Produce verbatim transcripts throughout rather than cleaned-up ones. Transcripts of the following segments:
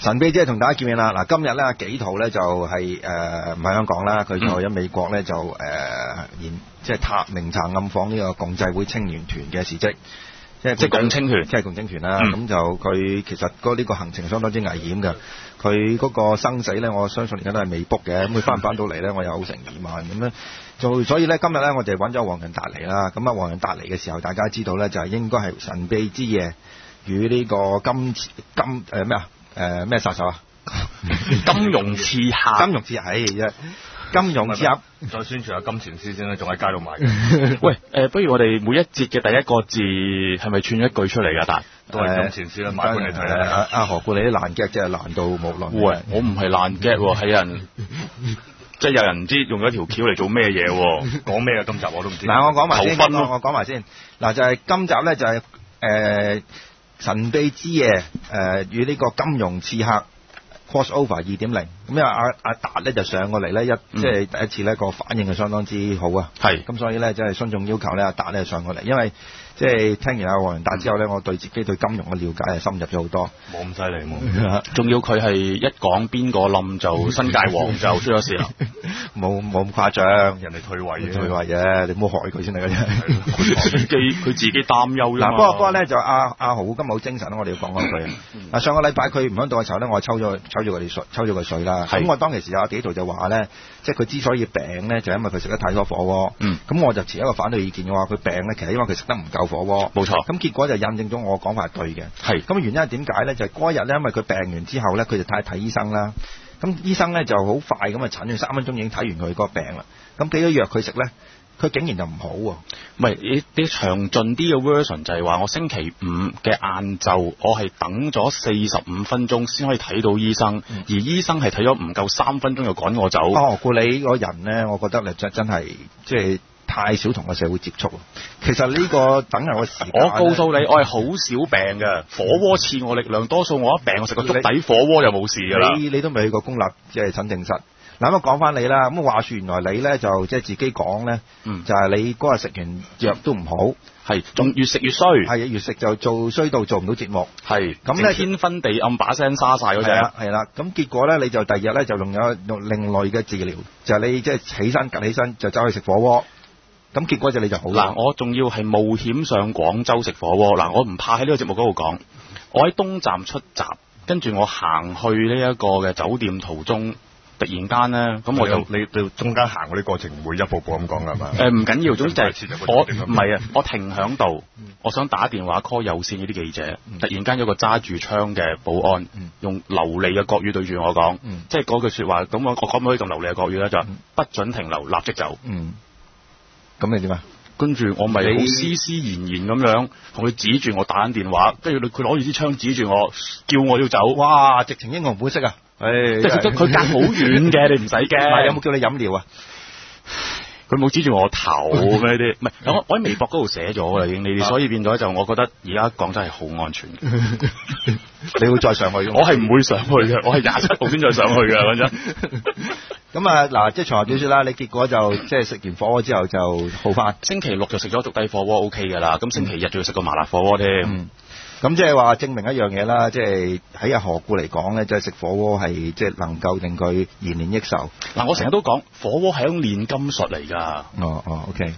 神秘之夜同大家見面啦！嗱，今日咧紀陶咧就係誒唔喺香港啦，佢就喺美國咧就誒研即係探明查暗訪呢個共濟會青年團嘅事蹟，即係即係共青團， 即係共青團啦。咁、嗯、就佢其實嗰呢個行程相當之危險嘅，佢嗰個生死咧，我相信而家都係未卜嘅。咁佢翻唔翻到嚟咧，我又好成疑問咁咧。就所以咧，今日咧我哋揾咗黃仁達嚟啦。咁啊，黃仁達嚟嘅時候，大家知道咧就係應該係神秘之夜與呢個金金誒咩啊？誒咩殺手啊？ 金融刺客， 金融刺客，係啫，金融刺客。 再宣傳下金錢師先啦，仲喺街度賣。 喂，誒、呃，不如我哋每一節嘅第一個字係咪串一句出嚟㗎？但都係金錢師啦，買本嚟睇啦。 阿阿何故你啲爛 gag 真係難到無論。 喂，我唔係爛 gag 喎，係人即係有人唔知用咗條橋嚟做咩嘢喎？ 講咩啊？今集我都唔知。 嗱，我講埋先， 分我講埋先。嗱，就係、是、今集咧，就係、是、誒。呃神秘之夜，誒與呢個金融刺客 crossover 二點零，咁因為阿阿達咧就上過嚟咧，一即係第一次咧個反應係相當之好啊，係，咁所以咧即係孫總要求咧阿達咧上過嚟，因為即係聽完阿黃仁達之後咧，我對自己對金融嘅了解係深入咗好多， 冇咁犀利冇， 仲要佢係一講邊個冧就新界王就出咗事啦， 冇冇咁誇張， 人哋退位嘅， 退位嘅，你唔好害佢先得嘅啫， 佢自己佢自己擔憂啫嘛。 嗱，不過不過咧就阿阿何故今日好精神，我哋要講講佢。嗱，上個禮拜佢唔喺度嘅時候咧，我抽咗抽咗佢哋水，抽咗佢水啦。咁我當其時阿紀陶就話咧，即係佢之所以病咧，就因為佢食得太多火鍋。嗯。咁我就持一個反對意見嘅話，佢病咧其實因為佢食得唔夠火鍋。冇錯。咁結果就印證咗我講法係對嘅。係。咁原因係點解咧？就係嗰日咧，因為佢病完之後咧，佢就睇睇醫生啦。咁醫生咧就好快咁啊診咗三分鐘已經睇完佢個病啦。咁俾咗藥佢食咧，佢竟然就唔好喎。唔係，你你詳盡啲嘅 version 就係話，我星期五嘅晏晝，我係等咗四十五分鐘先可以睇到醫生，嗯、而醫生係睇咗唔夠三分鐘就趕我走。哦，故你個人咧，我覺得你真真係即係太少同個社會接觸。其實呢個等係我時間我告訴你，我係好少病嘅，火鍋賜我力量。多數我一病，我食個粥底火鍋就冇事㗎啦。你你都未去過公立即係診症室。嗱，咁講翻你啦，咁話說原來你咧就即係自己講咧、嗯，就係、是、你嗰日食完藥都唔好，係仲越食越衰，係越食就做衰到做唔到節目，係咁咧天昏地暗把聲沙晒嗰隻，係啦，咁結果咧你就第二日咧就用咗用另類嘅治療，就係、是、你即係起身趌起身就走去食火鍋，咁結果就你就好啦。嗱，我仲要係冒險上廣州食火鍋，嗱，我唔怕喺呢個節目嗰度講，我喺東站出閘，跟住我行去呢一個嘅酒店途中。突然間咧，咁我就你你中間行嗰啲過程唔會一步步咁講㗎嘛？誒唔緊要，總之就係我唔係啊，我停響度，我想打電話 call 有線嗰啲記者，突然間有個揸住槍嘅保安，用流利嘅國語對住我講，即係嗰句説話，咁我我可唔可以咁流利嘅國語咧？就不准停留，立即走。嗯，咁你點啊？跟住我咪好斯斯然然咁樣同佢指住我打緊電話，跟住佢攞住支槍指住我，叫我要走。哇！直情英雄本色啊！誒，即係佢隔好遠嘅，你唔使驚。有冇叫你飲料啊？佢冇指住我頭咩啲？唔係，我我喺微博嗰度寫咗啦，已經你哋，所以變咗就我覺得而家廣州係好安全嘅。你會再上去？我係唔會上去嘅，我係廿七號先再上去嘅嗰陣。咁啊，嗱，即係長話短説啦，你結果就即係食完火鍋之後就好翻。星期六就食咗粥底火鍋 O K 㗎啦，咁星期日仲要食個麻辣火鍋添。嗯咁即係話證明一樣嘢啦，即係喺阿何故嚟講咧，即係食火鍋係即係能夠令佢延年益壽。嗱，我成日都講火鍋係一種煉金術嚟㗎。哦哦 ，OK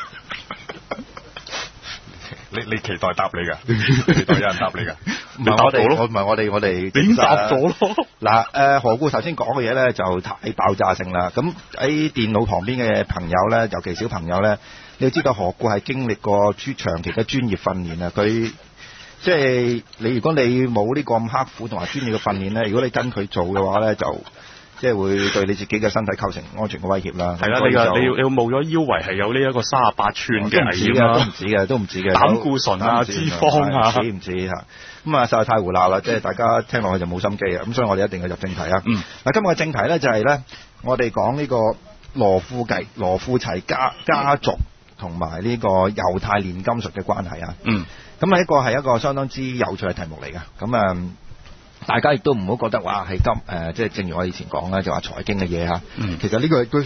你你期待答你㗎？期待有人答你㗎？ 唔係我哋，我唔係我哋，我哋點答咗咯？嗱，誒何故頭先講嘅嘢咧就太爆炸性啦。咁喺電腦旁邊嘅朋友咧，尤其小朋友咧，你要知道何故係經歷過專長期嘅專業訓練啊，佢。即係你，如果你冇呢個咁刻苦同埋專業嘅訓練咧，如果你跟佢做嘅話咧，就即係會對你自己嘅身體構成安全嘅威脅啦。係啦，你個你要你要冒咗腰圍係有呢一個三十八寸嘅危險啦，都唔止嘅，都唔止嘅，膽固醇啊、脂肪啊，唔止唔止嚇。咁啊，實在太胡鬧啦，即係大家聽落去就冇心機啊。咁所以我哋一定要入正題啊。嗯。嗱，今日嘅正題咧就係咧，我哋講呢個羅富齊羅富齊家家族同埋呢個猶太煉金術嘅關係啊。嗯。咁啊，一個係一個相當之有趣嘅題目嚟㗎。咁啊、嗯，大家亦都唔好覺得話係金誒，即係正如我以前講啦，就話財經嘅嘢嚇。嗯。其實呢個都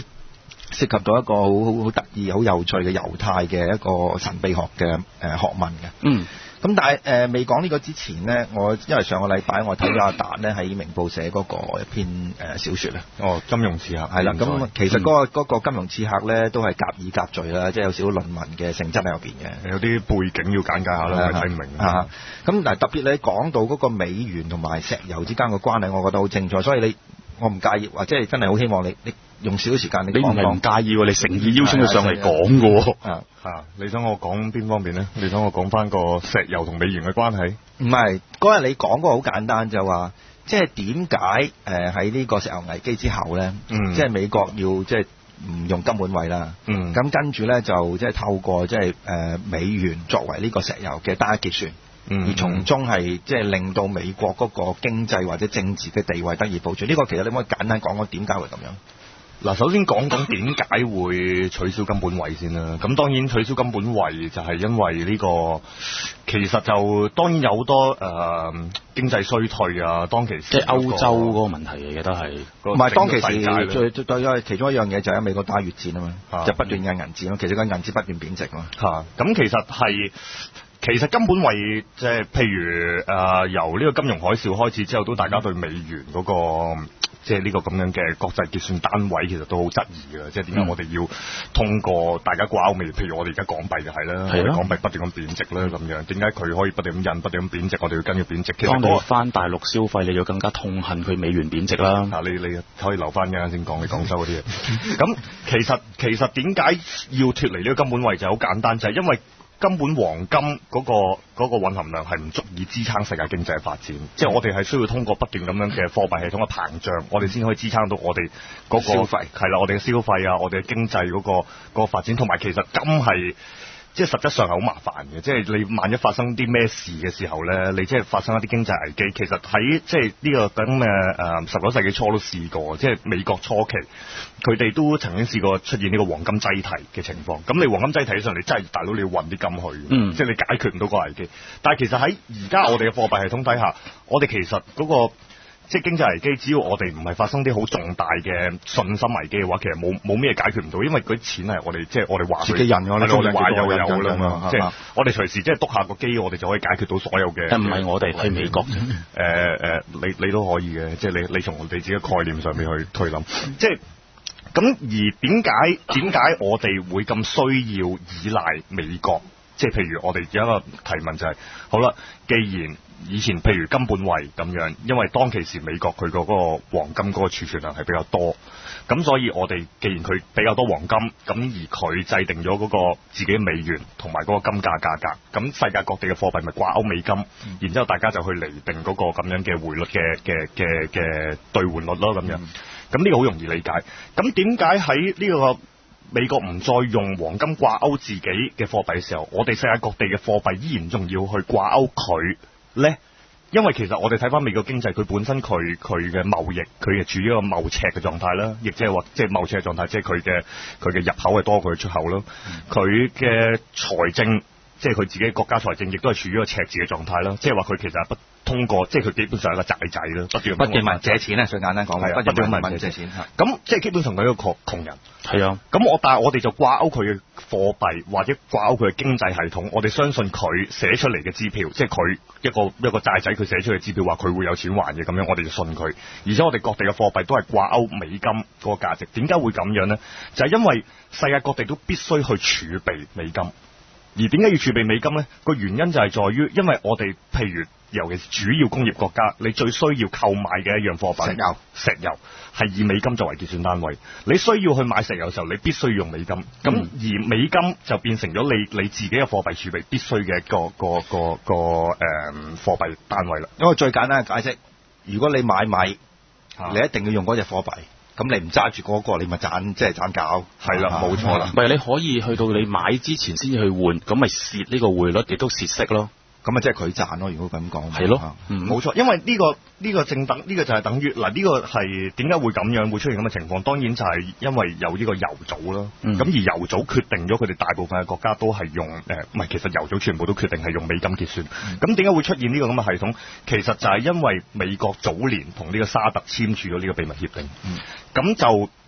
涉及到一個好好好得意、好有趣嘅猶太嘅一個神秘學嘅誒、呃、學問嘅。 嗯。 咁但係誒未講呢個之前呢，我因為上個禮拜我睇咗阿達咧喺明報寫嗰個一篇誒、呃、小説啊。 哦，金融刺客係啦。咁其實嗰、那個嗯那個金融刺客咧都係夾爾夾敘啦，即係有少少論文嘅性質喺入邊嘅。 有啲背景要簡介下啦，我睇唔明。 啊，咁但係特別你講到嗰個美元同埋石油之間嘅關係，我覺得好精彩，所以你我唔介意，或者係真係好希望你你用少少時間你講講。你唔係唔介意喎，你誠意邀請佢上嚟講嘅喎。啊啊，你想我講邊方面咧？你想我講翻個石油同美元嘅關係？ 唔係，嗰日你講嗰個好簡單，就話即係點解誒喺呢個石油危機之後咧，嗯、即係美國要即係唔用金本位啦。嗯，咁跟住咧就即係透過即係誒美元作為呢個石油嘅單一結算。嗯、而從中係即係令到美國嗰個經濟或者政治嘅地位得以保存。呢、這個其實你可以簡單講講點解會咁樣？ 嗱，首先講講點解會取消金本位先啦。咁當然取消金本位就係因為呢、這個其實就當然有好多誒、呃、經濟衰退啊。當其時、那個、即係歐洲嗰個問題嚟嘅都係。唔係當其時最最對其中一樣嘢就係美國打越戰啊嘛，啊就不斷印銀紙咯。其實個銀紙不斷貶值咯。嚇、啊，咁其實係。其實金本位即係譬如誒、呃、由呢個金融海嘯開始之後，都大家對美元嗰、那個即係呢個咁樣嘅國際結算單位其實都好質疑嘅，即係點解我哋要通過大家掛鈎美元？譬如我哋而家港幣就係啦，我哋港幣不斷咁貶值啦咁樣，點解佢可以不斷咁印、不斷咁貶值？我哋要跟住貶值。其實當你翻大陸消費，你要更加痛恨佢美元貶值啦。啊，你你可以留翻一陣先講你廣州嗰啲嘢。咁其實其實點解要脫離呢個金本位就係好簡單，就係、是、因為根本黃金嗰、那個嗰、那個蘊含量係唔足以支撐世界經濟嘅發展，嗯、即係我哋係需要通過不斷咁樣嘅貨幣系統嘅膨脹，我哋先可以支撐到我哋嗰、那個消費係啦，我哋嘅消費啊，我哋嘅經濟嗰、那個嗰、那個發展，同埋其實金係。即係實質上係好麻煩嘅，即係你萬一發生啲咩事嘅時候咧，你即係發生一啲經濟危機，其實喺即係呢個咁嘅誒十九世紀初都試過，即係美國初期佢哋都曾經試過出現呢個黃金擠提嘅情況。咁你黃金擠提起上嚟，真係大佬你要運啲金去，嗯、即係你解決唔到個危機。但係其實喺而家我哋嘅貨幣系統底下，我哋其實嗰、嗰個。即係經濟危機，只要我哋唔係發生啲好重大嘅信心危機嘅話，其實冇冇咩解決唔到，因為嗰啲錢係我哋即係我哋話自己人㗎，我哋話有有啦嘛，即係我哋隨時即係篤下個機，我哋就可以解決到所有嘅。但唔係我哋，係美國啫。誒誒、呃，你你都可以嘅，即係你你從我哋自己嘅概念上面去推諗，即係咁而點解點解我哋會咁需要依賴美國？即係譬如我哋有一個提問就係、是，好啦，既然以前譬如金本位咁樣，因為當其時美國佢個嗰個黃金嗰個儲存量係比較多，咁所以我哋既然佢比較多黃金，咁而佢制定咗嗰個自己美元同埋嗰個金價價格，咁世界各地嘅貨幣咪掛鈎美金，嗯、然之後大家就去釐定嗰個咁樣嘅匯率嘅嘅嘅嘅兌換率咯咁樣，咁呢個好容易理解。咁點解喺呢個美國唔再用黃金掛鈎自己嘅貨幣嘅時候，我哋世界各地嘅貨幣依然仲要去掛鈎佢咧？因為其實我哋睇翻美國經濟，佢本身佢佢嘅貿易，佢係處於一個貿赤嘅狀態啦，亦即係話即係貿赤嘅狀態，即係佢嘅佢嘅入口係多過佢出口咯。佢嘅財政，即係佢自己國家財政，亦都係處於一個赤字嘅狀態啦。即係話佢其實係不通過，即係佢基本上係一個債仔啦，不斷不斷問借錢啊，最簡單講係不斷問問借錢嚇。咁即係基本上佢一個窮窮人。係啊。咁我但係我哋就掛鈎佢嘅貨幣或者掛鈎佢嘅經濟系統，我哋相信佢寫出嚟嘅支票，即係佢一個一個債仔佢寫出嚟嘅支票話佢會有錢還嘅咁樣，我哋就信佢。而且我哋各地嘅貨幣都係掛鈎美金嗰個價值。點解會咁樣呢？就係因為世界各地都必須去儲備美金。而點解要儲備美金呢？個原因就係在於，因為我哋譬如尤其是主要工業國家，你最需要購買嘅一樣貨品，石油，石油係以美金作為結算單位。你需要去買石油嘅時候，你必須要用美金。咁、嗯、而美金就變成咗你你自己嘅貨幣儲備必須嘅一個個個個誒、嗯、貨幣單位啦。因為最簡單嘅解釋，如果你買米，啊、你一定要用嗰隻貨幣。咁你唔揸住嗰個，你咪賺即係賺搞，係啦，冇錯啦。唔係你可以去到你買之前先至去換，咁咪蝕呢個匯率，亦都蝕息咯。咁啊，即係佢賺咯。如果咁講，係咯，冇錯。因為呢個呢個正等，呢個就係等於嗱，呢個係點解會咁樣會出現咁嘅情況？當然就係因為有呢個油組啦。咁而油組決定咗佢哋大部分嘅國家都係用誒，唔係，其實油組全部都決定係用美金結算。咁點解會出現呢個咁嘅系統？其實就係因為美國早年同呢個沙特簽署咗呢個秘密協定。咁就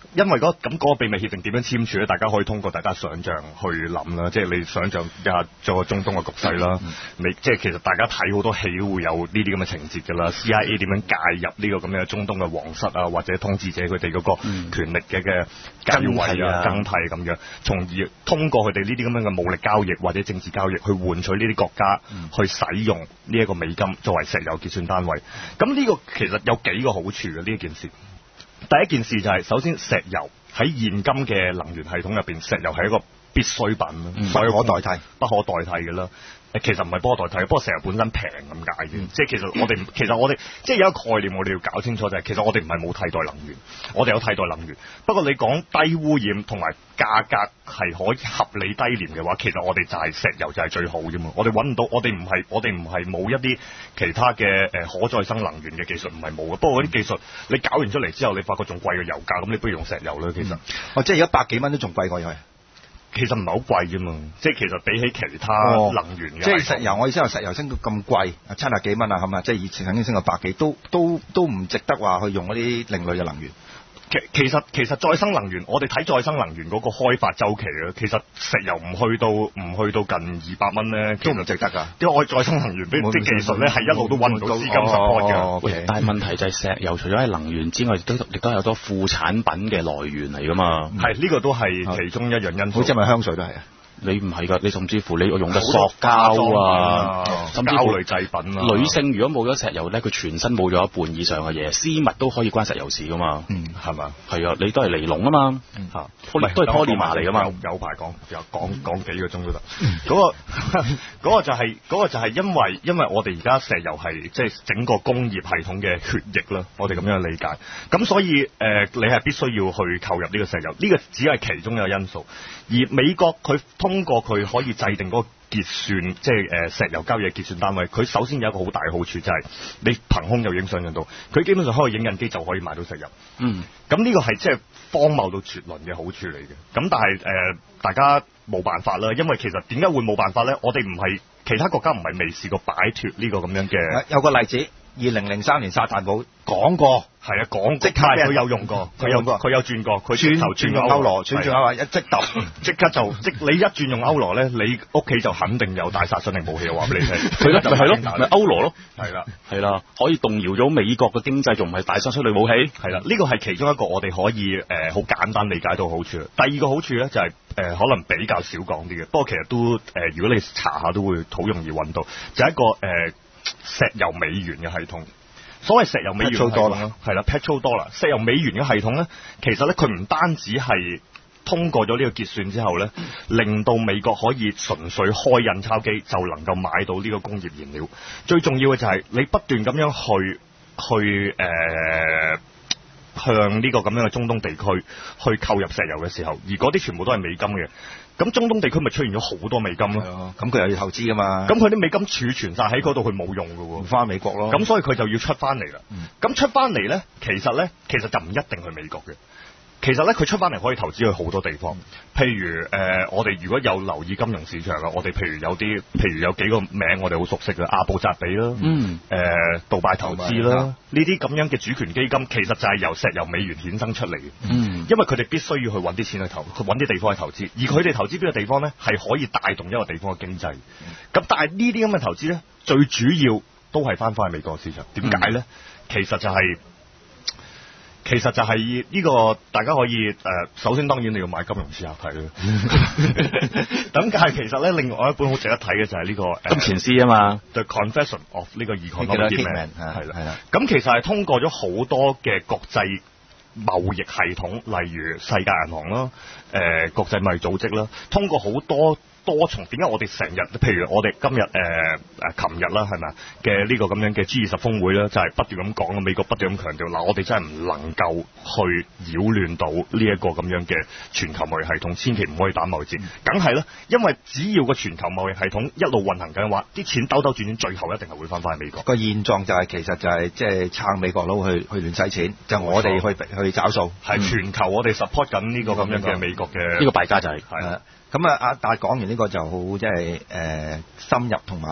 因為嗰咁嗰個秘密協定點樣簽署咧？大家可以通過大家想像去諗啦，即係你想像一下個中東嘅局勢啦。你即係其實大家睇好多戲都會有呢啲咁嘅情節㗎啦。C I A 點樣介入呢個咁嘅中東嘅皇室啊，或者統治者佢哋嗰個權力嘅嘅繼位啊、更替咁樣，從而通過佢哋呢啲咁樣嘅武力交易或者政治交易去換取呢啲國家去使用呢一個美金作為石油結算單位。咁呢個其實有幾個好處嘅呢一件事。第一件事就係、是、首先石油喺現今嘅能源系統入邊，石油係一個必需品， 嗯、不可代替， 不可代替嘅啦。誒，其實唔係不可代替，不過石油本身平咁解嘅。嗯、即係其實我哋，其實我哋即係有一個概念，我哋要搞清楚就係、是，其實我哋唔係冇替代能源，我哋有替代能源。不過你講低污染同埋價格係可以合理低廉嘅話，其實我哋就係石油就係最好啫嘛。我哋揾唔到，我哋唔係，我哋唔係冇一啲其他嘅誒可再生能源嘅技術，唔係冇嘅。不過嗰啲技術你搞完出嚟之後，你發覺仲貴過油價，咁你不如用石油啦。其實， 嗯、哦，即係而家百幾蚊都仲貴過油。 其實唔係好貴啫嘛，即係其實比起其他能源嘅、哦， 即係石油。我意思係石油升到咁貴，七十幾蚊啊，係咪？即係以前曾經升過百幾，都都都唔值得話去用嗰啲另類嘅能源。 其其實其實再生能源，我哋睇再生能源嗰個開發週期啊，其實石油唔去到唔去到近二百蚊咧， 都唔值得㗎。 因為我再生能源啲技術咧係一路都揾唔到資金 support 嘅。 哦 okay、 但係問題就係石油除咗係能源之外，亦都亦都有好多副產品嘅來源嚟㗎嘛。 係呢、呢個都係其中一樣因素。 好似咪香水都係啊。 你唔係㗎，你甚至乎你用嘅塑膠啊，甚至乎膠類製品啊。 女性如果冇咗石油咧，佢全身冇咗一半以上嘅嘢，絲襪都可以關石油事㗎嘛。嗯，係嘛？係啊，你都係尼龍啊嘛。嗯，嚇，都係 polymer 嚟㗎嘛。 有排講，有講講幾個鐘都得。嗰個嗰個就係嗰個就係因為因為我哋而家石油係即係整個工業系統嘅血液啦，我哋咁樣理解。咁所以誒，你係必須要去購入呢個石油，呢個只係其中一個因素。而美國佢通過佢可以制定嗰個結算，即係誒石油交易嘅結算單位，佢首先有一個好大嘅好處就係、是、你憑空又影想像到，佢基本上開個影印機就可以買到石油。嗯，咁呢個係即係荒謬到絕倫嘅好處嚟嘅。咁但係誒、呃、大家冇辦法啦，因為其實點解會冇辦法咧？我哋唔係其他國家唔係未試過擺脫呢個咁樣嘅。 有個例子，二零零三年薩達姆講過。 係啊，講即刻佢有用過，佢有佢有轉過，佢轉頭轉用歐羅，轉轉歐羅一即揼，即刻就即你一轉用歐羅咧，你屋企就肯定有大殺傷力武器，我話俾你聽。 佢咧咪係咯，咪歐羅咯， 係啦， 係啦，可以動搖咗美國嘅經濟，仲唔係大殺傷力武器？ 係啦，呢個係其中一個我哋可以誒好、呃、簡單理解到好處。第二個好處咧就係、是、誒、呃、可能比較少講啲嘅，不過其實都誒、呃、如果你查下都會好容易揾到，就係、一個誒、呃、石油美元嘅系統。所謂石油美元系統啦，係啦 ，petrodollar 石油美元嘅系統咧，其實咧佢唔單止係通過咗呢個結算之後咧，令到美國可以純粹開印鈔機就能夠買到呢個工業燃料。最重要嘅就係你不斷咁樣去去誒、呃、向呢個咁樣嘅中東地區去購入石油嘅時候，而嗰啲全部都係美金嘅。咁中東地區咪出現咗好多美金咯， 咁佢又要投資噶嘛， 咁佢啲美金儲存晒喺嗰度，佢冇用噶喎， 唔翻美國咯， 咁所以佢就要出翻嚟啦。咁、嗯、出翻嚟咧，其實咧，其實就唔一定去美國嘅。其實咧，佢出翻嚟可以投資去好多地方，譬如誒、呃，我哋如果有留意金融市場啊，我哋譬如有啲，譬如有幾個名我哋好熟悉嘅，阿布扎比啦，嗯，誒、呃，杜拜投資啦，呢啲咁樣嘅主權基金，其實就係由石油美元衍生出嚟嘅，嗯，因為佢哋必須要去揾啲錢去投，去揾啲地方去投資，而佢哋投資邊個地方咧，係可以帶動一個地方嘅經濟。咁但係呢啲咁嘅投資咧，最主要都係翻返去美國市場。點解咧？嗯、其實就係、是。其實就係呢個，大家可以誒、呃，首先當然你要買金融試下睇啦。咁但係其實咧，另外一本好值得睇嘅就係呢、這個、呃、 金錢師啊嘛 ，The Confession of 呢個 Economic Man 係啦係啦。 咁其實係通過咗好多嘅國際貿易系統，例如世界銀行啦、誒、呃、國際貿易組織啦，通過好多。多重點解我哋成日，譬如我哋今日誒誒琴日啦，係咪嘅呢個咁樣嘅 G 二十峰會咧，就係、是、不斷咁講，美國不斷咁強調，嗱，我哋真係唔能夠去擾亂到呢一個咁樣嘅全球貿易系統，千祈唔可以打貿易戰。梗係啦，因為只要個全球貿易系統一路運行緊嘅話，啲錢兜兜轉轉，最後一定係會翻返去美國。個現狀就係、是、其實就係即係撐美國佬去去亂使錢，就我哋去去找數， 係、嗯、全球我哋 support 緊呢個咁樣嘅美國嘅呢個敗家仔。 係。 咁啊，阿達講完呢個就好即係誒深入同埋好簡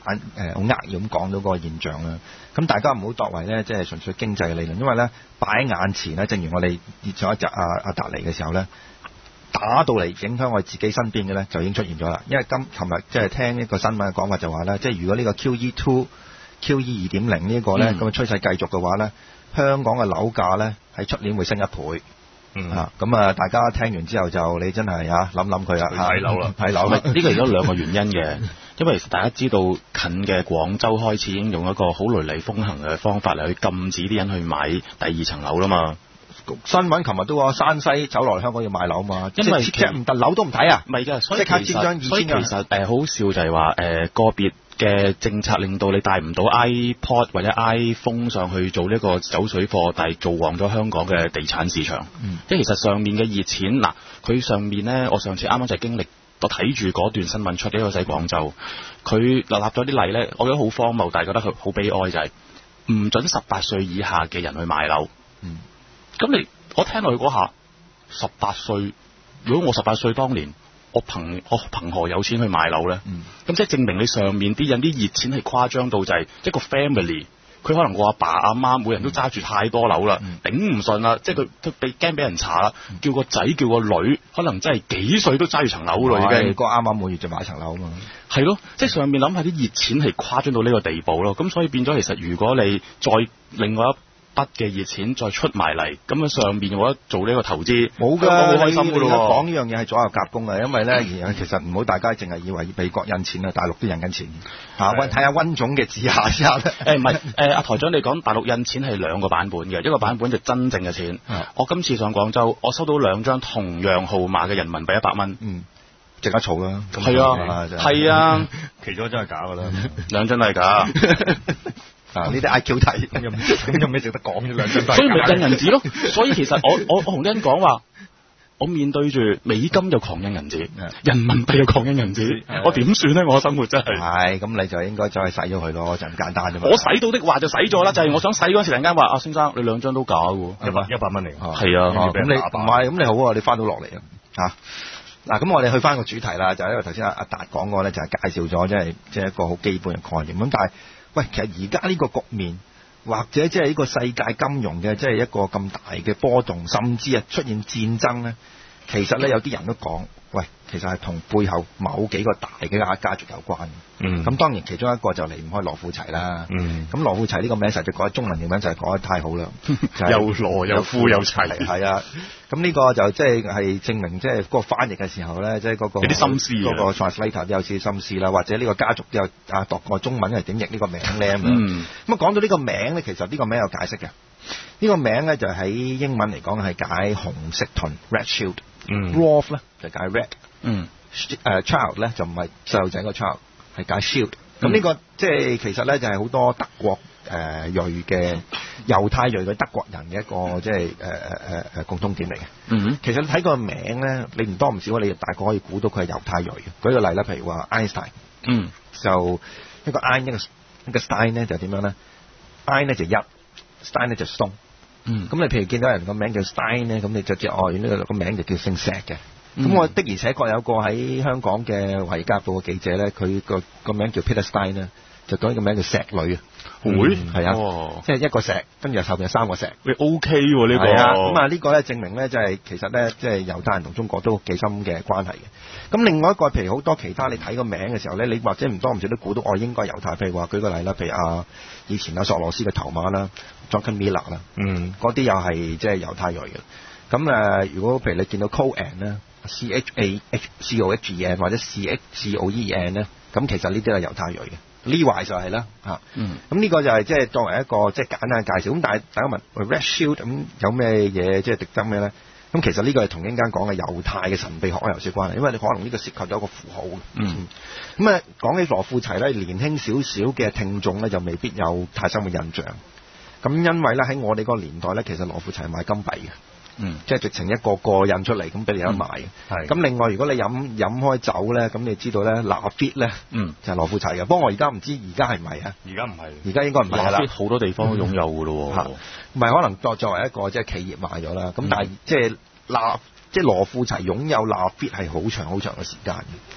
簡誒好扼要咁講到嗰個現象啦。咁大家唔好作為咧，即係純粹經濟嘅理論，因為咧擺喺眼前咧，正如我哋上一集阿阿達嚟嘅時候咧，打到嚟影響我哋自己身邊嘅咧，就已經出現咗啦。因為今琴日即係聽一個新聞嘅講法就話咧，即係如果呢個 Q E 二、Q E 二點零呢個咧咁嘅趨勢繼續嘅話咧，香港嘅樓價咧喺出年會升一倍。嗯啊，咁啊，大家聽完之後就你真係啊諗諗佢啦， 睇樓啦， 睇樓啦。 呢個亦都兩個原因嘅，因為其實大家知道近嘅廣州開始已經用一個好雷厲風行嘅方法嚟去禁止啲人去買第二層樓啦嘛。 新聞琴日都話山西走落嚟香港要買樓嘛，因為即係唔得樓都唔睇啊， 唔係㗎，所以即刻佔張二千。 所以其實誒、呃、好笑就係話誒個別嘅政策令到你帶唔到 iPod 或者 iPhone 上去做呢個走水貨，但係做旺咗香港嘅地產市場。嗯、即係其實上面嘅熱錢嗱，佢上面咧，我上次啱啱就係經歷，我睇住嗰段新聞出呢個喺廣州，佢立立咗啲例咧，我覺得好荒謬，但係覺得佢好悲哀就係、是、唔準十八歲以下嘅人去買樓。嗯，咁你我聽落去嗰下，十八歲，如果我十八歲當年，我憑我憑何有錢去買樓咧？咁、嗯、即係證明你上面啲人啲熱錢係誇張到就係一個 family，佢可能個阿爸阿媽每人都揸住太多樓啦，嗯、頂唔順啦，即係佢佢被驚俾人查啦，嗯、叫個仔叫個女，可能真係幾歲都揸住層樓咯已經。 個啱啱每月就買層樓啊嘛。係咯，即係上面諗下啲熱錢係誇張到呢個地步咯。咁所以變咗其實如果你再另外一筆嘅熱錢再出埋嚟，咁樣上邊我覺得做呢個投資冇㗎， 好開心㗎咯。 講呢樣嘢係左右夾攻嘅，因為咧而其實唔好大家淨係以為美國印錢啊，大陸都印緊錢嚇。溫睇下溫總嘅指下之下咧。誒唔係誒阿台長，你講大陸印錢係兩個版本嘅，一個版本就真正嘅錢。嗯、我今次上廣州，我收到兩張同樣號碼嘅人民幣一百蚊。嗯， 值得儲啦。 係啊，係啊， 其中一張係假㗎啦， 兩張都係假。 啊！呢啲 I Q 題，咁有咁有咩值得講嘅兩張？ 所以咪印銀紙咯。所以其實我我我同啲人講話，我面對住美金就狂印銀紙，人民幣又狂印銀紙，我點算咧？我生活真係係咁，你就應該走去洗咗佢咯，就咁簡單啫嘛。 我洗到的話就洗咗啦，就係、是、我想洗嗰陣時，突然間話：阿先生，你兩張都假喎， 一百一百蚊嚟。 係啊， 咁你唔係咁你好啊，你翻到落嚟啊嚇。嗱，咁我哋去翻個主題啦，就係因為頭先阿阿達講過咧，就係介紹咗即係即係一個好基本嘅概念。咁但係喂，其實而家呢個局面，或者即係呢個世界金融嘅即係一個咁大嘅波動，甚至係出現戰爭咧，其實咧有啲人都講，喂，其實係同背後某幾個大嘅家家族有關。嗯，咁當然其中一個就離唔開羅富齊啦。嗯，咁羅富齊呢個名實在改中文譯名就係改得太好啦，就係、 又羅又富又齊。 係啊，咁呢個就即係係證明即係嗰個翻譯嘅時候咧，即係嗰個有啲心思嗰個 translator 都有少少心思啦，或者呢個家族都有啊讀過中文係點譯呢個名咧咁樣。咁啊講到呢個名咧，其實呢個名有解釋嘅。呢、呢個名咧就喺英文嚟講係解紅色盾 red shield。嗯 Rolf 咧就解 red。嗯。誒、uh, child 咧就唔係細路仔個 child，係解 shield。咁呢個即係其實咧就係好多德國誒裔嘅猶太裔嘅德國人嘅一個即係誒誒誒誒共通點嚟嘅。嗯哼，其實你睇個名咧，你唔多唔少，你大概可以估到佢係猶太裔嘅。舉個例啦，譬如話 Einstein，嗯，就一個 Ein 一個一個 Stein 咧就點樣咧 ？Ein 咧就一 ，Stein 咧就鬆。嗯，咁你譬如見到人個名叫 Stein 咧，咁你就知哦，原來呢個個名就叫姓石嘅。咁、嗯、我的而且確有個喺香港嘅《華爾街日報》嘅記者咧，佢個個名叫 Peter Stein 咧，就講呢個名叫石女啊。會係啊，哦、即係一個石，跟住後邊有三個石。 你 OK 喎呢個。 係啊，咁啊呢個咧證明咧，就係、是、其實咧，即、就、係、是、猶太人同中國都幾深嘅關係嘅。咁另外一個，譬如好多其他你睇個名嘅時候咧，你或者唔多唔少都估到，我應該猶太。譬如話舉個例啦，譬如啊，以前啊索羅斯嘅頭馬啦 ，Druckenmiller 啦，嗯，嗰啲又係即係猶太裔嘅。咁誒、呃，如果譬如你見到 Cohen 咧。C H A H C O H E N 或者 C H C O E N 咧，咁其實呢啲係猶太裔嘅。Levi 就係啦，嚇。嗯。咁呢個就係即係作為一個即係簡單嘅介紹。咁但係大家問 Red Shield 咁有咩嘢即係敵爭咩咧？咁其實呢個係同陣間講嘅猶太嘅神秘學有少關係，因為你可能呢個涉及咗一個符號嘅。嗯。咁啊，講起羅富齊咧，年輕少少嘅聽眾咧就未必有太深嘅印象。咁因為咧喺我哋嗰個年代咧，其實羅富齊係賣金幣嘅。嗯，即係直情一個個印出嚟咁俾你有得賣嘅。係、嗯。咁另外如果你飲飲開酒咧，咁你知道咧，Lafite咧，嗯，就係羅富齊嘅。不過我而家唔知而家係咪啊？ 而家唔係。而家應該唔係啦。 Lafite好多地方都擁有㗎咯喎。 唔係、嗯、可能作作為一個即係企業賣咗啦。咁、嗯、但係即係納即係羅富齊擁有 Lafite係好長好長嘅時間嘅。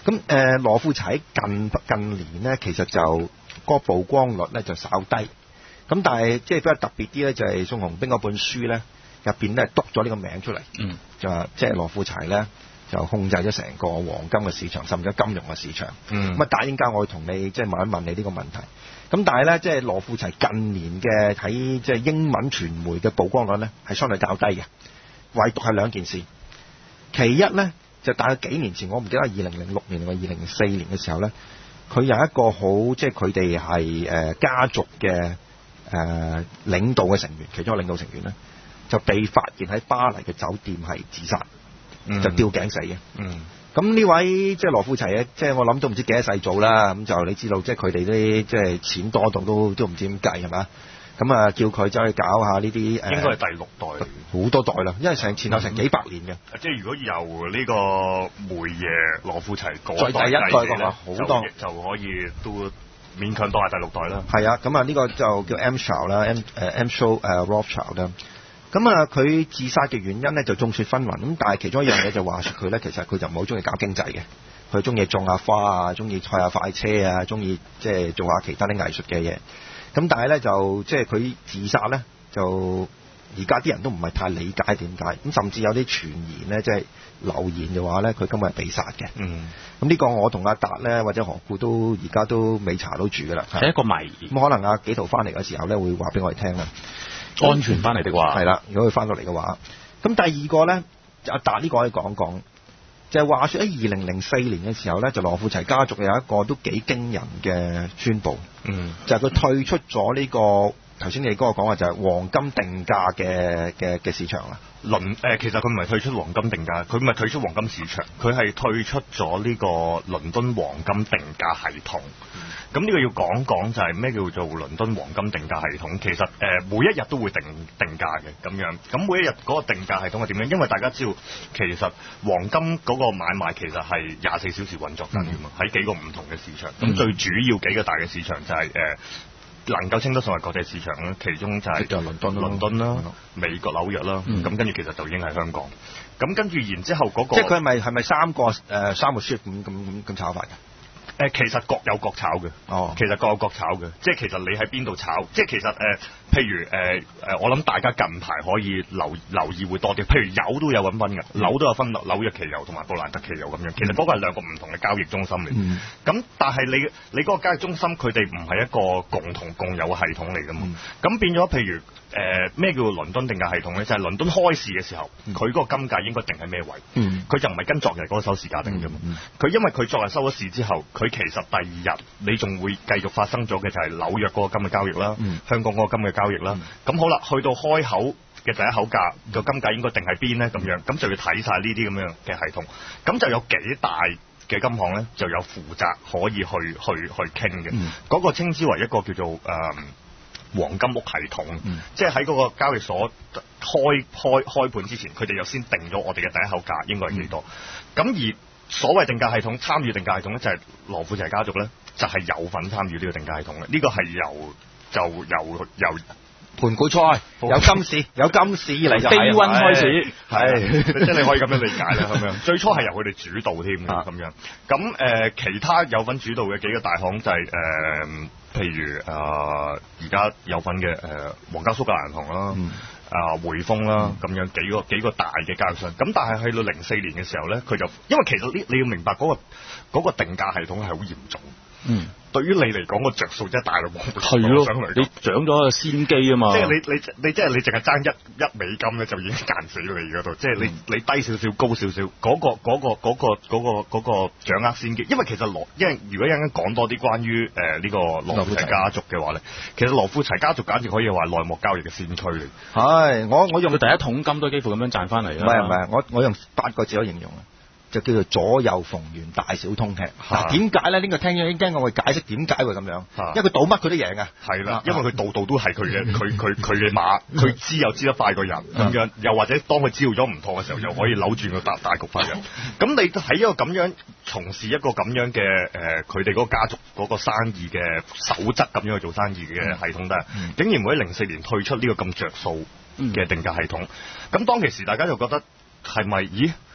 咁誒、呃、羅富齊近近年咧，其實就嗰個曝光率咧就稍低。咁但係即係比較特別啲咧，就係宋鴻兵嗰本書咧入邊咧篤咗呢個名出嚟， 嗯， 就話即係羅富齊咧就控制咗成個黃金嘅市場，甚至金融嘅市場。 嗯， 咁啊，打應家我會同你即係問一問你呢個問題。咁但係咧，即係羅富齊近年嘅喺即係英文傳媒嘅曝光率咧係相對較低嘅，唯獨係兩件事。其一咧就大概幾年前，我唔記得係二零零六年定係二零零四年嘅時候咧，佢有一個好即係佢哋係誒家族嘅誒、呃、領導嘅成員，其中一個領導成員咧就被發現喺巴黎嘅酒店係自殺，就吊頸死嘅。 嗯。 咁呢位即係羅富齊咧，即係我諗都唔知幾多世做啦。咁就你知道，即係佢哋啲即係錢多到都都唔知點計係嘛？咁啊，叫佢走去搞下呢啲誒，應該係第六代， 好多代啦，因為成前後成幾百年嘅、嗯。 即係如果由呢個梅爺羅富齊嗰代第一代嘅話，好多就可以都勉強當係第六代啦。 係啊，咁啊呢個就叫 M. Shaw 啦，M 誒 M. Shaw 誒 Rothschild 啦。咁啊，佢自殺嘅原因咧就眾說紛紜，咁但係其中一樣嘢就話說佢咧，其實佢就唔係好中意搞經濟嘅，佢中意種下花啊，中意賽下快車啊，中意即係做下其他啲藝術嘅嘢。咁但係咧就即係佢自殺咧，就而家啲人都唔係太理解點解，咁甚至有啲傳言咧，即係流言嘅話咧，佢今日係被殺嘅。嗯，咁呢個我同阿達咧或者何故都而家都未查到住噶啦， 係一個謎。 咁可能阿紀陶翻嚟嘅時候咧會話俾我哋聽啦。 安全翻嚟的話， 係啦。如果佢翻到嚟嘅話，咁第二個咧，阿達呢個可以講講，就係、是、話說喺二零零四年嘅時候咧，就羅富齊家族有一個都幾驚人嘅宣佈，嗯，就係、是、佢退出咗呢、這個頭先你嗰個講話就係黃金定價嘅嘅嘅市場啦。 倫誒，其實佢唔係退出黃金定價，佢唔係退出黃金市場，佢係退出咗呢個倫敦黃金定價系統。咁、嗯、呢個要講講就係咩叫做倫敦黃金定價系統？其實誒、呃、每一日都會定定價嘅咁樣。咁每一日嗰個定價系統係點樣？因為大家知道其實黃金嗰個買賣其實係廿四小時運作緊㗎嘛，喺、嗯、幾個唔同嘅市場。咁、嗯、最主要幾個大嘅市場就係、是、誒。呃能夠稱得上係國際市場咧，其中就係倫敦、倫敦啦、美國紐約啦，咁、嗯、跟住其實就已經係香港。咁跟住然之後嗰、那個， 即係佢係咪係咪三個誒、呃、三個 shift 咁咁咁炒法嘅？ 誒，其實各有各炒嘅。哦，其實各有各炒嘅，即係其實你喺邊度炒，即係其實誒、呃，譬如誒誒、呃，我諗大家近排可以留留意會多啲。譬如油都有咁分嘅，油都有分紐約期油同埋布蘭特期油咁樣。其實嗰個係兩個唔同嘅交易中心嚟。咁、嗯、但係你你嗰個交易中心，佢哋唔係一個共同共有嘅系統嚟㗎嘛。咁、嗯、變咗，譬如誒咩、呃、叫做倫敦定價系統咧？就係、是、倫敦開市嘅時候，佢、嗯、嗰個金價應該定喺咩位？佢、嗯、就唔係跟昨日嗰個收市價定㗎嘛。佢、嗯、因為佢昨日收咗市之後，佢其實第二日你仲會繼續發生咗嘅就係紐約嗰個金嘅交易啦、嗯，香港嗰個金嘅交易啦。咁、嗯、好啦，去到開口嘅第一口價個金價應該定喺邊咧？咁樣咁就要睇晒呢啲咁樣嘅系統。咁就有幾大嘅金行咧，就有負責可以去去去傾嘅。嗰、嗯那個稱之為一個叫做誒、呃、黃金屋系統，嗯、即係喺嗰個交易所開開開盤之前，佢哋又先定咗我哋嘅第一口價應該係幾多。咁、嗯、而所謂定價系統參與定價系統咧，就係羅富齊家族咧，就係、是、有份參與呢個定價系統嘅。呢、這個係由就由由盤古賽有金市有金市嚟就低溫開始， 係即係你可以咁樣理解啦，咁樣最初係由佢哋主導添嘅咁樣。咁誒、呃、其他有份主導嘅幾個大行就係、是、誒、呃，譬如誒而家有份嘅誒皇家蘇格蘭銀行啦。嗯啊，匯豐啦，咁樣幾個幾個大嘅交易商，咁但係去到零四年嘅時候咧，佢就因為其實呢，你要明白嗰、嗰個嗰個定價系統係好嚴重。嗯，對於你嚟講個着數真係大到冇。係咯， 你掌咗個先機啊嘛。 即係你你你即係你淨係爭一一美金咧，就已經間死咗你嗰度。即係你、嗯、你低少少高少少，嗰、嗰個嗰、嗰個嗰、嗰個嗰、嗰個嗰個掌握先機。因為其實羅，因為如果一陣間講多啲關於誒呢個羅富齊家族嘅話咧，其實羅富齊家族簡直可以話內幕交易嘅先驅嚟。 係，我我用佢第一桶金都幾乎咁樣賺翻嚟啦。 唔係唔係，我我用八個字嚟形容啊。就叫做左右逢源，大小通吃。嗱，點解咧？呢、呢個聽咗應該我會解釋點解會咁樣。因為佢賭乜佢都贏啊。係啦，因為佢度度都係佢嘅，佢佢佢嘅馬，佢知又知得快過人咁樣。又或者當佢知道咗唔妥嘅時候，又可以扭轉個大大局快人。咁你喺一個咁樣從事一個咁樣嘅誒，佢哋嗰個家族嗰個生意嘅守則咁樣去做生意嘅系統，但係、嗯、竟然會喺零四年退出呢個咁着數嘅定價系統。咁、嗯、當其時大家就覺得係咪？咦？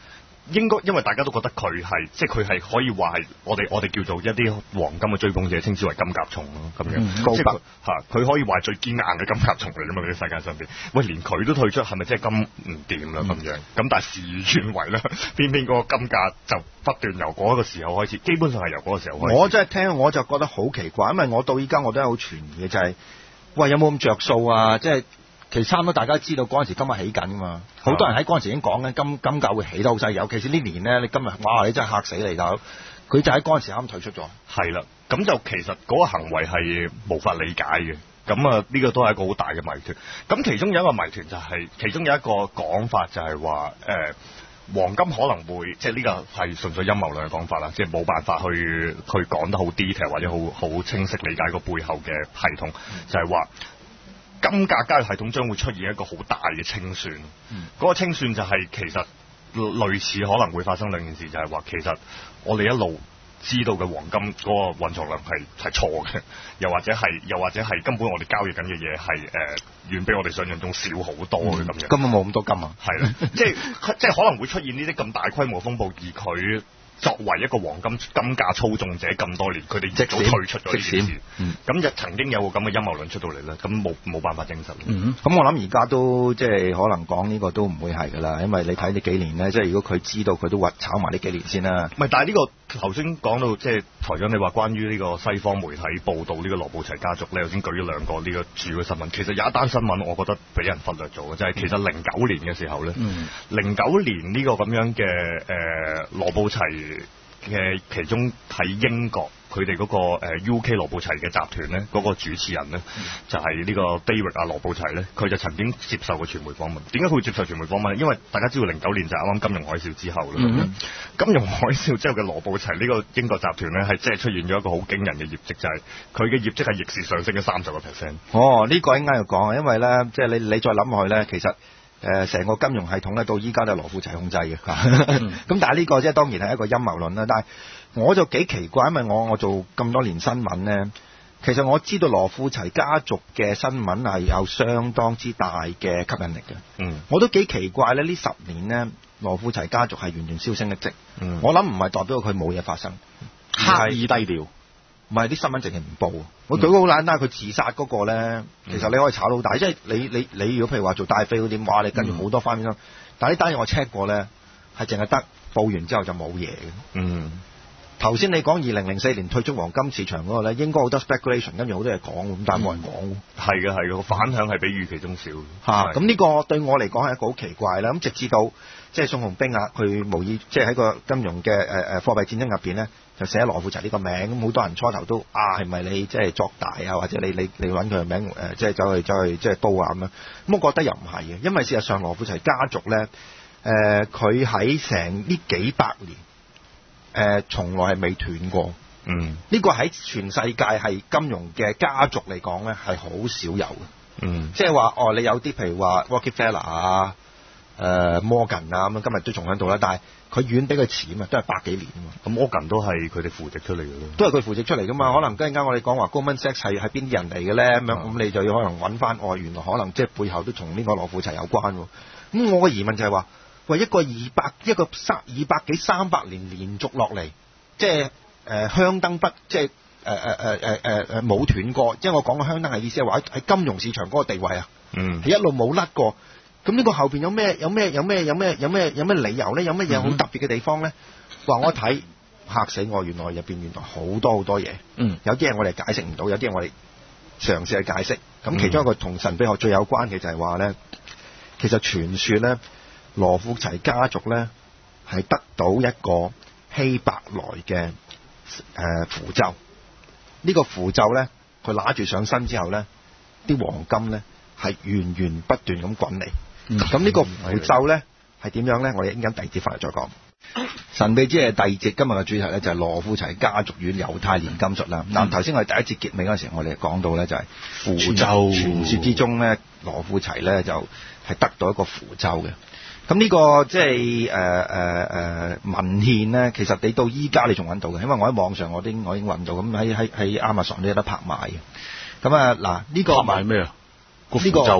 應該因為大家都覺得佢係即係佢係可以話係我哋我哋叫做一啲黃金嘅追捧者，稱之為金甲蟲咯咁樣。 嗯、高北嚇，佢可以話最堅硬嘅金甲蟲嚟㗎嘛？呢個世界上邊，喂，連佢都退出，係咪真係金唔掂啦咁樣？咁但係事與願違咧，偏偏嗰個金價就不斷由嗰個時候開始，基本上係由嗰個時候開始。 我真係聽我就覺得好奇怪，因為我到依家我都係好存疑嘅，就係、是、喂有冇咁着數啊？即係。其實差唔多大家知道嗰陣時金價起緊㗎嘛，好多人喺嗰陣時已經講緊金金價會起得好犀利，尤其是呢年咧，你今日哇你真係嚇死你大佬，佢就喺嗰陣時啱退出咗。 係啦，咁就其實嗰個行為係無法理解嘅，咁啊呢個都係一個好大嘅謎團。咁其中有一個謎團就係、是，其中有一個講法就係話誒黃金可能會即係呢個係純粹陰謀論嘅講法啦，即係冇辦法去去講得好 detail 或者好好清晰理解個背後嘅系統，嗯、就係話。金價交易系統將會出現一個好大嘅清算，嗰、嗯、個清算就係其實類似可能會發生兩件事，就係、是、話其實我哋一路知道嘅黃金嗰個蘊藏量係係錯嘅，又或者係又或者係根本我哋交易緊嘅嘢係誒遠比我哋想象中少好多嘅咁樣， 根本冇咁多金啊， 係啦，即係即係可能會出現呢啲咁大規模風暴，而佢。作為一個黃金金價操縱者咁多年，佢哋一早退出咗呢件事。咁就曾經有個咁嘅陰謀論出到嚟咧，咁冇冇辦法證實。咁、嗯、 我諗而家都即係可能講呢個都唔會係㗎啦，因為你睇呢幾年咧，即係如果佢知道佢都話炒埋呢幾年先啦。 唔係，但係呢個頭先講到即係台長你話關於呢個西方媒體報導呢個羅布齊家族咧，頭先舉咗兩個呢個主要嘅新聞。其實有一單新聞我覺得俾人忽略咗嘅，就係、是、其實零九年嘅時候咧，零九、嗯、年呢個咁樣嘅誒、呃、羅布齊。嘅其中喺英國佢哋嗰個 U K 羅布齊嘅集團咧，嗰、嗰個主持人咧、嗯、就係呢個 David 啊羅布齊咧，佢就曾經接受過傳媒訪問。點解佢會接受傳媒訪問？因為大家知道零九年就啱啱金融海嘯之後啦。嗯、金融海嘯之後嘅羅布齊呢個英國集團咧，係即係出現咗一個好驚人嘅業績，就係佢嘅業績係逆市上升咗三十個 percent。 哦，呢、呢個應該要講啊，因為咧，即係你你再諗落去咧，其實。誒成、呃、個金融系統咧，到依家都係羅富齊控制嘅，咁、嗯、但係呢個即係當然係一個陰謀論啦。但係我就幾奇怪，因為我我做咁多年新聞咧，其實我知道羅富齊家族嘅新聞係有相當之大嘅吸引力嘅。嗯，我都幾奇怪咧，呢十年咧，羅富齊家族係完全銷聲匿跡。嗯，我諗唔係代表佢冇嘢發生， 刻意低調。 唔係啲新聞淨係唔報，我舉個好簡單，佢自殺嗰個咧，其實你可以炒到好大，即係你你你如果譬如話做大飛嗰啲，哇！你跟住好多翻面，但係呢單嘢我 check 過咧，係淨係得報完之後就冇嘢嘅。嗯，頭先你講二零零四年退出黃金市場嗰個咧，應該好多 speculation，跟住好多嘢講，咁但係冇人講。 係嘅係嘅，反響係比預期中少。 嚇，咁呢個對我嚟講係一個好奇怪啦。咁直至到即係宋鴻兵啊，佢無意即係喺個金融嘅誒誒貨幣戰爭入邊咧。就寫羅富齊呢個名，咁好多人初頭都啊係咪你即係作大啊，或者你你你揾佢嘅名誒、呃，即係走去走去即係刀啊咁樣？咁我覺得又唔係嘅，因為事實上羅富齊家族咧，誒佢喺成呢幾百年誒、呃，從來係未斷過。嗯，呢個喺全世界係金融嘅家族嚟講咧，係好少有嘅。嗯，即係話哦，你有啲譬如話 Rockefeller 啊。誒、呃、Morgan 啊咁樣，今日都仲喺度啦，但係佢遠比佢遲啊嘛，都係百幾年啊嘛。 咁 Morgan 都係佢哋扶植出嚟嘅咯， 都係佢扶植出嚟噶嘛。可能跟陣間我哋講話 Goldman Sachs 係係邊啲人嚟嘅咧咁樣，咁你就要可能揾翻，哦原來可能即係背後都同呢個羅富齊有關喎。咁我嘅疑問就係話，喂一個二百一個三二百幾三百年連續落嚟，即係誒香燈不即係誒誒誒誒誒誒冇斷過，即係我講嘅香燈係意思係話喺金融市場嗰個地位啊，嗯，係一路冇甩過。咁呢個後邊有咩有咩有咩有咩有咩有咩理由咧？有咩嘢好特別嘅地方咧？話我睇嚇死我，原來入邊原來好多好多嘢。嗯，有啲嘢我哋解釋唔到，有啲嘢我哋嘗試去解釋。咁其中一個同神秘學最有關嘅就係話咧，其實傳說咧，羅富齊家族咧係得到一個希伯來嘅誒符咒。呢個符咒咧，佢拿住上身之後咧，啲黃金咧係源源不斷咁滾嚟。咁呢、嗯、個符咒咧係點樣咧？我哋一陣間第二節翻嚟再講。神秘之夜第二節，今日嘅主題咧就係羅富齊家族與猶太煉金術啦。嗱頭先我哋第一節結尾嗰陣時，我哋講到咧就係符咒傳說之中咧，羅富齊咧就係得到一個符咒嘅。咁呢、這個即係誒誒誒文獻咧，其實你到依家你仲揾到嘅，因為我喺網上我啲我已經揾到，咁喺喺喺 Amazon 都有得拍賣嘅。咁啊嗱呢個拍賣咩啊？個符咒啊？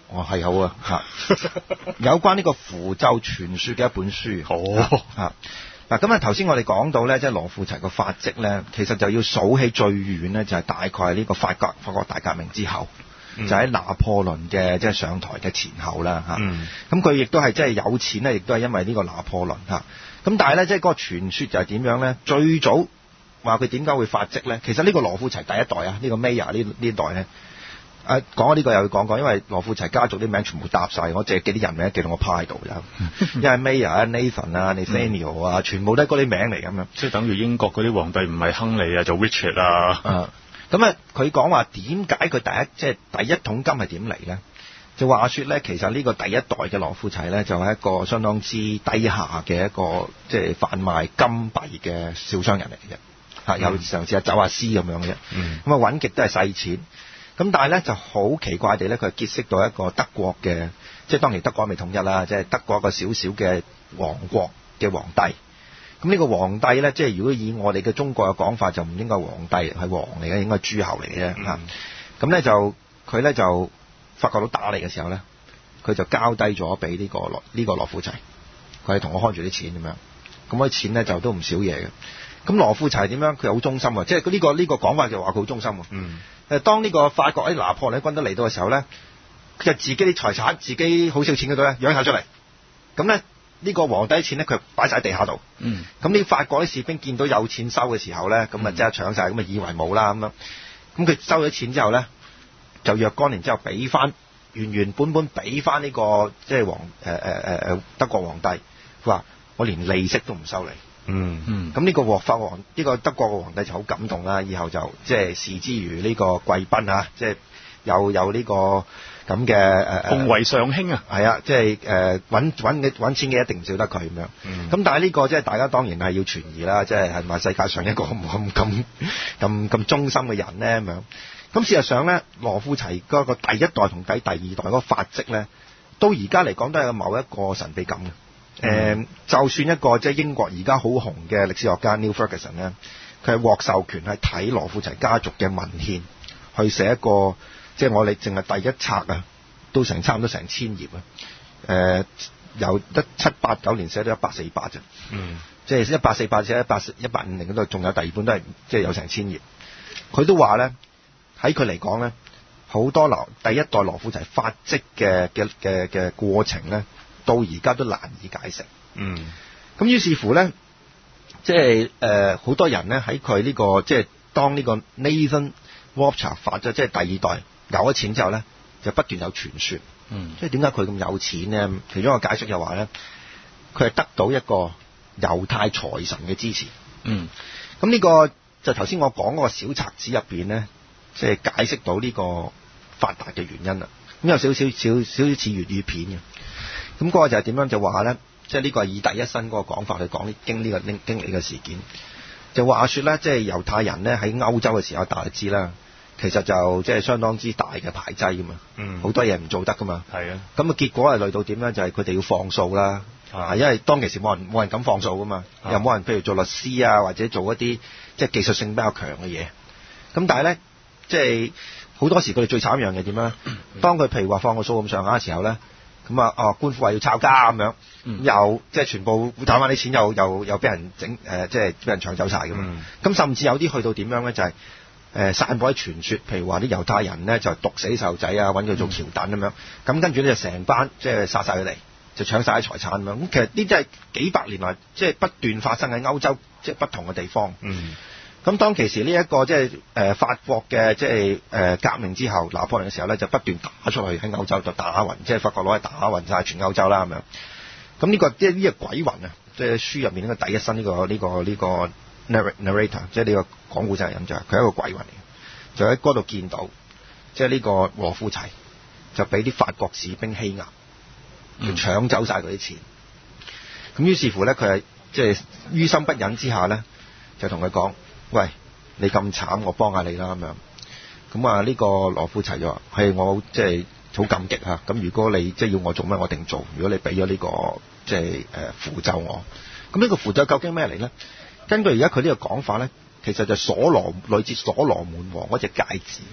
哦，係好啊嚇，有關呢個符咒傳說嘅一本書。 哦嚇嗱，咁啊頭先我哋講到咧，即係羅富齊個發跡咧，其實就要數起最遠咧，就係大概係呢個法國法國大革命之後，嗯、就喺拿破崙嘅即係上台嘅前後啦嚇。咁佢亦都係即係有錢咧，亦都係因為呢個拿破崙嚇。咁但係咧，即係嗰個傳說就係點樣咧？最早話佢點解會發跡咧？其實呢個羅富齊第一代啊，呢、呢個 Mayer 呢呢代咧。誒講呢個又要講講，因為羅富齊家族啲名全部搭晒，我淨係記啲人名記到我趴喺度啫。因為 Mayer 啊、Nathan 啊、Nathaniel 啊，全部都係嗰啲名嚟咁樣。 即係等於英國嗰啲皇帝唔係亨利啊，就 Richard 啊。 啊，咁啊，佢講話點解佢第一即係第一桶金係點嚟咧？就話說咧，其實呢個第一代嘅羅富齊咧，就係一個相當之低下嘅一個即係販賣金幣嘅小商人嚟嘅啫。嚇，有嘗試下走下私咁樣嘅啫。咁啊揾極都係細錢。咁但係咧就好奇怪地咧，佢結識到一個德國嘅，即係當年德國未統一啦，即係德國一個小小嘅王國嘅皇帝。咁呢個皇帝咧，即係如果以我哋嘅中國嘅講法，就唔應該皇帝係王嚟嘅，應該係諸侯嚟嘅啫嚇。咁咧、嗯、就佢咧就發覺到打嚟嘅時候咧，佢就交低咗俾呢個羅呢、這個羅富齊，佢係同我看住啲錢咁樣。咁嗰啲錢咧就都唔少嘢嘅。咁羅富齊點樣？佢好忠心啊！即係呢個呢、這個講法就話佢好忠心喎。嗯。誒，當呢個法國喺拿破崙軍都嚟到嘅時候咧，佢就自己啲財產、自己好少錢嗰度咧，揚晒出嚟。咁咧，呢個皇帝啲錢咧，佢擺晒喺地下度。嗯。咁呢法國啲士兵見到有錢收嘅時候咧，咁啊即係搶晒，咁啊以為冇啦咁樣。咁佢收咗錢之後咧，就若干年之後俾翻原原本本俾翻呢個即係皇誒誒誒誒德國皇帝，佢話我連利息都唔收你。嗯嗯，咁呢個獲法皇呢個德國嘅皇帝就好感動啦，以後就即係視之如呢個貴賓啊，即係有有呢個咁嘅誒奉為上卿啊， 係啊，即係誒揾揾嘅揾錢嘅一定唔少得佢咁樣。嗯，咁但係呢個即係大家當然係要存疑啦，即係係咪世界上一個咁咁咁咁忠心嘅人咧咁樣？咁事實上咧，羅富齊嗰個第一代同第第二代嗰個發跡咧，到而家嚟講都係有某一個神秘感嘅。誒、嗯，就算一個即係英國而家好紅嘅歷史學家 Neil Ferguson 咧，佢係獲授權係睇羅富齊家族嘅文獻，去寫一個即係我哋淨係第一冊啊，都成差唔多成千頁啊。誒、呃，由一七八九年寫到一八四八啫，嗯，即係一八四八寫一八一八五零嗰度，仲有第二本都係即係有成千頁。佢都話咧，喺佢嚟講咧，好多羅第一代羅富齊發跡嘅嘅嘅嘅過程咧，到而家都難以解釋。嗯，咁於是乎咧，即係誒好多人咧喺佢呢個即係當呢個 Nathan Rothschild 發咗即係第二代有咗錢之後咧，就不斷有傳說。嗯，即係點解佢咁有錢咧？其中一個解釋就話咧，佢係得到一個猶太財神嘅支持。嗯，咁呢個就頭先我講嗰個小冊子入邊咧，即係解釋到呢個發達嘅原因啦。咁有少少少少似粵語片嘅。咁、那、嗰個就係點樣就話咧，即係呢個係以第一身嗰個講法去講經呢個經經歷嘅事件。就話說咧，即係猶太人咧喺歐洲嘅時候，大家知啦，其實就即係相當之大嘅排擠噶嘛。嗯，好多嘢唔做得噶嘛。係啊。咁啊結果係累到點咧？就係佢哋要放數啦。啊，因為當其時冇人冇人敢放數噶嘛，啊、又冇人譬如做律師啊，或者做一啲即係技術性比較強嘅嘢。咁但係咧，即係好多時佢哋最慘一樣嘢點咧？當佢譬如話放個數咁上下嘅時候咧。咁啊，哦，官府話要抄家咁樣，嗯、又即係全部賺翻啲錢，又又又俾人整誒、呃，即係俾人搶走晒㗎嘛。咁、嗯、甚至有啲去到點樣咧，就係、是、誒、呃、散播啲傳說，譬如話啲猶太人咧就毒死細路仔啊，揾佢做橋躉咁樣。咁、嗯、跟住咧就成班即係殺晒佢嚟，就搶晒啲財產咁樣。咁其實呢啲係幾百年來即係不斷發生喺歐洲即係不同嘅地方。嗯。咁當其時呢一個即係誒法國嘅即係誒革命之後，拿破崙嘅時候咧，就不斷打出去喺歐洲就打暈，即係法國攞嚟打暈晒全歐洲啦咁樣。咁呢個即係呢個鬼魂啊，即係書入面呢個第一身呢個呢個呢個 narrator， 即係呢個講古仔人就係佢係一個鬼魂嚟嘅，就喺嗰度見到，即係呢個羅富齊就俾啲法國士兵欺壓，就搶走晒佢啲錢。咁於是乎咧，佢係即係於心不忍之下咧，就同佢講。喂，你咁慘，我幫下你啦咁樣。咁啊，呢個羅富齊就話：係我即係好感激嚇。咁如果你即係要我做咩，我一定做。如果你俾咗呢個即係誒符咒我，咁呢個符咒究竟咩嚟咧？根據而家佢呢個講法咧，其實就所羅類似所羅門王嗰隻戒指。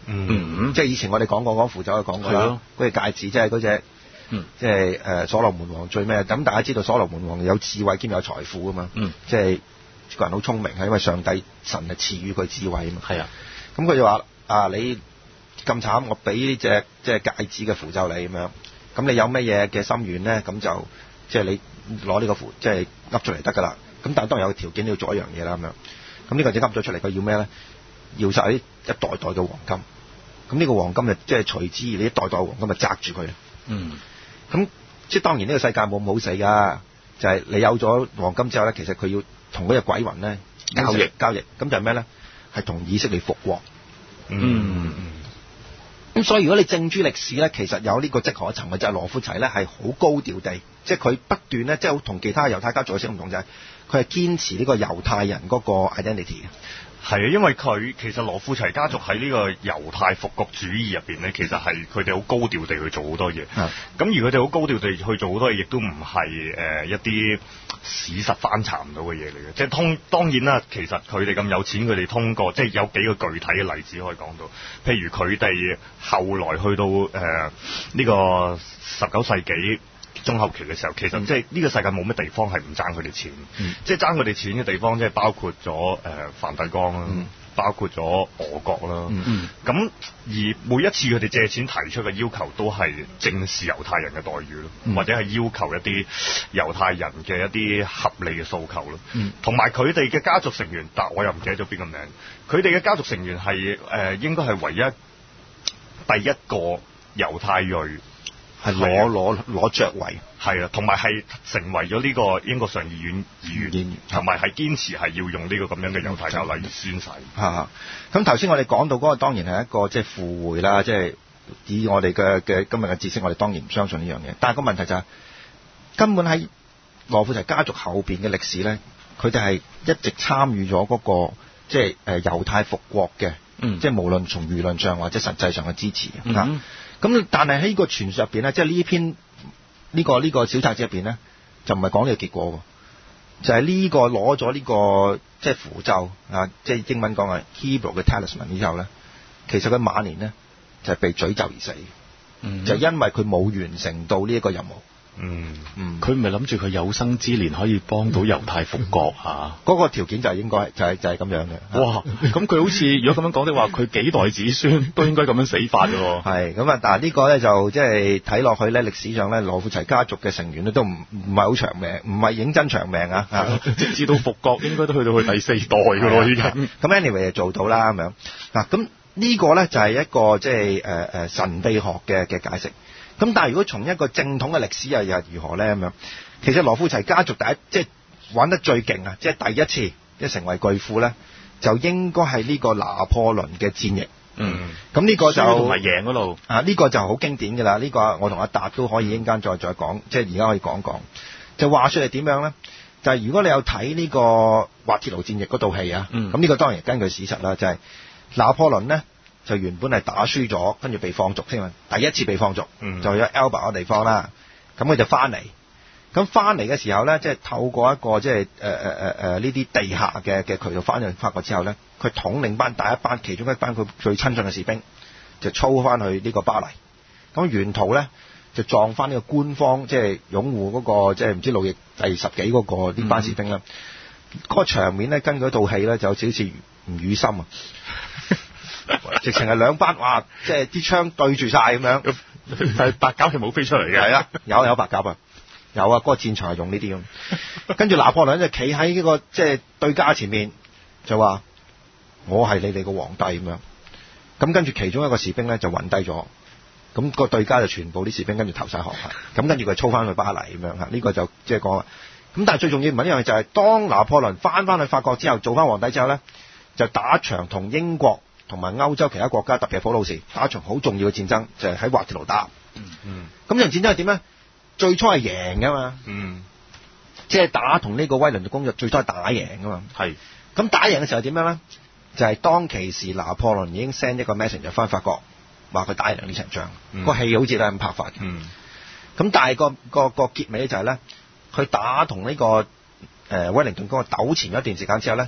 嗯， 即係以前我哋講過嗰符咒講過啦，嗰隻戒指即係嗰隻，即係誒所羅門王最咩？咁大家知道所羅門王有智慧兼有財富啊嘛， 嗯、 即係個人好聰明，係因為上帝神係賜予佢智慧啊嘛。 係啊， 咁佢就話啊，你咁慘，我俾呢隻即係戒指嘅符咒你咁樣，咁你有咩嘢嘅心願咧？咁就即係你攞呢個符，即係噏出嚟得㗎啦。咁但係當然有個條件，你要做一樣嘢啦咁樣。咁呢個就噏咗出嚟，佢要咩咧？要晒啲一代代嘅黃金。咁呢個黃金就即係隨之你一代代黃金就擲住佢。 嗯。 咁即係當然呢個世界冇咁好死㗎，就係、是、你有咗黃金之後咧，其實佢要同嗰隻鬼魂咧交易交易。咁就係咩咧？係同以色列復國。 嗯。 咁所以如果你正諸歷史咧，其實有呢個跡可尋嘅就係、是、羅富齊咧係好高調地，即係佢不斷咧，即係同其他猶太家族有少唔同，就係佢係堅持呢個猶太人嗰個 identity 嘅。 係啊，因為佢其實羅富齊家族喺呢個猶太復國主義入邊咧，其實係佢哋好高調地去做好多嘢。咁、嗯、而佢哋好高調地去做好多嘢，亦都唔係誒一啲史實翻查唔到嘅嘢嚟嘅。即係通當然啦，其實佢哋咁有錢，佢哋通過即係有幾個具體嘅例子可以講到。譬如佢哋後來去到誒呢、呃這個十九世紀中後期嘅時候，其實即係呢個世界冇咩地方係唔爭佢哋錢，嗯、即係爭佢哋錢嘅地方，即係包括咗誒、呃、梵蒂岡啦，嗯、包括咗俄國啦。咁、嗯、而每一次佢哋借錢提出嘅要求，都係正視猶太人嘅待遇咯，嗯、或者係要求一啲猶太人嘅一啲合理嘅訴求咯。同埋佢哋嘅家族成員，但我又唔記得咗邊個名。佢哋嘅家族成員係誒、呃、應該係唯一第一個猶太裔。係攞攞攞爵位，係啊，同埋係成為咗呢個英國上議院議員，同埋係堅持係要用呢個咁樣嘅猶太教嚟宣誓。嚇！咁頭先我哋講到嗰個當然係一個即係附會啦，即係以我哋嘅嘅今日嘅知識，我哋當然唔相信呢樣嘢。但係個問題就係、是、根本喺羅富齊家族後邊嘅歷史咧，佢哋係一直參與咗嗰個即係誒猶太復國嘅，嗯、即係無論從輿論上或者實際上嘅支持。嗯嗯咁但係喺呢個傳說入邊咧，即係呢篇呢、呢個呢、呢個小冊子入邊咧，就唔係講呢個結果喎，就係、是、呢個攞咗呢個即係符咒啊，即係英文講係 Hebrew 嘅 talisman 之後咧，其實佢晚年咧就係、是、被詛咒而死，嗯、就因為佢冇完成到呢一個任務。嗯嗯， 佢唔係諗住佢有生之年可以幫到猶太復國嚇？嗰、 嗯嗰個條件就係應該就係、是、就係、是、咁樣嘅。 哇！咁佢好似如果咁樣講的話，佢幾代子孫都應該咁樣死法嘅喎。 係咁啊！但係呢個咧就即係睇落去咧，歷史上咧羅富齊家族嘅成員咧都唔唔係好長命，唔係認真長命啊！ 直至到復國應該都去到佢第四代嘅咯，已經。 咁 anyway 就做到啦咁樣嗱。咁呢個咧就係一個即係誒誒神秘學嘅嘅解釋。咁但係如果從一個正統嘅歷史又又如何咧咁樣？其實羅富齊家族第一即係玩得最勁啊！即係第一次即係成為巨富咧，就應該係呢個拿破崙嘅戰役。嗯，咁呢個就同埋贏嗰度啊，呢、呢個就好經典㗎啦。呢、呢個我同阿達都可以一陣間再再講，即係而家可以講講。就話說係點樣咧？就係、係、如果你有睇呢個滑鐵盧戰役嗰套戲啊，咁呢、嗯、個當然根據史實啦，就係、係、拿破崙咧。就原本係打輸咗，跟住被放逐先嘛。第一次被放逐，嗯、就去咗 Elba 嗰地方啦。咁佢就翻嚟，咁翻嚟嘅時候咧，即係透過一個即係誒誒誒誒呢啲地下嘅嘅渠道翻去法國之後咧，佢統領班第一班其中一班佢最親信嘅士兵，就操翻去呢個巴黎。咁沿途咧就撞翻呢個官方即係擁護嗰、嗰個即係唔知路易第十幾嗰個呢班士兵啦。嗰、嗯、個場面咧，跟嗰套戲咧就好似吳宇森啊！直情係兩班，哇！即係啲槍對住晒咁樣， 但係白鴿係冇飛出嚟嘅。 係啊，有有白鴿啊，有啊，嗰、嗰個戰場係用呢啲咁。跟住拿破崙就企喺呢個即係對家前面，就話我係你哋個皇帝咁樣。咁跟住其中一個士兵咧就暈低咗，咁、個對家就全部啲士兵跟住投晒降啦。咁跟住佢操翻去巴黎咁樣嚇，呢、呢個就即係講啦。咁但係最重要唔係一樣嘢，就係當拿破崙翻翻去法國之後，做翻皇帝之後咧，就打場同英國同埋歐洲其他國家，特別係普魯士打一場好重要嘅戰爭，就係、是、喺滑鐵盧打。嗯，咁場戰爭係點咧？最初係贏噶嘛。嗯，即係打同呢個威倫特公約，最初係打贏噶嘛。係。咁打贏嘅時候點樣咧？就係、是、當其時拿破崙已經 send 一個 message 翻法國，話佢打贏呢場仗。嗯、個戲好似都係咁拍法嘅。嗯。咁但係、個個個結尾就係咧，佢打同呢、個誒、呃、威靈頓公約糾纏咗一段時間之後咧。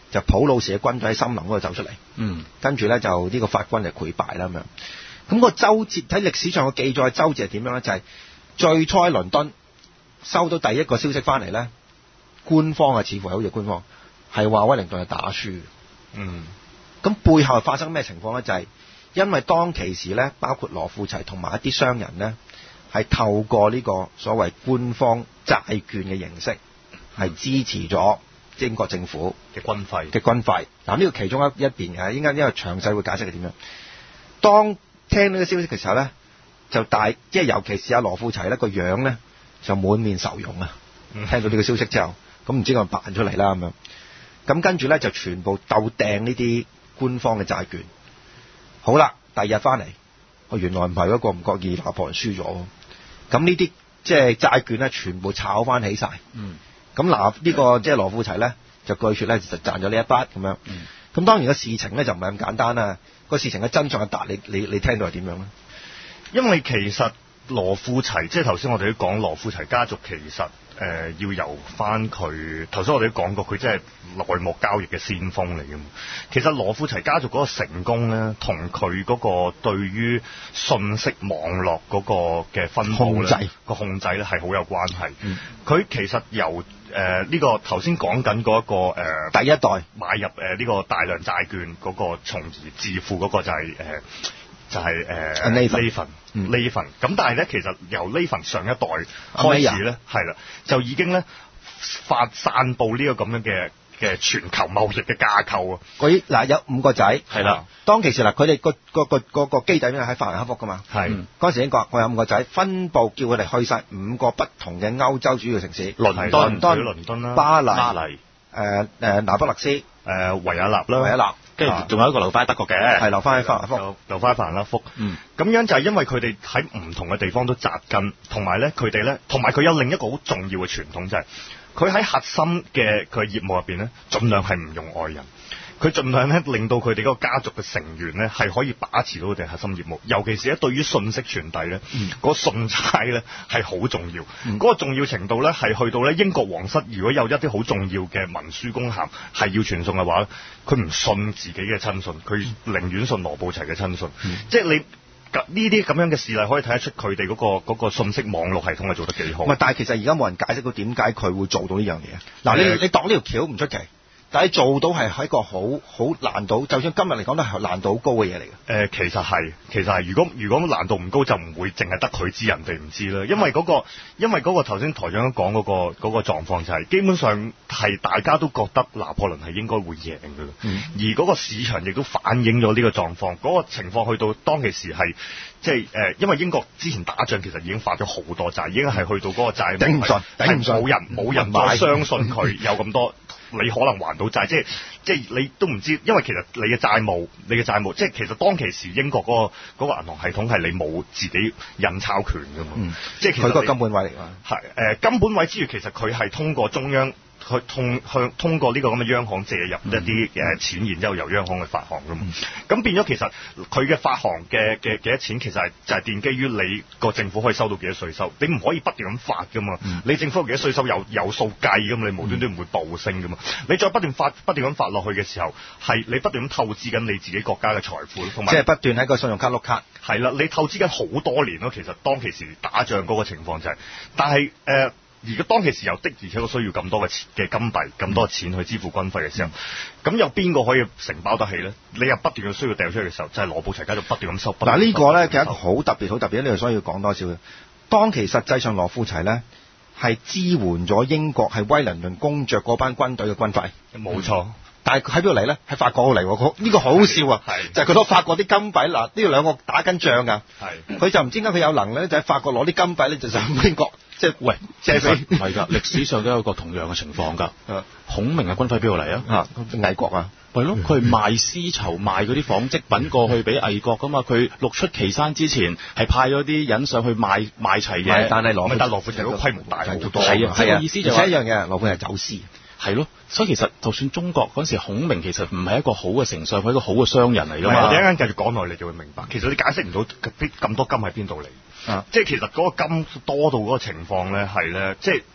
就普魯士嘅軍隊喺森林嗰度走出嚟， 嗯， 跟住咧就呢個法軍就潰敗啦咁樣。咁、個周捷喺歷史上嘅記載，周捷係點樣咧？就係、是、最初喺倫敦收到第一個消息翻嚟咧，官方啊似乎係好似官方係話威靈頓係打輸。 嗯， 咁背後發生咩情況咧？就係、是、因為當其時咧，包括羅富齊同埋一啲商人咧，係透過呢個所謂官方債券嘅形式，係支持咗英國政府嘅軍費嘅軍費。嗱，呢個其中一一邊嘅，應該因為詳細會解釋係點樣。當聽到呢個消息嘅時候咧，就大即係尤其是阿羅富齊咧個樣咧就滿面愁容啊！ 嗯、 聽到呢個消息之後，咁唔知佢扮出嚟啦咁樣。咁跟住咧就全部鬥掟呢啲官方嘅債券。好啦，第二日翻嚟，我原來唔係嗰個唔覺意拿破崙輸咗。咁呢啲即係債券咧，全部炒翻起晒。 嗯。 咁嗱，呢個即係羅富齊咧，就據說咧就賺咗呢一筆咁樣。咁、嗯、當然個事情咧就唔係咁簡單啦。個事情嘅真相嘅答，你你你聽到係點樣咧？ 因為其實羅富齊，即係頭先我哋都講羅富齊家族，其實誒、呃、要由翻佢頭先我哋都講過，佢真係內幕交易嘅先鋒嚟嘅嘛。其實羅富齊家族嗰個成功咧，同佢嗰個對於信息網絡嗰個嘅分佈咧個控制咧係好有關係。佢、嗯、其實由誒呢、呃這個頭先講緊嗰一個誒、呃、 第一代買入誒呢、呃這個大量債券嗰、那個從而致富嗰個就係、是、誒。呃就係、是、誒、呃、呢份呢份咁，但係咧其實由呢份上一代開始咧，係啦，就已經咧發散佈呢個咁樣嘅嘅全球貿易嘅架構啊。 佢嗱有五個仔， 係啦， 當其時嗱佢哋個個個個個基地咧喺法蘭克福噶嘛，係嗰陣時已經講我有五個仔，分佈叫佢哋去晒五個不同嘅歐洲主要城市，倫敦、倫敦啦、巴黎、巴黎、誒誒那不勒斯、誒維也納啦、維也納。 跟住仲有一個留翻喺德國嘅， 係留翻喺法蘭克福， 留翻喺法蘭克福。嗯，咁樣就係因為佢哋喺唔同嘅地方都紮根，同埋咧佢哋咧，同埋佢有另一個好重要嘅傳統，就係佢喺核心嘅佢業務入邊咧，盡量係唔用外人。佢盡量咧令到佢哋嗰個家族嘅成員咧係可以把持到佢哋核心業務，尤其是咧對於信息傳遞咧，嗯，嗰個信差咧係好重要。嗰、嗯嗰個重要程度咧係去到咧英國皇室如果有一啲好重要嘅文書公函係要傳送嘅話，佢唔信自己嘅親信，佢寧願信羅布齊嘅親信。嗯、即係你呢啲咁樣嘅事例可以睇得出佢哋嗰個嗰個信息網絡系統係做得幾好。 但係其實而家冇人解釋到點解佢會做到呢樣嘢。嗱，你你當呢條橋唔出奇。但係做到係一個好好難度，就算今日嚟講都係難度好高嘅嘢嚟嘅。誒、 呃，其實係，其實係。如果如果難度唔高，就唔會淨係得佢知，人哋唔知啦。因為嗰、嗰個，因為嗰個頭先台長講嗰、嗰個嗰、嗰個狀況就係、係，基本上係大家都覺得拿破崙係應該會贏嘅啦。嗯、而嗰個市場亦都反映咗呢個狀況，嗰、嗰個情況去到當其時係，即係誒，因為英國之前打仗其實已經發咗好多債，已經係去到嗰個債頂唔順，頂唔順，冇人冇人再相信佢有咁多。你可能還到債，即係即係你都唔知，因為其實你嘅債務，你嘅債務，即係其實當其時英國嗰、嗰個嗰、嗰個銀行系統係你冇自己印鈔權㗎嘛，嗯、即係其實佢個金本位嚟㗎， 係誒、呃、金本位之餘，其實佢係通過中央。去通向通過呢個咁嘅央行借入一啲誒錢，然之後由央行去發行噶嘛。咁、嗯、變咗其實佢嘅發行嘅嘅幾多錢，其實係就係奠基於你個政府可以收到幾多稅收。你唔可以不斷咁發噶嘛。嗯、你政府有幾多稅收有有數計噶嘛？你無端端唔會暴升噶嘛。你再不斷發不斷咁發落去嘅時候，係你不斷咁透支緊你自己國家嘅財富，同埋即係不斷喺個信用卡碌卡。 係啦，你透支緊好多年咯。其實當其時打仗嗰個情況就係、是，但係誒。呃而家當其時又的而且確需要咁多嘅嘅金幣、咁多錢去支付軍費嘅時候，咁、嗯、有邊個可以承包得起咧？你又不斷嘅需要掉出去嘅時候，就係、是、羅布齊家就不斷咁收。 嗱呢個咧，其實一個好特別、好特別，呢度所以要講多少嘅。當其實際上羅富齊咧係支援咗英國係威靈頓公爵嗰班軍隊嘅軍費， 冇錯。嗯、但係喺邊度嚟咧？喺法國度嚟，呢、這個好笑啊！係就係佢攞法國啲金幣嗱，呢度兩個打緊仗㗎。係佢就唔知點解佢有能力咧，就喺法國攞啲金幣咧，就上英國。即係喂，借俾唔係㗎，歷史上都有個同樣嘅情況㗎。孔明嘅軍費邊度嚟啊？啊，魏國啊，係咯，佢係賣絲綢、賣嗰啲紡織品過去俾魏國㗎嘛。佢六出祁山之前係派咗啲人上去賣賣齊嘢。但係羅，但係羅富齊嗰個規模大好多。係啊，係啊，意思就係一樣嘢，羅富齊走私。係咯，所以其實就算中國嗰陣時，孔明其實唔係一個好嘅丞相，係一個好嘅商人嚟㗎嘛。我哋一陣間繼續講落嚟，你就會明白。其實你解釋唔到咁多金喺邊度嚟。啊！即係其實嗰個金多到嗰個情況咧，係咧，即係嗱，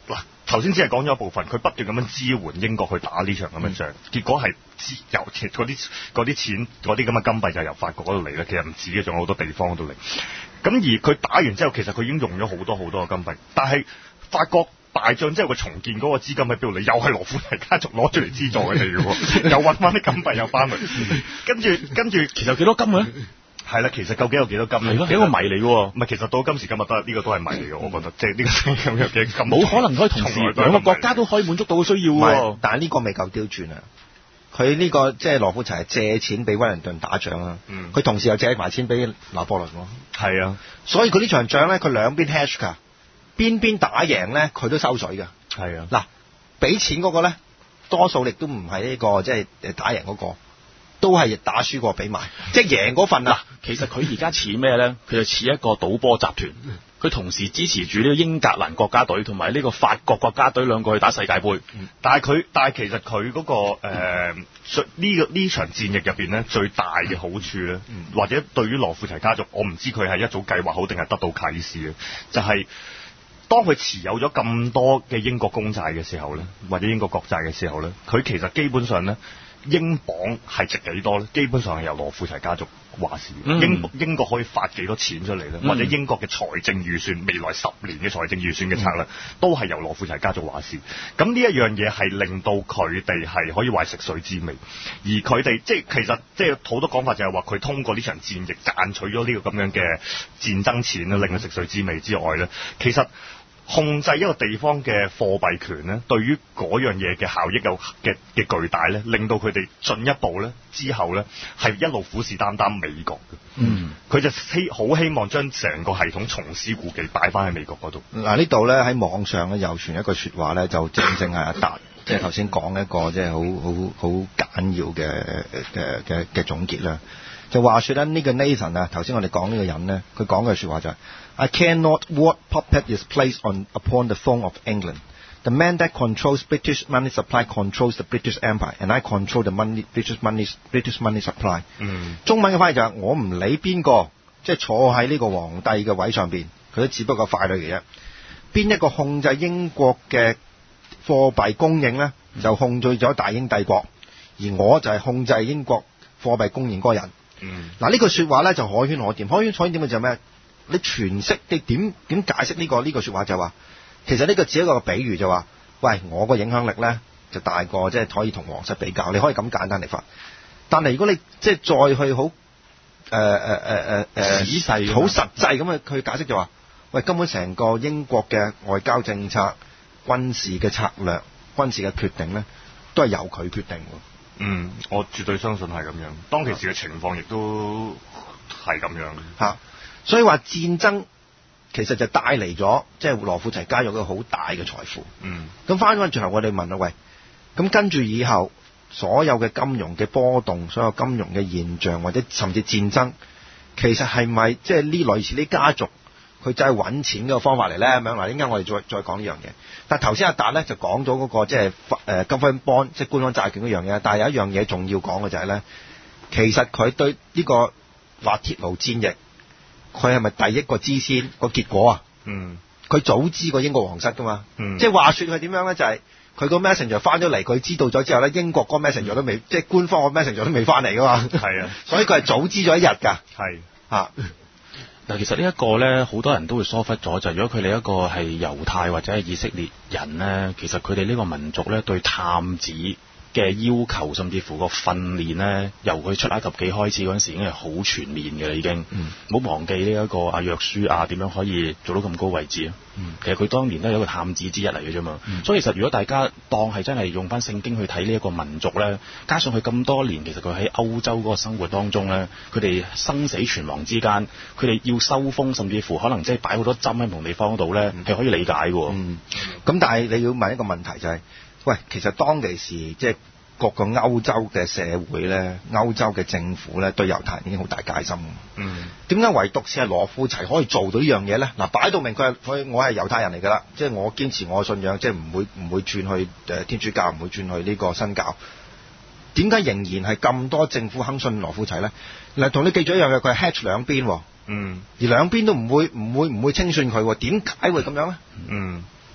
頭先只係講咗一部分，佢不斷咁樣支援英國去打呢場咁嘅仗，結果係由嗰啲嗰啲錢嗰啲咁嘅金幣就由法國嗰度嚟咧，其實唔止嘅，仲有好多地方嗰度嚟。咁而佢打完之後，其實佢已經用咗好多好多嘅金幣，但係法國大仗之後佢重建嗰個資金喺邊度嚟？又係羅富齊家族攞出嚟資助佢哋嘅喎，又揾翻啲金幣又翻嚟，跟住跟住其實有幾多金啊？ 係啦，其實究竟有幾多金咧？ 係幾個謎嚟嘅喎。 唔係，其實到今時今日都係呢個都係謎嚟嘅，我覺得，即係呢個咁有幾金。 冇可能可以同時兩個國家都可以滿足到嘅需要喎。 但係呢個未夠刁鑽啊！佢呢個即係羅富齊係借錢俾威靈頓打仗啊，佢、嗯、同時又借埋錢俾拿破崙喎。係啊，所以佢呢場仗咧，佢兩邊 hedge 㗎，邊邊打贏咧，佢都收水㗎。係啊，嗱，俾錢嗰個咧，多數亦都唔係呢個即係誒打贏嗰、嗰個。都係打輸過俾埋，即係贏嗰份啊！ 其實佢而家似咩咧？佢就似一個賭波集團，佢同時支持住呢個英格蘭國家隊同埋呢個法國國家隊兩個去打世界盃。 嗯、但係佢，但係其實佢嗰、嗰個誒呢、呃呢個呢場戰役入邊咧，最大嘅好處咧，嗯、或者對於羅富齊家族，我唔知佢係一早計劃好定係得到啟示嘅，就係、是、當佢持有咗咁多嘅英國公債嘅時候咧，或者英國國債嘅時候咧，佢其實基本上咧。英鎊係值幾多咧？基本上係由羅富齊家族話事。嗯、英英國可以發幾多錢出嚟咧？嗯、或者英國嘅財政預算，未來十年嘅財政預算嘅策略，嗯、都係由羅富齊家族話事。咁呢一樣嘢係令到佢哋係可以話食水之味。而佢哋即係其實即係好多講法就係話佢通過呢場戰役賺取咗呢個咁樣嘅戰爭錢咧，令佢食水之味之外咧，其實。控制一個地方嘅貨幣權咧，對於嗰樣嘢嘅效益有嘅嘅巨大咧，令到佢哋進一步咧之後咧係一路虎視眈眈美國嘅。嗯，佢就希好希望將成個系統重施故技擺翻喺美國嗰度。 嗱、啊、呢度咧喺網上咧又傳一句説話咧，就正正係阿達，即係頭先講一個即係好好好簡要嘅嘅嘅嘅總結啦。就話説咧呢個 Nathan 啊，頭先我哋講呢個人咧，佢講嘅説話就係、是。I care not what puppet is placed on upon the throne of England. The man that controls British money supply controls the British Empire, and I control the money British money British money supply。嗯，中文嘅翻譯就係、是、我唔理邊個，即係坐喺呢個皇帝嘅位上邊，佢都只不過傀儡嚟嘅啫。邊一個控制英國嘅貨幣供應咧，就控制咗大英帝國，而我就係控制英國貨幣供應嗰個人。嗯，嗱呢句説話咧就可圈可點，可圈可點嘅就係咩？你詮釋你點點解釋呢、這個呢句説話就話，其實呢個只係一個比喻就話，喂我個影響力咧就大過即係可以同皇室比較，你可以咁簡單嚟發。但係如果你即係再去好誒誒誒誒誒仔細、好實際咁去去解釋就話，喂根本成個英國嘅外交政策、軍事嘅策略、軍事嘅決定咧，都係由佢決定喎。 嗯，我絕對相信係咁樣。當其時嘅情況亦都係咁樣嚇。啊所以話戰爭其實就帶嚟咗，即係羅富齊家有一個好大嘅財富。嗯。咁翻返轉頭，我哋問啦，喂，咁跟住以後所有嘅金融嘅波動，所有金融嘅現象，或者甚至戰爭，其實係咪即係呢類似啲家族佢就係揾錢嘅方法嚟咧？咁樣嗱，陣間我哋再再講呢樣嘢。但係頭先阿達咧就講咗嗰個即係誒金輝邦即係官方債券嗰樣嘢，但係有一樣嘢重要講嘅就係咧，其實佢對呢個滑鐵盧戰役。佢係咪第一個知先個結果啊？嗯，佢早知過英國皇室噶嘛。嗯，即係話說佢點樣咧？就係佢個 messenger 翻咗嚟，佢知道咗之後咧，英國嗰個 messenger 都未，即係官方個 messenger 都未翻嚟噶嘛。係啊，所以佢係早知咗一日㗎。係啊， 嗱，其實呢一個咧，好多人都會疏忽咗，就係如果佢哋一個係猶太或者係以色列人咧，其實佢哋呢個民族咧對探子嘅要求，甚至乎個訓練咧，由佢出埃及記開始嗰陣時已經係好全面嘅啦，已經。嗯。唔好忘記呢一個阿約書亞點樣可以做到咁高位置啊。嗯。其實佢當年都係一個探子之一嚟嘅啫嘛。嗯。所以其實如果大家當係真係用翻聖經去睇呢一個民族咧，加上佢咁多年，其實佢喺歐洲嗰個生活當中咧，佢哋生死存亡之間，佢哋要收風，甚至乎可能即係擺好多針喺唔同地方度咧，係、嗯、可以理解嘅。嗯。 咁但係你要問一個問題就係、是。喂，其實當其時即係各個歐洲嘅社會咧，歐洲嘅政府咧對猶太人已經好大戒心。嗯。點解唯獨是係羅富齊可以做到呢樣嘢咧？嗱，擺到明佢係佢我係猶太人嚟㗎啦，即係我堅持我嘅信仰，即係唔會唔會轉去誒天主教，唔會轉去呢個新教。點解仍然係咁多政府肯信羅富齊咧？嗱，同你記住一樣嘅，佢係 hedge 兩邊喎。嗯。而兩邊都唔會唔會唔會輕信佢喎？點解會咁樣咧？嗯。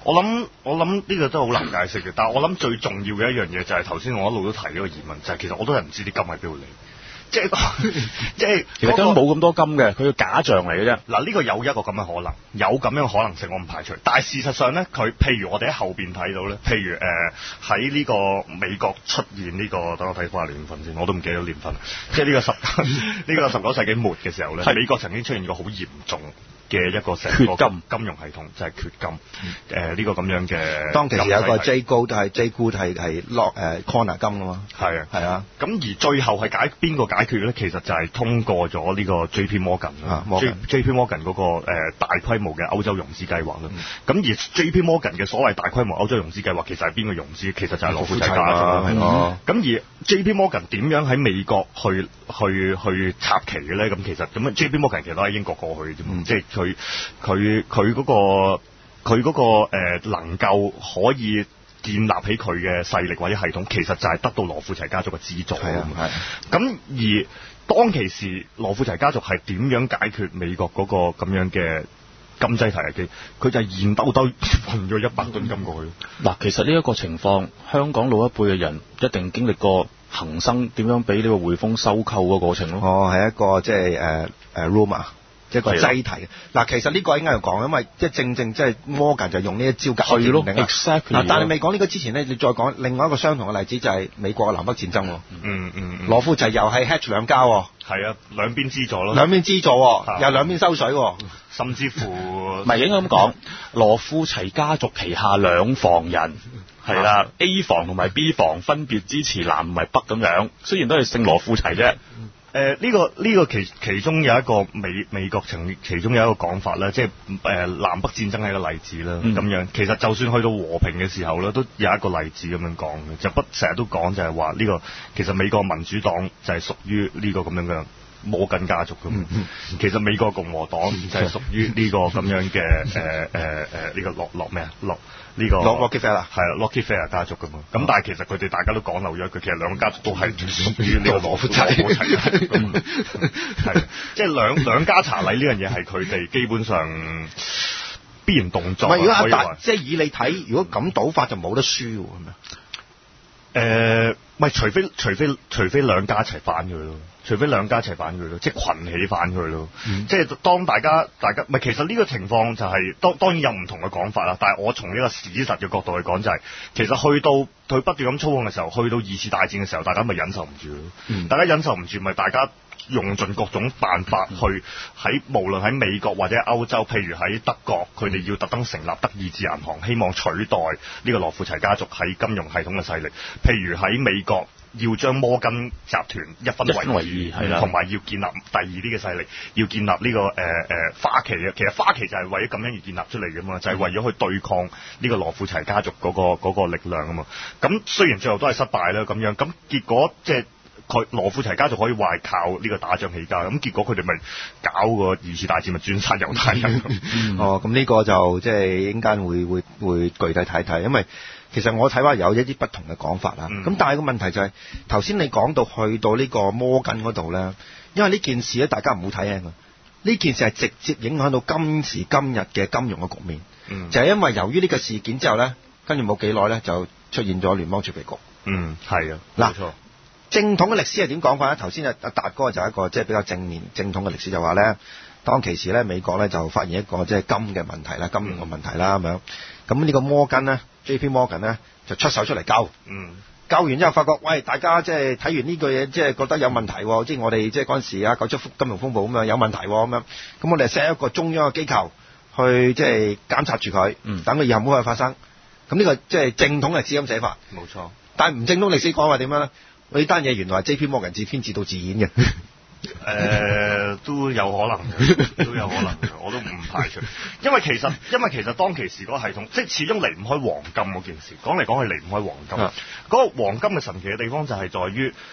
我諗我諗呢個都好難解釋嘅，但係我諗最重要嘅一樣嘢就係頭先我一路都提呢個疑問，就係、是、其實我都係唔知啲金喺邊度嚟。即係即係， 其實根本冇咁多金嘅，佢個假象嚟嘅啫。 嗱，呢個有一個咁嘅可能，有咁樣嘅可能性，我唔排除。但係事實上咧，佢譬如我哋喺後邊睇到咧，譬如誒喺呢個美國出現呢、這個，等我睇翻下年份先，我都唔記得年份。即係呢個十呢個十九世紀末嘅時候咧，美國曾經出現過好嚴重嘅一個成個金金融系統，就係、是、缺金。誒呢、嗯呃這個咁樣嘅， 當其時有一個 J Gould 係 J Gould 係係落誒 corner 金啊嘛。係啊，係啊。咁而最後係解邊個解決咧？其實就係通過咗呢個 J P Morgan 啦、啊、J P Morgan 嗰、那個、呃、大規模嘅歐洲融資計劃啦。咁、嗯、而 J P Morgan 嘅所謂大規模歐洲融資計劃，其實係邊個融資？其實就係羅富齊家族。咁、嗯、而 J P Morgan 點樣喺美國去去去插旗嘅咧？咁其實咁 J P Morgan 其實都喺英國過去嘅啫、嗯，即係佢佢佢嗰個佢嗰、那個、呃、能夠可以建立起佢嘅勢力或者系統，其實就係得到羅富齊家族嘅資助。係啊，係。咁而當其時，羅富齊家族係點樣解決美國嗰個咁樣嘅金擠提危機？佢就係現兜兜運咗一百噸金過去。嗱， 其實呢一個情況，香港老一輩嘅人一定經歷過恒生點樣俾呢個匯豐收購嘅過程咯。 哦，係一個即係誒誒 rumor。一個擠提嗱，其實呢個應該要講，因為即係正正即係摩根就用呢一招搞掂定啦。嗱，但係未講呢個之前咧，你再講另外一個相同嘅例子就係美國嘅南北戰爭。 嗯嗯嗯。羅富齊又係 hedge 兩家。 係啊，兩邊資助咯。 兩邊資助，又兩邊收水， 甚至乎唔係應該咁講。羅富齊家族旗下兩房人係啦、啊、，A 房同埋 B 房分別支持南唔係北咁樣，雖然都係姓羅富齊啫。 誒、呃、呢、這個呢、這個其其中有一個美美國情其中有一個講法啦，即係誒、呃、南北戰爭係一個例子啦，咁、嗯、樣其實就算去到和平嘅時候咧，都有一個例子咁樣講嘅，就不成日都講就係話呢個其實美國民主黨就係屬於呢個咁樣嘅摩根家族㗎嘛、嗯，其實美國共和黨就係屬於呢個咁樣嘅誒誒誒呢個落落咩啊落。呢、這個洛基菲亞係啊，洛基菲亞家族噶嘛，咁、嗯、但係其實佢哋大家都講漏咗一句，其實兩個家族都係屬於呢個羅富齊，係即係兩兩家茶禮呢樣嘢係佢哋基本上必然動作。唔係，如果阿達即係以你睇，如果咁賭法就冇得輸喎，係咪？ 誒、呃，唔係，除非除非除非兩家一齊反佢咯。除非兩家一齊反佢咯，即係群起反佢咯。嗯、即係當大家大家唔係，其實呢個情況就係、是、當當然有唔同嘅講法啦。但係我從呢個史實嘅角度去講、就是，就係其實去到佢不斷咁操控嘅時候，去到二次大戰嘅時候，大家咪忍受唔住咯、嗯。大家忍受唔住，咪大家用盡各種辦法去喺無論喺美國或者歐洲，譬如喺德國，佢哋要特登成立德意志銀行，希望取代呢個羅富齊家族喺金融系統嘅勢力。譬如喺美國，要將摩根集團一分為二，係啦，同埋要建立第二啲嘅勢力，要建立呢、這個誒誒、呃、花旗嘅。其實花旗就係為咗咁樣而建立出嚟嘅嘛，就係、是、為咗去對抗呢個羅富齊家族嗰、那個嗰、那個力量啊嘛。咁雖然最後都係失敗啦，咁樣咁結果即係佢羅富齊家族可以話係靠呢個打仗起家，咁結果佢哋咪搞個二次大戰，咪專殺猶太人。 嗯、哦，咁呢個就即係應間會會會具體睇睇，因為。其實我睇話有一啲不同嘅講法啦，咁、嗯、但係個問題就係頭先你講到去到呢個摩根嗰度咧，因為呢件事咧大家唔好睇輕啊，呢件事係直接影響到今時今日嘅金融嘅局面，嗯、就係、是、因為由於呢個事件之後咧，跟住冇幾耐咧就出現咗聯邦儲備局。 嗯，係啊， 嗱，正統嘅歷史係點講法咧？頭先阿阿達哥就係一個即係比較正面正統嘅歷史，就話咧，當其時咧美國咧就發現一個即係金嘅問題啦，金融嘅問題啦咁樣，咁呢個摩根咧。J P Morgan 咧就出手出嚟救，嗯，救完之後發覺，喂，大家即係睇完呢句嘢，即係覺得有問題，即係我哋即係嗰陣時啊，九七金融風暴咁樣有問題咁樣，咁我哋 set 一個中央嘅機構去即係監察住佢，嗯，等佢以後唔好再發生。咁呢個即係正統歷史咁寫法，冇錯。但係唔正統歷史講話點樣咧？呢單嘢原來係 J P Morgan 自編自導自演嘅。 誒、呃、都有可能嘅，都有可能嘅，我都唔排除。因為其實因為其實當其時嗰個系統，即係始終離唔開黃金嗰件事。講嚟講去離唔開黃金。嗰、啊嗰個黃金嘅神奇嘅地方就係在於，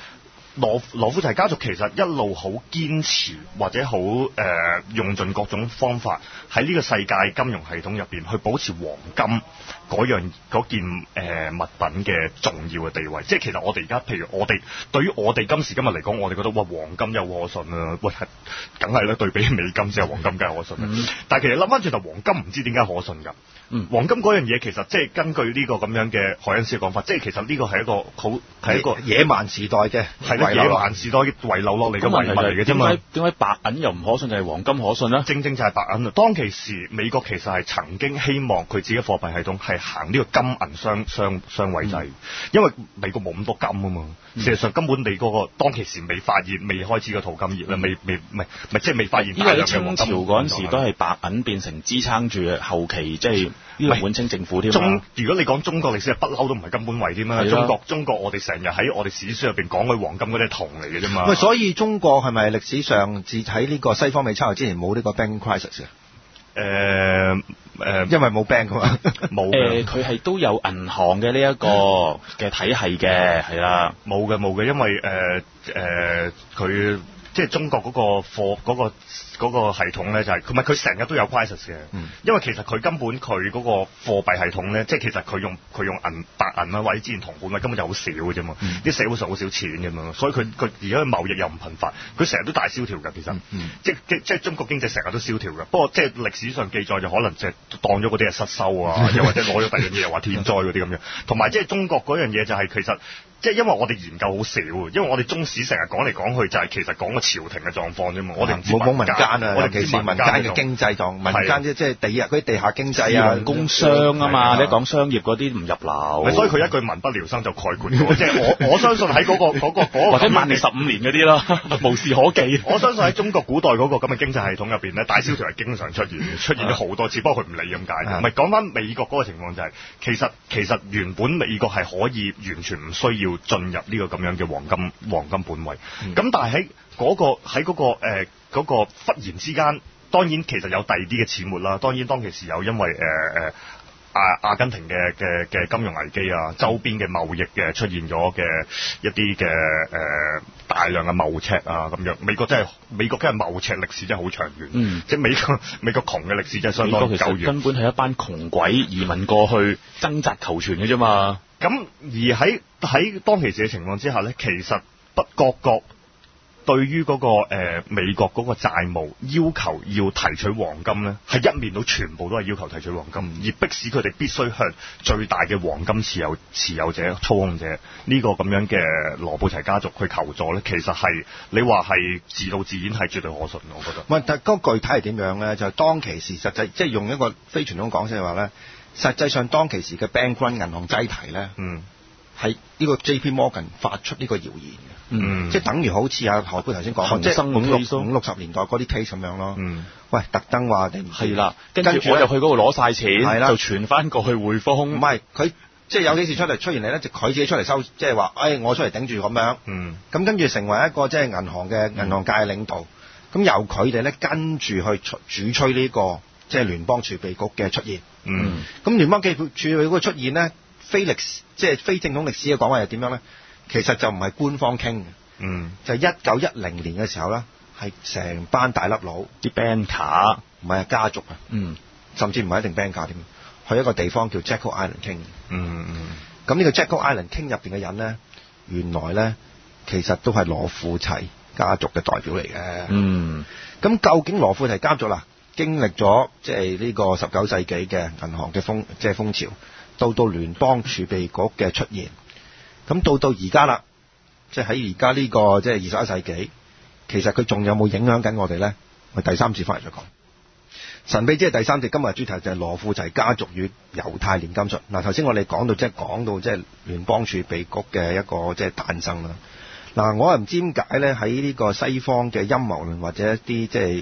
羅羅富齊家族其實一路好堅持或者好誒、呃、用盡各種方法喺呢個世界金融系統入邊去保持黃金嗰樣嗰件誒、呃、物品嘅重要嘅地位。即係其實我哋而家譬如我哋對於我哋今時今日嚟講，我哋覺得哇黃金有可信啊，喂係梗係啦，對比美金之後黃金梗係可信啦。嗯、但係其實諗翻轉頭，黃金唔知點解可信㗎。嗯、黃金嗰樣嘢其實即係根據呢個咁樣嘅凱恩斯嘅講法，即係其實呢個係一個好係一個野蠻時代嘅係啦，野蠻時代遺留落嚟嘅遺物嚟嘅啫嘛。 點解白銀又唔可信，就係黃金可信咧？ 正正就係白銀啊！當其時美國其實係曾經希望佢自己貨幣系統係行呢個金銀雙雙雙位制，嗯、因為美國冇咁多金啊嘛。嗯、事實上根本你嗰、嗰個當其時未發現、未開始個淘金業咧，未未唔係唔係即係未發現大量嘅黃金。 因為清朝嗰陣時都係白銀變成支撐住後期即係呢個滿清政府添。 中如果你講中國歷史，不嬲都唔係金本位添啦。中國中國我哋成日喺我哋史書入邊講嘅黃金嗰啲係銅嚟嘅啫嘛。 喂，所以中國係咪歷史上自喺呢個西方未抄之前冇呢個 bank crisis 啊？ 誒誒、呃，呃、因為冇 bank 㗎嘛， 冇誒，佢係都有銀行嘅呢一個嘅體系嘅，係啦， 冇嘅冇嘅，因為誒誒佢即係中國嗰個貨嗰個嗰個系統咧，就係佢唔係佢成日都有 crisis 嘅，嗯、因為其實佢根本佢嗰個貨幣系統咧，即係其實佢用佢用銀白銀啊或者之前銅本位根本就好少嘅啫嘛，啲、嗯、社會上好少錢嘅嘛，所以佢佢而家嘅貿易又唔頻繁，佢成日都大蕭條㗎，其實，嗯、即即即係中國經濟成日都蕭條㗎，不過即係歷史上記載就可能就當咗嗰啲係失收啊，又或者攞咗第二樣嘢又話天災嗰啲咁樣，同埋即係中國嗰樣嘢就係其實。即係因為我哋研究好少，因為我哋中史成日講嚟講去就係其實講個朝廷嘅狀況啫嘛。我哋冇冇民間啊，我哋其實民間嘅經濟狀，民間即即係地啊嗰啲地下經濟啊， 工商啊嘛。你講商業嗰啲唔入流。 所以佢一句民不聊生就概括咗。即係我我相信喺嗰個嗰個嗰個或者萬歷十五年嗰啲咯，無事可記。 我相信喺中國古代嗰個咁嘅經濟系統入邊咧，大蕭條係經常出現，出現咗好多次，不過佢唔理咁解。唔係講翻美國嗰個情況就係，其實其實原本美國係可以完全唔需要進入呢個咁樣嘅黃金黃金本位，咁、嗯、但係喺嗰個喺嗰、嗰個誒嗰、呃嗰個忽然之間，當然其實有第二啲嘅始末啦。當然當其時有因為誒誒阿阿根廷嘅嘅嘅金融危機啊，周邊嘅貿易嘅出現咗嘅一啲嘅誒大量嘅貿赤啊咁樣。美國真係美國真係貿赤歷史真係好長遠，嗯、即係美國美國窮嘅歷史真係相當久遠。 根本係一班窮鬼移民過去掙扎求存嘅啫嘛。 咁而喺喺當其時嘅情況之下咧，其實不各國對於嗰、嗰個、呃、美國嗰個債務要求要提取黃金咧，係一面倒全部都係要求提取黃金，而迫使佢哋必須向最大嘅黃金持有持有者、操控者呢、呢個咁樣嘅羅布齊家族去求助咧，其實係你話係自導自演係絕對可信，我覺得。 唔係，但係嗰具體係點樣咧？就係、當其時實際即係用一個非傳統講聲嘅話咧。實際上當其時嘅 bank run 銀行擠提咧，嗯，係呢個 J P Morgan 發出呢個謠言嘅，嗯，即係等於好似阿何佩頭先講，即係五六五六十年代嗰啲 case 咁樣咯，嗯，喂，特登話你唔係啦，跟住我就去嗰度攞晒錢，係啦，就傳翻過去匯豐， 唔係佢即係有幾時出嚟出現嚟咧，就佢自己出嚟收，即係話，誒我出嚟頂住咁樣，嗯，咁跟住成為一個即係銀行嘅銀行界嘅領導，咁、嗯、由佢哋咧跟住去主催呢、這個。即係聯邦儲備局嘅出現，嗯，咁聯邦儲備局嘅出現咧，非歷史即係非正統歷史嘅講法係點樣咧？其實就唔係官方傾嘅，嗯，就係一九一零年嘅時候咧，係成班大粒佬啲 banker，唔係家族啊，嗯，甚至唔係一定 banker 添，去一個地方叫 Jekyll Island 傾，嗯嗯，咁呢個 Jekyll Island 傾入邊嘅人咧，原來咧其實都係羅富齊家族嘅代表嚟嘅，嗯，咁究竟羅富齊家族啦？經歷咗即係呢個十九世紀嘅銀行嘅風即係風潮，到到聯邦儲備局嘅出現，咁到到而家啦，即係喺而家呢個即係二十一世紀，其實佢仲有冇影響緊我哋咧？我第三節翻嚟再講。神秘即係第三節，今日主題就係羅富齊家族與猶太煉金術。嗱，頭先我哋講到即係講到即係聯邦儲備局嘅一個即係誕生啦。嗱，我又唔知點解咧，喺呢個西方嘅陰謀論或者一啲即係。誒、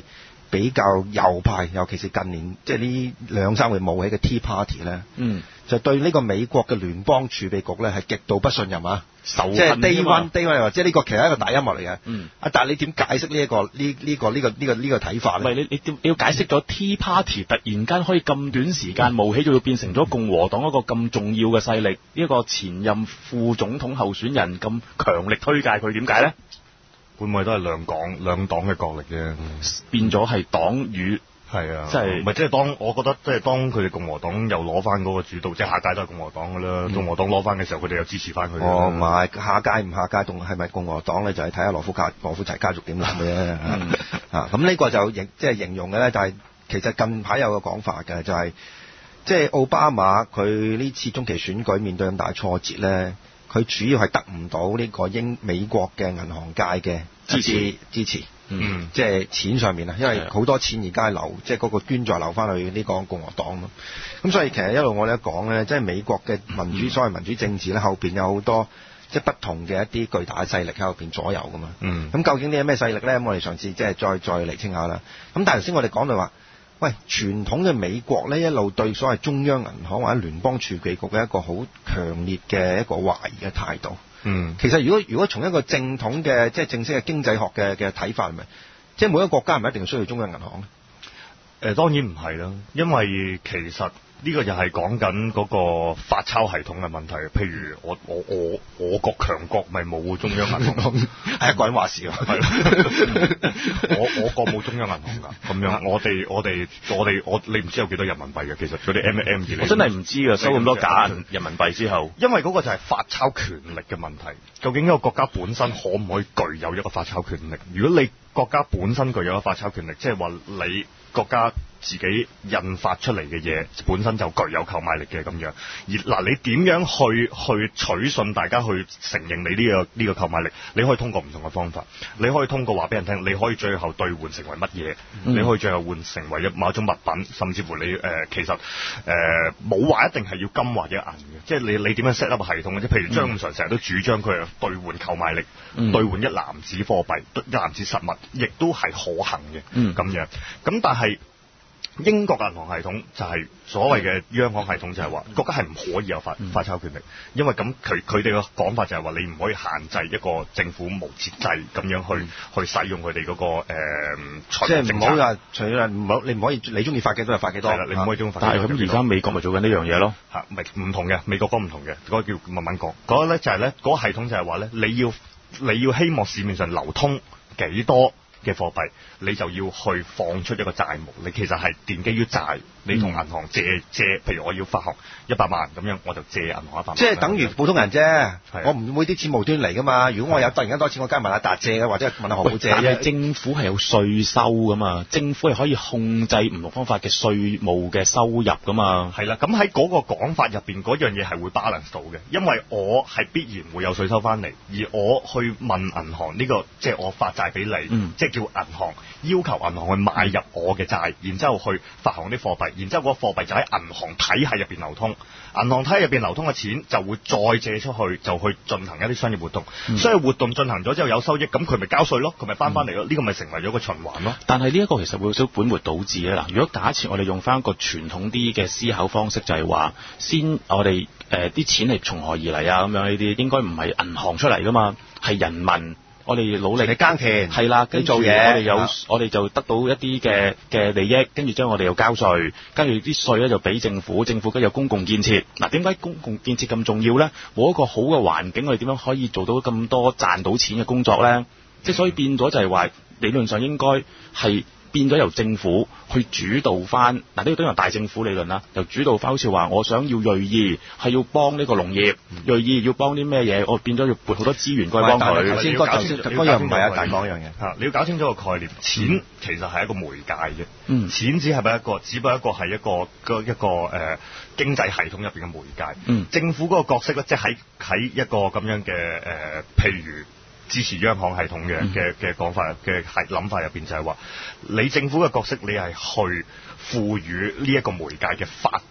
比較右派，尤其是近年即係呢兩三個月冒起嘅 Tea Party 咧， 嗯， 就對呢個美國嘅聯邦儲備局咧係極度不信任啊！ 仇恨即係 Day 㗎嘛 One Day One 即係呢個其實係一個大陰謀嚟嘅。 嗯， 啊，但係你點解釋呢一個呢呢個呢個呢個呢個睇法咧？ 唔係你你點你要解釋咗 Tea Party 突然間可以咁短時間冒起，仲要變成咗共和黨一個咁重要嘅勢力，呢一個前任副總統候選人咁強力推介佢，點解咧？ 會唔會都係兩黨兩黨嘅角力啫？ 變咗係黨與係啊， 即係唔係即係當我覺得即係當佢哋共和黨又攞翻嗰個主導，即係下屆都係共和黨噶啦。共和黨攞翻嘅時候，佢哋又支持翻佢。 哦，唔係下屆唔下屆，仲係咪共和黨咧？就係睇下羅夫家羅夫齊家族點諗嘅啫。啊，咁呢個就形即係形容嘅咧，但係其實近排有個講法嘅，就係即係奧巴馬佢呢次中期選舉面對咁大挫折咧。佢主要係得唔到呢個英美國嘅銀行界嘅支持支持，嗯，即係錢上面啊，因為好多錢而家係流，即係嗰個捐助流翻去呢個共和黨咯。咁所以其實一路我哋一講咧，即係美國嘅民主、嗯、所謂民主政治咧，後邊有好多即係不同嘅一啲巨大嘅勢力喺後邊左右噶嘛。嗯，咁究竟呢啲咩勢力咧？咁我哋上次即係再再釐清下啦。咁但係頭先我哋講到話，喂，傳統嘅美國咧一路對所謂中央銀行或者聯邦儲備局嘅一個好強烈嘅一個懷疑嘅態度。嗯，其實如果如果從一個正統嘅即係正式嘅經濟學嘅嘅睇法，係咪即係每一個國家唔一定需要中央銀行咧？誒、呃，當然唔係啦，因為其實呢個就係講緊嗰個發鈔系統嘅問題。譬如我我我我國強國咪冇中央銀行，係一個人話事咯。係我我國冇中央銀行㗎，咁樣我哋我哋我哋我你唔知有幾多人民幣嘅？其實嗰啲 M M 二， 我真係唔知㗎，收咁多假人民幣之後， 因為嗰個就係發鈔權力嘅問題。究竟一個國家本身可唔可以具有一個發鈔權力？如果你國家本身具有一個發鈔權力，即係話你國家自己印發出嚟嘅嘢本身就具有購買力嘅咁樣，而嗱你點樣去去取信大家去承認你呢、呢個呢、呢個購買力？你可以通過唔同嘅方法，你可以通過話俾人聽，你可以最後兌換成為乜嘢？嗯、你可以最後換成為一某一種物品，甚至乎你誒、呃、其實誒冇話一定係要金或者銀嘅，即係你你點樣 set up 系統嘅啫？譬如張五常成日都主張佢係兌換購買力，嗯、兌換一籃子貨幣、一籃子實物，亦都係可行嘅咁、嗯、樣。咁但係英國銀行系統就係所謂嘅央行系統，就係話國家係唔可以有發發鈔權力，因為咁佢佢哋嘅講法就係話你唔可以限制一個政府無節制咁樣去、嗯、去使用佢哋嗰個誒財政政策。即係唔好話除咗唔好，你唔可以你中意發幾多就發幾多。係啦，你唔可以中意發幾多。但係咁而家美國咪做緊呢樣嘢咯？嚇，唔係唔同嘅，美國嗰唔同嘅，嗰、嗰個叫慢慢講。嗰、嗰個咧就係咧嗰個系統就係話咧，你要你要希望市面上流通幾多嘅貨幣，你就要去放出一個債務，你其實係奠基於債，你同銀行借借，譬如我要發行一百萬咁樣，我就借銀行一百萬。即係等於普通人啫，我唔會啲錢無端嚟噶嘛。如果我有突然間多錢，我梗係問阿達借或者問阿何寶借。但係政府係有稅收噶嘛，政府係可以控制唔同方法嘅稅務嘅收入噶嘛。係啦，咁喺嗰個講法入邊，嗰樣嘢係會 balance 到嘅，因為我係必然會有稅收翻嚟，而我去問銀行呢、這個，即係我發債俾你，嗯、即係叫銀行要求銀行去買入我嘅債，然之後去發行啲貨幣，然之後嗰個貨幣就喺銀行體系入邊流通，銀行體系入邊流通嘅錢就會再借出去，就去進行一啲商業活動。嗯、所以活動進行咗之後有收益，咁佢咪交稅咯，佢咪翻翻嚟咯，呢、嗯、個咪成為咗個循環咯。但係呢一個其實會有少少本末倒置咧。嗱，如果假設我哋用翻一個傳統啲嘅思考方式，就係話先我哋誒啲錢係從何而嚟啊？咁樣呢啲應該唔係銀行出嚟噶嘛，係人民。我哋努力嘅耕田係啦，跟住我哋有我哋就得到一啲嘅嘅利益，跟住將我哋又交稅，跟住啲稅咧就俾政府，政府跟住有公共建設。嗱，點解公共建設咁重要咧？冇一個好嘅環境，我哋點樣可以做到咁多賺到錢嘅工作咧？即係所以變咗就係話，理論上應該係變咗由政府去主導翻。嗱，呢個都係大政府理論啦，就主導翻，好似話我想要銳意係要幫呢個農業，銳意要幫啲咩嘢，我變咗要撥好多資源過去幫佢。頭先嗰樣唔係啊，大講一樣嘢嚇，你要搞清楚個概念。錢其實係一個媒介嘅，嗯，錢只係咪一個，只不過一個係一個個一個誒、呃、經濟系統入邊嘅媒介。嗯，政府嗰個角色咧，即係喺喺一個咁樣嘅誒、呃，譬如。支持央行系統嘅嘅嘅講法嘅係諗法入邊就係話，你政府嘅角色你係去賦予呢一個媒介嘅法定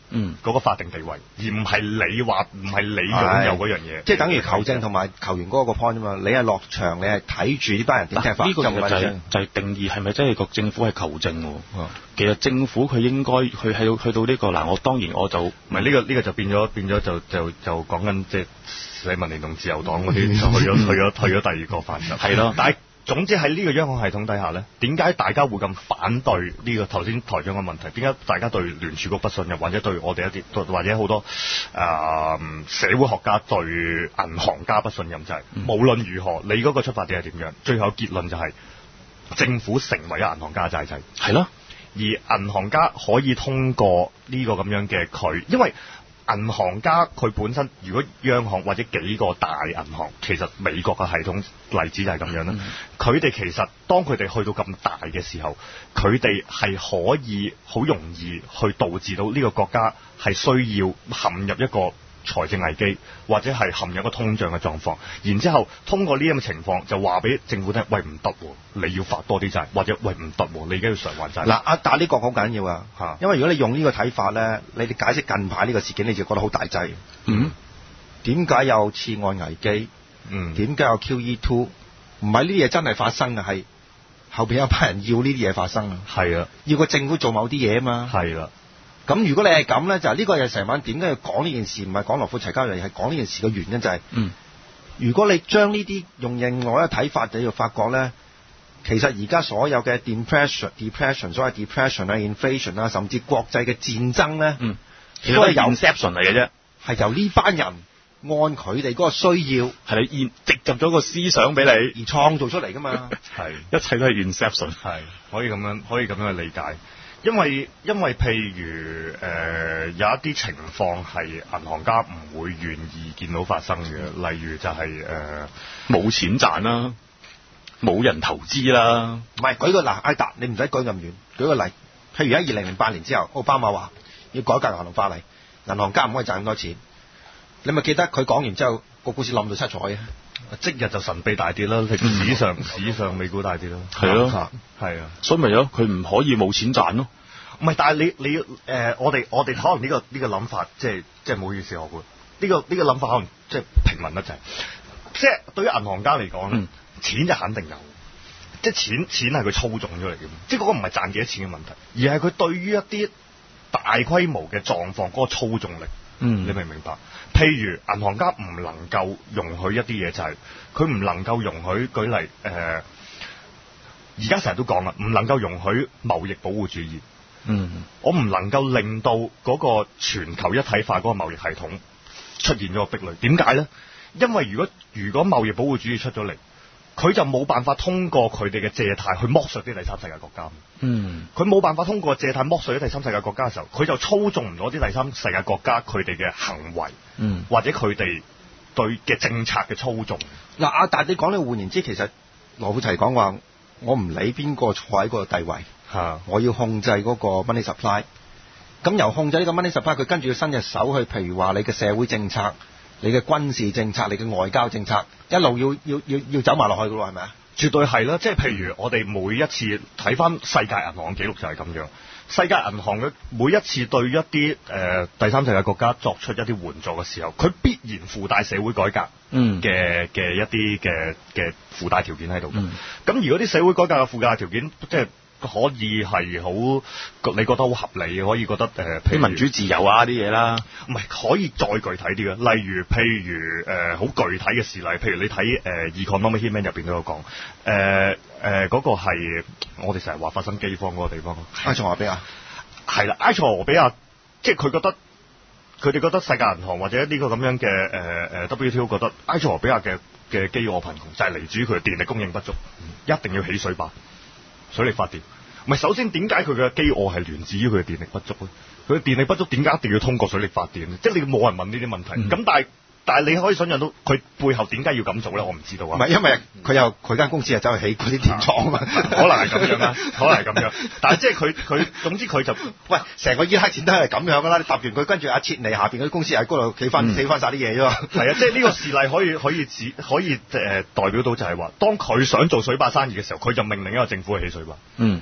嗯， 嗰、嗰個法定地位，而唔係你話唔係你擁有嗰樣嘢。 即係等於球證同埋球員嗰個 point 啫嘛。你係落場，你係睇住呢班人點踢法， 呢個就係、 就係、 就係、定義係咪真係個政府係球證喎？ 嗯、 其實政府佢應該去喺去到呢、呢個嗱，我當然我就唔係呢個呢、呢個就變咗變咗就就就講緊即係社民連同自由黨嗰啲就去咗去咗去咗第二個範疇。 係咯， 但係。總之喺呢個央行系統底下咧，點解大家會咁反對呢個頭先台長嘅問題？點解大家對聯儲局不信任，或者對我哋一啲，或者好多誒、呃、社會學家對銀行家不信任？就係、是嗯、無論如何，你嗰個出發點係點樣，最後結論就係政府成為咗銀行家債仔。係咯，而銀行家可以通過呢個咁樣嘅佢，因為銀行家佢本身，如果央行或者幾個大銀行，其實美國嘅系統例子就係咁樣啦。佢哋、嗯、其實當佢哋去到咁大嘅時候，佢哋係可以好容易去導致到呢個國家係需要陷入一個財政危機，或者係陷入一個通脹嘅狀況。然之後通過呢咁嘅情況，就話俾政府聽：喂，唔得，你要發多啲債，或者喂唔得，你而家要償還債。嗱， 阿達呢個好緊要啊，嚇，因為如果你用呢個睇法咧，你哋解釋近排呢個事件，你就覺得好大劑。嗯，點解有次按危機？嗯，點解有 Q E 二？唔係呢啲嘢真係發生嘅，係後邊有班人要呢啲嘢發生啊。係啊，要個政府做某啲嘢啊嘛。係啦。咁如果你係咁咧，就係、是、呢個嘢成晚點解要講呢件事？唔係講羅富齊交易，係講呢件事嘅原因就係、是，嗯，如果你將呢啲用另外一個睇法，就要發覺咧，其實而家所有嘅 depression、depression、所謂 depression 啊、inflation 啊，甚至國際嘅戰爭咧，嗯，其實都係由 inception 嚟嘅啫，係由呢班人按佢哋嗰個需要，係你現植入咗個思想俾你而創造出嚟噶嘛，係一切都係 inception，係可以咁樣可以咁樣去理解。因為因為譬如誒、呃、有一啲情況係銀行家唔會願意見到發生嘅，例如就係誒冇錢賺啦，冇人投資啦。 唔係舉個嗱，艾達你唔使舉咁遠，舉個例，譬如喺二零零八年之後，奧巴馬話要改革銀行法例，銀行家唔可以賺咁多錢，你咪記得佢講完之後個股市冧到七彩嘅， 即日就神秘大跌啦，史上史上美股大跌啦， 係咯，係啊，所以咪咯，佢唔可以冇錢賺咯。 唔係，但係你你誒、呃，我哋我哋可能呢、這個呢、這個諗法，即係即係唔好意思，我估呢、這個呢、這個諗法可能即係平民得滯。即係對於銀行家嚟講咧，嗯、錢就肯定有，即係錢錢係佢操縱咗嚟嘅，即係嗰個唔係賺幾多錢嘅問題，而係佢對於一啲大規模嘅狀況嗰個操縱力。嗯，你明唔明白？譬如銀行家唔能夠容許一啲嘢，就係佢唔能夠容許舉例誒，而家成日都講啦，唔能夠容許貿易保護主義。嗯，我唔能夠令到嗰個全球一體化嗰個貿易系統出現咗個壁壘。點解咧？因為如果如果貿易保護主義出咗嚟，佢就冇辦法通過佢哋嘅借貸去剝削啲第三世界國家。嗯，佢冇辦法通過借貸剝削啲第三世界國家嘅時候，佢就操縱唔到啲第三世界國家佢哋嘅行為，嗯，或者佢哋對嘅政策嘅操縱。 嗱，阿達你講咧，換言之，其實羅富齊講話，我唔理邊個坐喺嗰個地位。嚇！我要控制嗰個 money supply，咁由控制呢個 money supply，佢跟住要伸隻手去，譬如話你嘅社會政策、你嘅軍事政策、你嘅外交政策，一路要要要要走埋落去㗎咯，係咪啊？ 絕對係啦，即係譬如我哋每一次睇翻世界銀行記錄就係咁樣，世界銀行嘅每一次對一啲誒、呃、第三世界國家作出一啲援助嘅時候，佢必然附帶社會改革嘅嘅一啲嘅嘅附帶條件喺度。咁、嗯、如果啲社會改革嘅附帶條件即係可以係好，你覺得好合理，可以覺得誒，譬如民主自由啊啲嘢啦， 唔係可以再具體啲嘅，例如譬如誒好、呃、具體嘅事例，譬如你睇誒、呃、Economic Hitman 入邊都有講，誒誒嗰個係我哋成日話發生饑荒嗰個地方， 埃塞俄比亞， 係啦，埃塞俄比亞，即係佢覺得佢哋覺得世界銀行或者呢個咁樣嘅誒誒 W T O 覺得埃塞俄比亞嘅嘅饑餓貧窮就係嚟自於佢嘅電力供應不足，一定要起水壩。水力發電，唔係首先點解佢嘅饑餓係源自於佢嘅電力不足咧？佢嘅電力不足點解一定要通過水力發電咧？即係你冇人問呢啲問題。咁、嗯、但係但係你可以想象到佢背後點解要咁做咧？我唔知道啊。 唔係因為佢又佢間公司係走去起嗰啲電廠啊， 可能係咁樣啦，可能係咁樣。但係即係佢佢總之佢就喂成個伊拉克戰都係咁樣噶啦，你搭完佢跟住阿切尼下邊嗰啲公司喺嗰度企翻企翻曬啲嘢啫嘛。 係啊，即係呢個事例可以可以指可以誒、呃、代表到就係話，當佢想做水壩生意嘅時候，佢就命令一個政府去起水壩。嗯。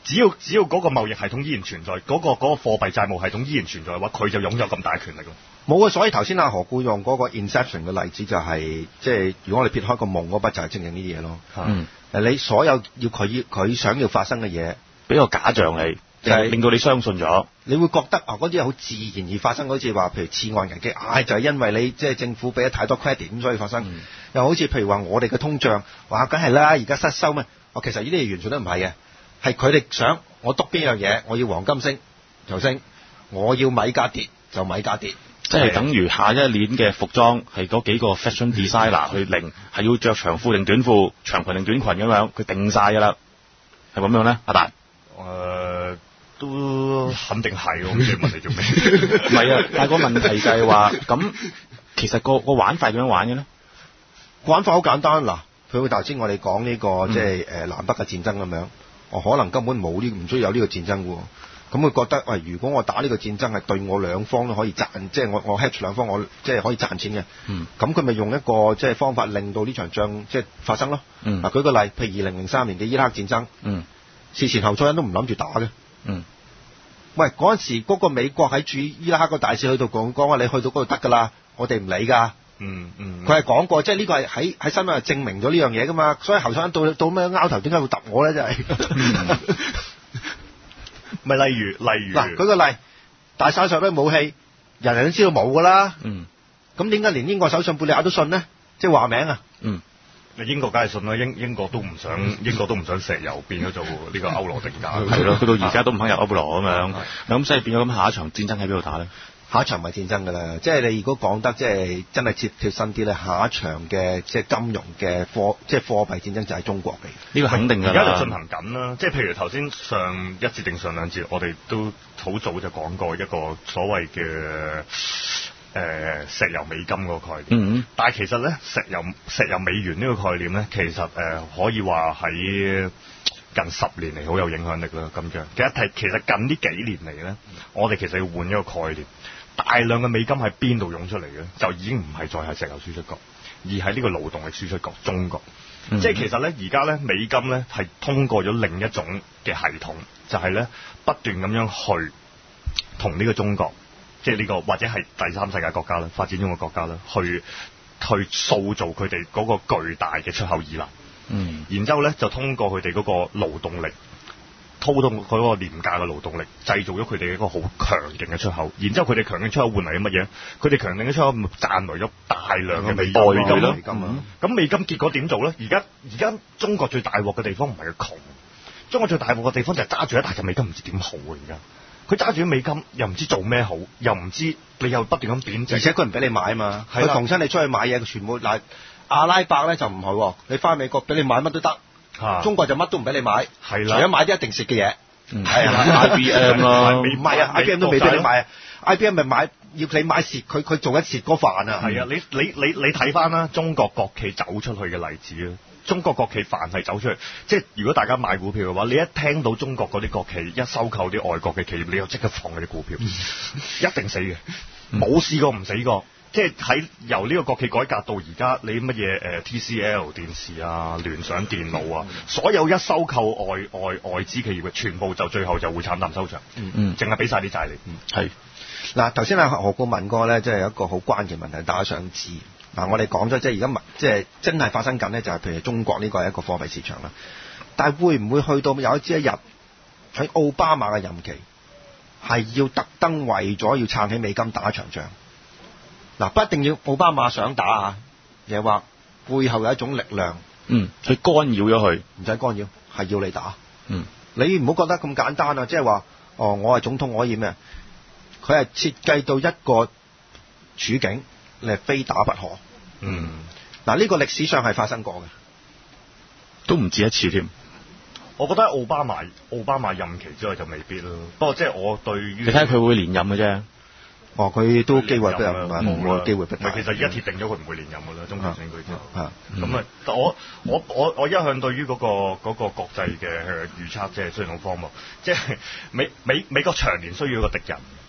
只要只要嗰個貿易系統依然存在，嗰、嗰個嗰、嗰個貨幣債務系統依然存在嘅話，佢就擁有咁大權力咯。 冇啊，所以頭先阿何故用嗰個 Inception 嘅例子就係、是，即係如果我哋撇開個夢嗰筆就係正正呢啲嘢咯。 嗯， 誒你所有要佢要佢想要發生嘅嘢， 俾個假象你，就係、是、令到你相信咗。 你會覺得啊，嗰啲係好自然而發生，好似話譬如次按危機，唉、哎、就係、是、因為你即係政府俾咗太多 credit 咁所以發生。嗯、又好似譬如話我哋嘅通脹，話梗係啦，而家失收咩？哦，其實呢啲嘢完全都唔係嘅，係佢哋想我篤邊樣嘢，我要黃金升就升，我要米價跌就米價跌。 即係等於下一年嘅服裝係嗰幾個 fashion designer 去定，係要着長褲定短褲、長裙定短裙咁樣，佢定晒㗎啦，係咁樣咧，阿達。 誒、呃，都肯定係，我唔知問你做咩。 唔係啊，但係個問題就係話，咁其實個個玩法點樣玩嘅咧？ 玩法好簡單，嗱，譬如頭先我哋講呢個、嗯、即係誒南北嘅戰爭咁樣，我可能根本冇呢、這個，唔需要有呢個戰爭嘅喎。咁佢覺得，喂，如果我打呢個戰爭係對我兩方都可以賺，即係我我 hedge 兩方，我即係可以賺錢嘅。嗯。咁佢咪用一個即係方法令到呢場仗即係發生咯。嗯。嗱，舉個例，譬如二零零三年嘅伊拉克戰爭。嗯。事前後初人都唔諗住打嘅。嗯。喂，嗰陣時嗰個美國喺駐伊拉克個大使去到講講話，你去到嗰度得㗎啦，我哋唔理㗎。嗯嗯。佢係講過，即係呢個係喺喺新聞係證明咗呢樣嘢㗎嘛，所以後初人到到咩拗頭，點解會揼我咧？真係。 咪例如例如嗱， 舉個例，大殺傷力武器，人人都知道冇噶啦。嗯。咁點解連英國首相貝利亞都信呢？即係話名啊。嗯。 你英國梗係信啦，英英國都唔想，英國都唔想石油變咗做呢個歐羅定價。 係咯，佢到而家都唔肯入歐羅咁樣。咁所以變咗咁，下一場戰爭喺邊度打咧？ 下一場唔係戰爭㗎啦，即係你如果講得即係真係貼貼身啲咧，下一場嘅即係金融嘅貨即係貨幣戰爭就係中國嚟。 呢個肯定㗎啦。 而家就進行緊啦，即係譬如頭先上一節定上兩節，我哋都好早就講過一個所謂嘅誒、呃、石油美金嗰個概念。嗯，但係其實咧，石油石油美元呢個概念咧，其實誒、呃、可以話喺近十年嚟好有影響力啦。咁樣其實係其實近呢幾年嚟咧，我哋其實要換一個概念。大量嘅美金喺邊度湧出嚟嘅？就已經唔係再係石油輸出國，而係呢個勞動力輸出國中國。嗯、即係其實咧，而家咧美金咧係通過咗另一種嘅系統，就係、是、咧不斷咁樣去同呢個中國，即係呢個或者係第三世界國家啦、發展中嘅國家啦，去去塑造佢哋嗰個巨大嘅出口依賴。嗯，然之後咧就通過佢哋嗰個勞動力。操縱佢嗰個廉價嘅勞動力，製造咗佢哋一個好強勁嘅出口，然之後佢哋強勁出口換嚟啲乜嘢？佢哋強勁嘅出口賺來咗大量嘅美金咯。咁、嗯、美金結果點做咧？而家而家中國最大鑊嘅地方唔係佢窮，中國最大鑊嘅地方就係揸住一大隻美金唔知點好啊！而家佢揸住啲美金又唔知做咩好，又唔知你又不斷咁貶值， 而且佢唔俾你買啊嘛。佢逢親你出去買嘢，佢全部嗱阿拉伯咧就唔係，你翻美國俾你買乜都得。啊、中國就乜都唔俾你買，係啦，除咗買啲一定食嘅嘢，係啦 ，I B M 咯，唔係啊 ，I B M 都未俾你買啊 ，I B M 咪買要你買蝕，佢佢做一蝕嗰飯啊， 係啊，你你你你睇翻啦，中國國企走出去嘅例子啊，中國國企凡係走出去，即係如果大家買股票嘅話，你一聽到中國嗰啲國企一收購啲外國嘅企業，你又即刻放嗰啲股票，嗯、一定死嘅，冇試過唔死過。即係喺由呢個國企改革到而家，你乜嘢誒 T C L 電視啊、聯想電腦啊，所有一收購外外外資企業嘅，全部就最後就會慘淡收場。嗯嗯，淨係俾晒啲債你。嗯，係。 嗱，頭先阿何故問過咧，即係有一個好關鍵問題，大家想知。嗱，我哋講咗，即係而家即係真係發生緊咧，就係譬如中國呢個係一個貨幣市場啦。但係會唔會去到有一朝一日喺奧巴馬嘅任期係要特登為咗要撐起美金打一場仗？嗱，不一定要奧巴馬想打啊，又話背後有一種力量， 嗯，去干擾咗佢， 唔使干擾，係要你打，嗯，你唔好覺得咁簡單啊，即係話，哦，我係總統，我可以咩？佢係設計到一個處境，你係非打不可，嗯，嗱，呢個歷史上係發生過嘅， 都唔止一次添。 我覺得奧巴馬奧巴馬任期之外就未必咯，不過即係我對於你睇下佢會連任嘅啫。 哦，佢都機會比較唔冇機會比較。 其實而家鐵定咗佢唔會連任㗎啦，中期選舉之後。咁啊，我我我我一向對於嗰個嗰個國際嘅預測，即係雖然好荒謬，即係美美美國長年需要一個敵人，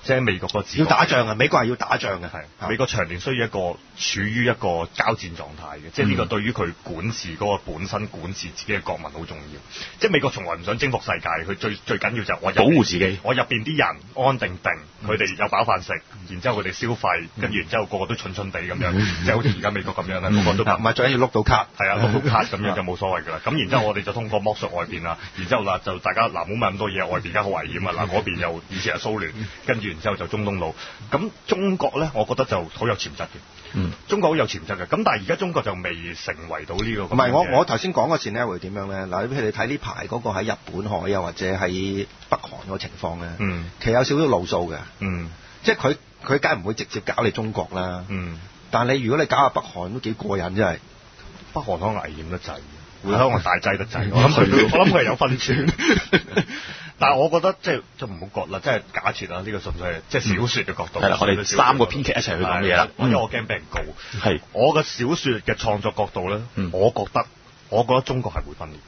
即係美國個自要打仗啊！美國係要打仗嘅， 係美國長年需要一個處於一個交戰狀態嘅，即係呢個對於佢管治嗰個本身管治自己嘅國民好重要。即係美國從來唔想征服世界，佢最最緊要就係我保護自己， 我入邊啲人安安定定，佢哋有飽飯食，然之後佢哋消費，跟住然之後個個都蠢蠢地咁樣，即係好似而家美國咁樣啦，個個都唔係最緊要碌到卡， 係啊，碌到卡咁樣就冇所謂㗎啦。咁然之後我哋就通過剝削外邊啦，然之後嗱就大家嗱唔好問咁多嘢，外邊而家好危險啊！嗱嗰邊又以前係蘇聯，跟住然之後就中東路。咁中國咧，我覺得就好有潛質嘅。嗯，中國好有潛質嘅。咁但係而家中國就未成為到呢個。唔係，我我頭先講嗰次咧會點樣咧？嗱，譬如你睇呢排嗰個喺日本海啊，或者喺北韓嗰情況咧，嗯，其實有少少路數嘅。嗯，即係佢佢梗係唔會直接搞你中國啦。嗯，但係你如果你搞下北韓都幾過癮，真係。 北韓可能危險得滯，會香港大劑得滯。我諗佢，我諗佢係有分寸。但係我覺得即係就唔好覺啦，即係假設啦，呢、這個純粹係即係小説嘅角度。係啦、嗯，我哋三個編劇一齊去講嘢啦，因為我驚俾人告。係、嗯、我嘅小説嘅創作角度咧、嗯，我覺得我覺得中國係會分裂。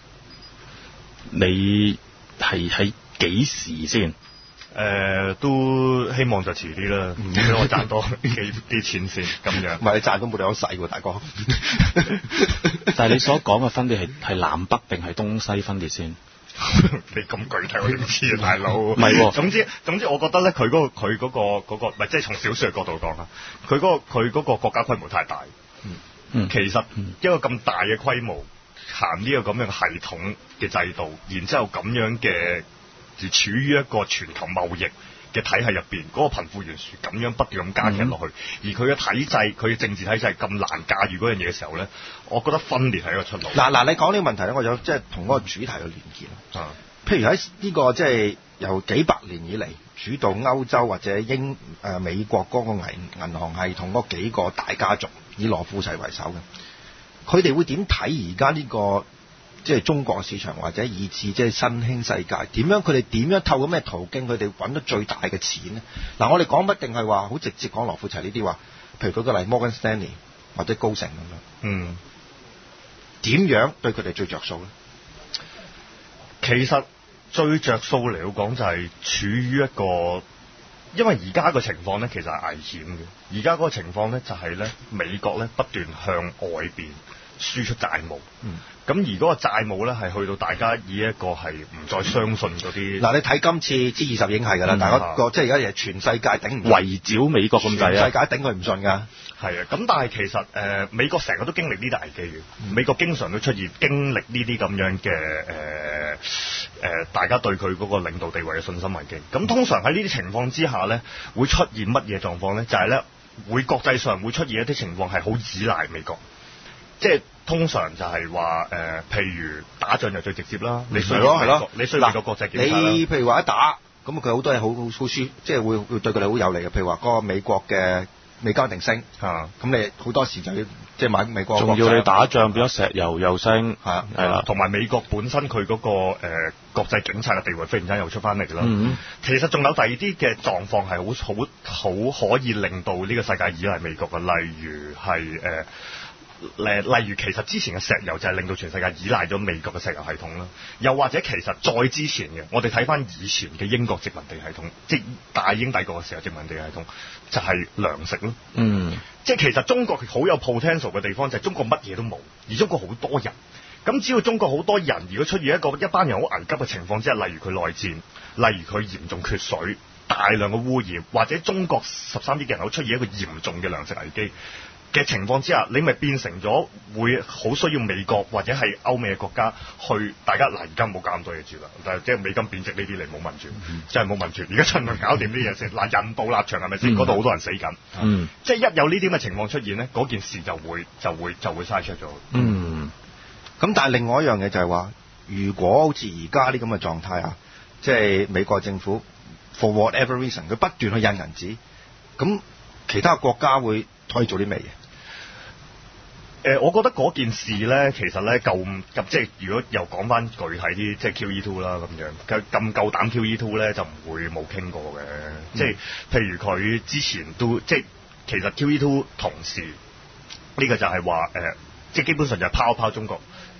你係喺幾時先？ 誒、呃，都希望就遲啲啦，唔俾我賺多幾啲錢先咁樣。 唔係你賺都冇地方使喎，大哥。 但係你所講嘅分裂係係南北定係東西分裂先？ 你咁具體我點知啊，大佬？ 唔係喎。 總之總之，我覺得咧，佢嗰、嗰個佢嗰、嗰個嗰、嗰個，唔係即係從小説嘅角度講啦，佢嗰、嗰個佢嗰個國家規模太大。嗯嗯。其實一個咁大嘅規模，行呢個咁樣嘅系統嘅制度，然之後咁樣嘅。而處於一個全球貿易嘅體系入邊，嗰、那個貧富懸殊咁樣不斷咁加劇落去，嗯、而佢嘅體制、佢嘅政治體制咁難駕馭嗰樣嘢嘅時候咧，我覺得分裂係一個出路。嗱嗱，你講呢個問題咧，我就即係同嗰個主題嘅連結。啊，譬如喺呢、這個即係、就是、由幾百年以嚟主導歐洲或者英誒、呃、美國嗰個銀銀行系統嗰幾個大家族，以羅富齊為首嘅，佢哋會點睇而家呢個？即係中國市場或者以至即係新興世界，點樣佢哋點樣透過咩途徑佢哋揾到最大嘅錢呢？嗱，我哋講不定係話好直接講羅富齊呢啲話，譬如舉個例 Morgan Stanley 或者高盛咁樣，嗯，點樣對佢哋最着數呢？其實最着數嚟講就係處於一個，因為而家個情況呢，其實係危險嘅。而家嗰個情況呢，就係呢美國呢不斷向外邊輸出債務，嗯。咁而嗰個債務咧，係去到大家以一個係唔再相信嗰啲。嗱，你睇今次 G 二十已經係㗎啦，大家個即係而家係全世界頂唔圍剿美國咁滯啊！ 全世界頂佢唔順㗎。 係啊，咁但係其實誒、呃、美國成日都經歷呢啲危機嘅、嗯，美國經常都出現經歷呢啲咁樣嘅誒誒，大家對佢嗰個領導地位嘅信心危機。咁通常喺呢啲情況之下咧，會出現乜嘢狀況咧？就係、是、咧，會國際上會出現一啲情況係好依賴美國。即係通常就係話誒，譬如打仗就最直接啦。你需要美國，你需要美國國際警察啦。 你譬如話一打，咁佢好多嘢好好好舒，即係會會對佢哋好有利嘅。譬如話嗰個美國嘅美金一定升嚇，咁你好多時就要即係買美國。 仲要你打仗變咗石油又升，係係啦。 同埋美國本身佢嗰個誒國際警察嘅地位忽然間又出翻嚟啦。嗯，其實仲有第二啲嘅狀況係好好好可以令到呢個世界依賴美國嘅，例如係誒。誒，例如其實之前嘅石油就係令到全世界依賴咗美國嘅石油系統啦，又或者其實再之前嘅，我哋睇翻以前嘅英國殖民地系統，即係大英帝國嘅時候殖民地系統，就係糧食咯。嗯，即係其實中國好有 potential 嘅地方就係中國乜嘢都冇，而中國好多人。咁只要中國好多人，如果出現一個一班人好危急嘅情況之下，例如佢內戰，例如佢嚴重缺水、大量嘅污染，或者中國十三億人口出現一個嚴重嘅糧食危機嘅情況之下，你咪變成咗會好需要美國或者係歐美嘅國家去，大家嗱而家冇搞咁多嘢住啦，但係即係美金貶值呢啲你冇民主，嗯、真係冇民主。而家盡量搞掂呢啲嘢先。嗱，人道立場係咪先？嗰度好多人死緊，嗯，即係一有呢啲咁嘅情況出現咧，嗰件事就會就會就會嘥出咗。 嗯，咁但係另外一樣嘢就係話，如果好似而家啲咁嘅狀態啊，即係美國政府 for whatever reason 佢不斷去印銀紙，咁其他國家會可以做啲咩嘢？ 誒、呃，我覺得嗰件事咧，其實咧夠咁，即係如果又講翻具體啲，即係 Q E two 啦咁樣，咁夠膽 Q E two 咧就唔會冇傾過嘅、嗯。即係譬如佢之前都即係其實 Q E two 同時呢、這個就係話誒，即係基本上就係拋一拋中國，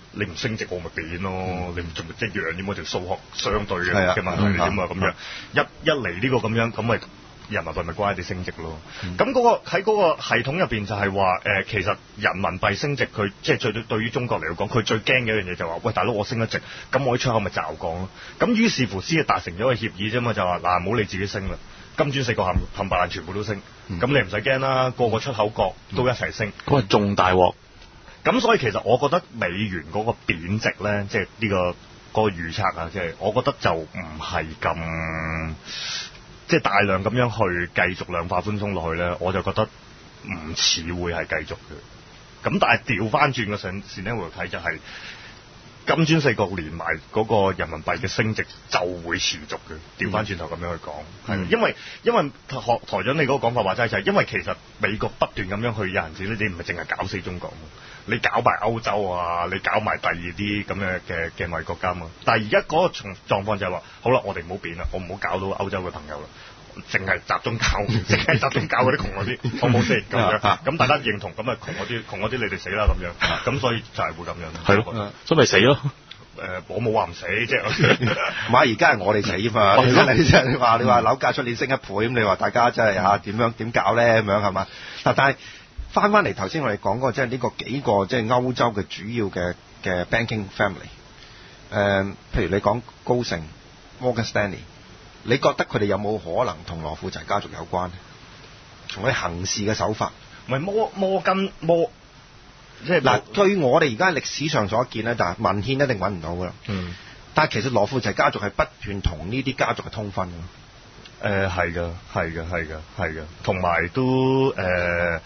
你唔升值我咪貶咯，嗯、你唔仲咪一樣點解條數學相對嘅嘅問題嚟啫嘛咁樣，一一嚟呢個咁樣咁咪。人民幣咪乖啲升值咯，咁嗰、嗯、個喺嗰個系統入邊就係話誒，其實人民幣升值佢即係最對於中國嚟講，佢最驚嘅一樣嘢就係話，喂大佬我升得值，咁我啲出口咪驟降咯，咁於是乎先係達成咗個協議啫嘛，就話嗱唔好你自己升啦，金磚四國冚冚唪唥全部都升，咁、嗯、你唔使驚啦，個個出口國都一齊升， 嗰個仲大鑊， 咁所以其實我覺得美元嗰個貶值咧，即係呢個嗰、嗰個預測啊，即係我覺得就唔係咁。即係大量咁樣去繼續量化寬鬆落去咧，我就覺得唔似會係繼續嘅。咁但係調翻轉個線線咧，會睇就係金磚四國連埋嗰個人民幣嘅升值就會持續嘅。調翻轉頭咁樣去講，係、嗯、因為因為台台長你嗰個講法話齋就係因為其實美國不斷咁樣去有陣時呢啲唔係淨係搞死中國。你搞埋歐洲啊，你搞埋第二啲咁嘅嘅嘅貿易國家嘛？但係而家嗰個狀狀況就係話，好啦，我哋唔好變啦，我唔好搞到歐洲嘅朋友啦，淨係集中搞，淨係集中搞嗰啲窮嗰啲，好唔好先？咁樣，咁大家認同，咁啊窮嗰啲，窮嗰啲你哋死啦咁樣，咁所以就係會咁樣。 係咯，所以咪死咯。 誒、呃，我冇話唔死，即係唔係而家係我哋死嘛？而家你即係話你話樓價出年升一倍，咁你話大家真係嚇點樣點搞咧？咁樣係嘛？嗱，但係。翻翻嚟頭先我哋講過，即係呢個幾個即係歐洲嘅主要嘅嘅 banking family，誒、呃，譬如你講高盛、Morgan Stanley，你覺得佢哋有冇可能同羅富齊家族有關呢？從佢行事嘅手法， 唔係摩摩根摩，即係嗱，據我哋而家歷史上所見咧，但係文獻一定揾唔到噶啦。嗯，但係其實羅富齊家族係不斷同呢啲家族嘅通婚嘅。 誒係㗎，係㗎，係㗎，係㗎，同埋都誒，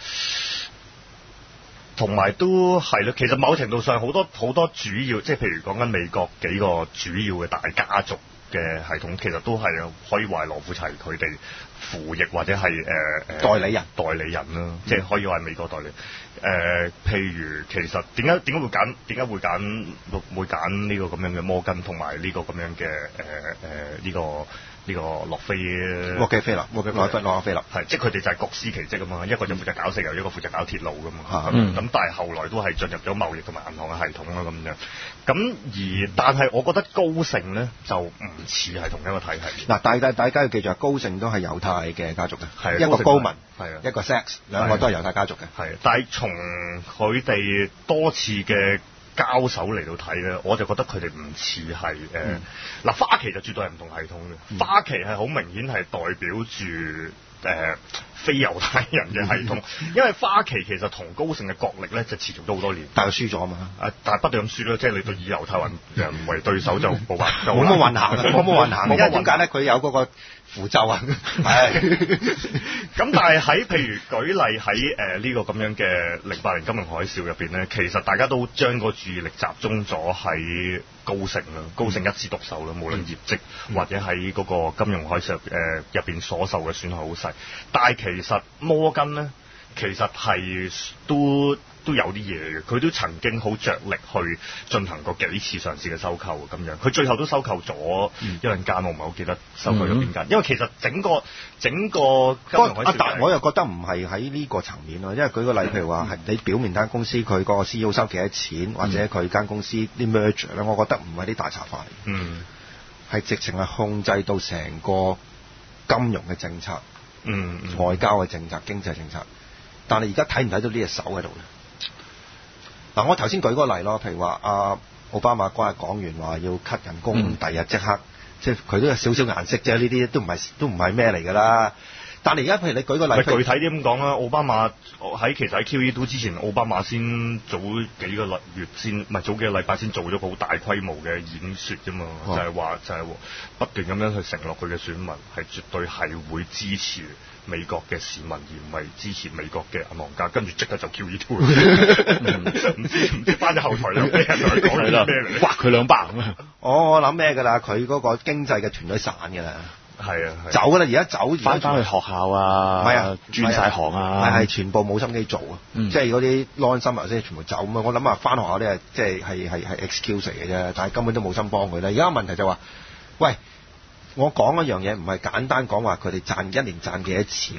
同、呃、埋都係咯。其實某程度上好多好多主要，即係譬如講緊美國幾個主要嘅大家族嘅系統，其實都係可以話羅富齊佢哋扶翼或者係誒、呃、 代理人， 代理人啦，嗯、即係可以話係美國代理。誒、呃，譬如其實點解點解會揀點解會揀會揀呢個咁樣嘅摩根同埋呢個咁樣嘅誒誒呢個。呢、這個洛菲， 洛基菲勒，洛基洛菲洛菲勒， 係即係佢哋就係各司其職啊嘛，一個就負責搞石油，一個負責搞鐵路噶嘛，咁、 嗯、 但係後來都係進入咗貿易同埋銀行嘅系統啦咁樣。咁而但係我覺得高盛咧就唔似係同一個體系。嗱，大家大家要記住，高盛都係猶太嘅家族嘅，一個高文，係啊，一個 Sachs，兩個都係猶太家族嘅。係，但係從佢哋多次嘅交手嚟到睇咧，我就覺得佢哋唔似係誒嗱花旗就絕對係唔同系統嘅、嗯，花旗係好明顯係代表住誒、呃、非猶太人嘅系統，因為花旗其實同高盛嘅角力咧就持續咗好多年，但係輸咗啊嘛，誒但係不斷咁輸咯，即係你對以猶太人為對手就冇辦法，冇乜運行，冇乜運行，因為點解咧？佢有嗰個符咒啊，係咁，但係喺譬如舉例喺誒呢個咁樣嘅零八年金融海嘯入邊咧，其實大家都將個注意力集中咗喺高盛啦，高盛一枝獨秀啦，無論業績、嗯、或者喺嗰個金融海嘯誒入邊所受嘅損害好細，但係其實摩根咧，其實係都都有啲嘢嘅，佢都曾經好着力去進行過幾次嘗試嘅收購咁樣，佢最後都收購咗一兩間，我唔係好記得收購咗邊間，因為其實整個整個金融海嘯， 但我又覺得唔係喺呢個層面咯，因為舉個例，譬如話係你表面間公司佢個 C E O 收幾多錢，或者佢間公司啲 merger 咧，我覺得唔係啲大茶飯嚟，嗯，係直情係控制到成個金融嘅政策，嗯，嗯外交嘅政策、經濟政策，但係而家睇唔睇到呢隻手喺度咧？嗱，我頭先舉個例咯，譬如話阿奧巴馬嗰日講完話要 cut 人工，第日即刻，即係佢都有少少顏色啫，呢啲都唔係都唔係咩嚟㗎啦。但係而家譬如你舉個例， 具體啲咁講啦，奧巴馬喺其實喺 Q E 都之前，奧巴馬先早幾個月先，唔係早幾個禮拜先做咗個好大規模嘅演說啫嘛，哦、就係、是、話就係、是、不斷咁樣去承諾佢嘅選民係絕對係會支持美國嘅市民，而唔係支持美國嘅銀行家，跟住即刻就 Q E two 唔知唔知翻咗後台有咩人同佢講啲咩嚟？ 刮佢兩巴咁啊！ 我我諗咩㗎啦？佢嗰個經濟嘅團隊散㗎啦。係啊，走㗎啦！而家走翻翻去學校啊，係啊，轉晒行啊， 係係全部冇心機做啊，嗯、即係嗰啲 non 心啊，即係全部走咁啊！我諗啊，翻學校咧，即係係係係 excuse 嚟嘅啫，但係根本都冇心幫佢啦。而家問題就話、是，喂，我講一樣嘢唔係簡單講話佢哋賺一年賺幾多錢，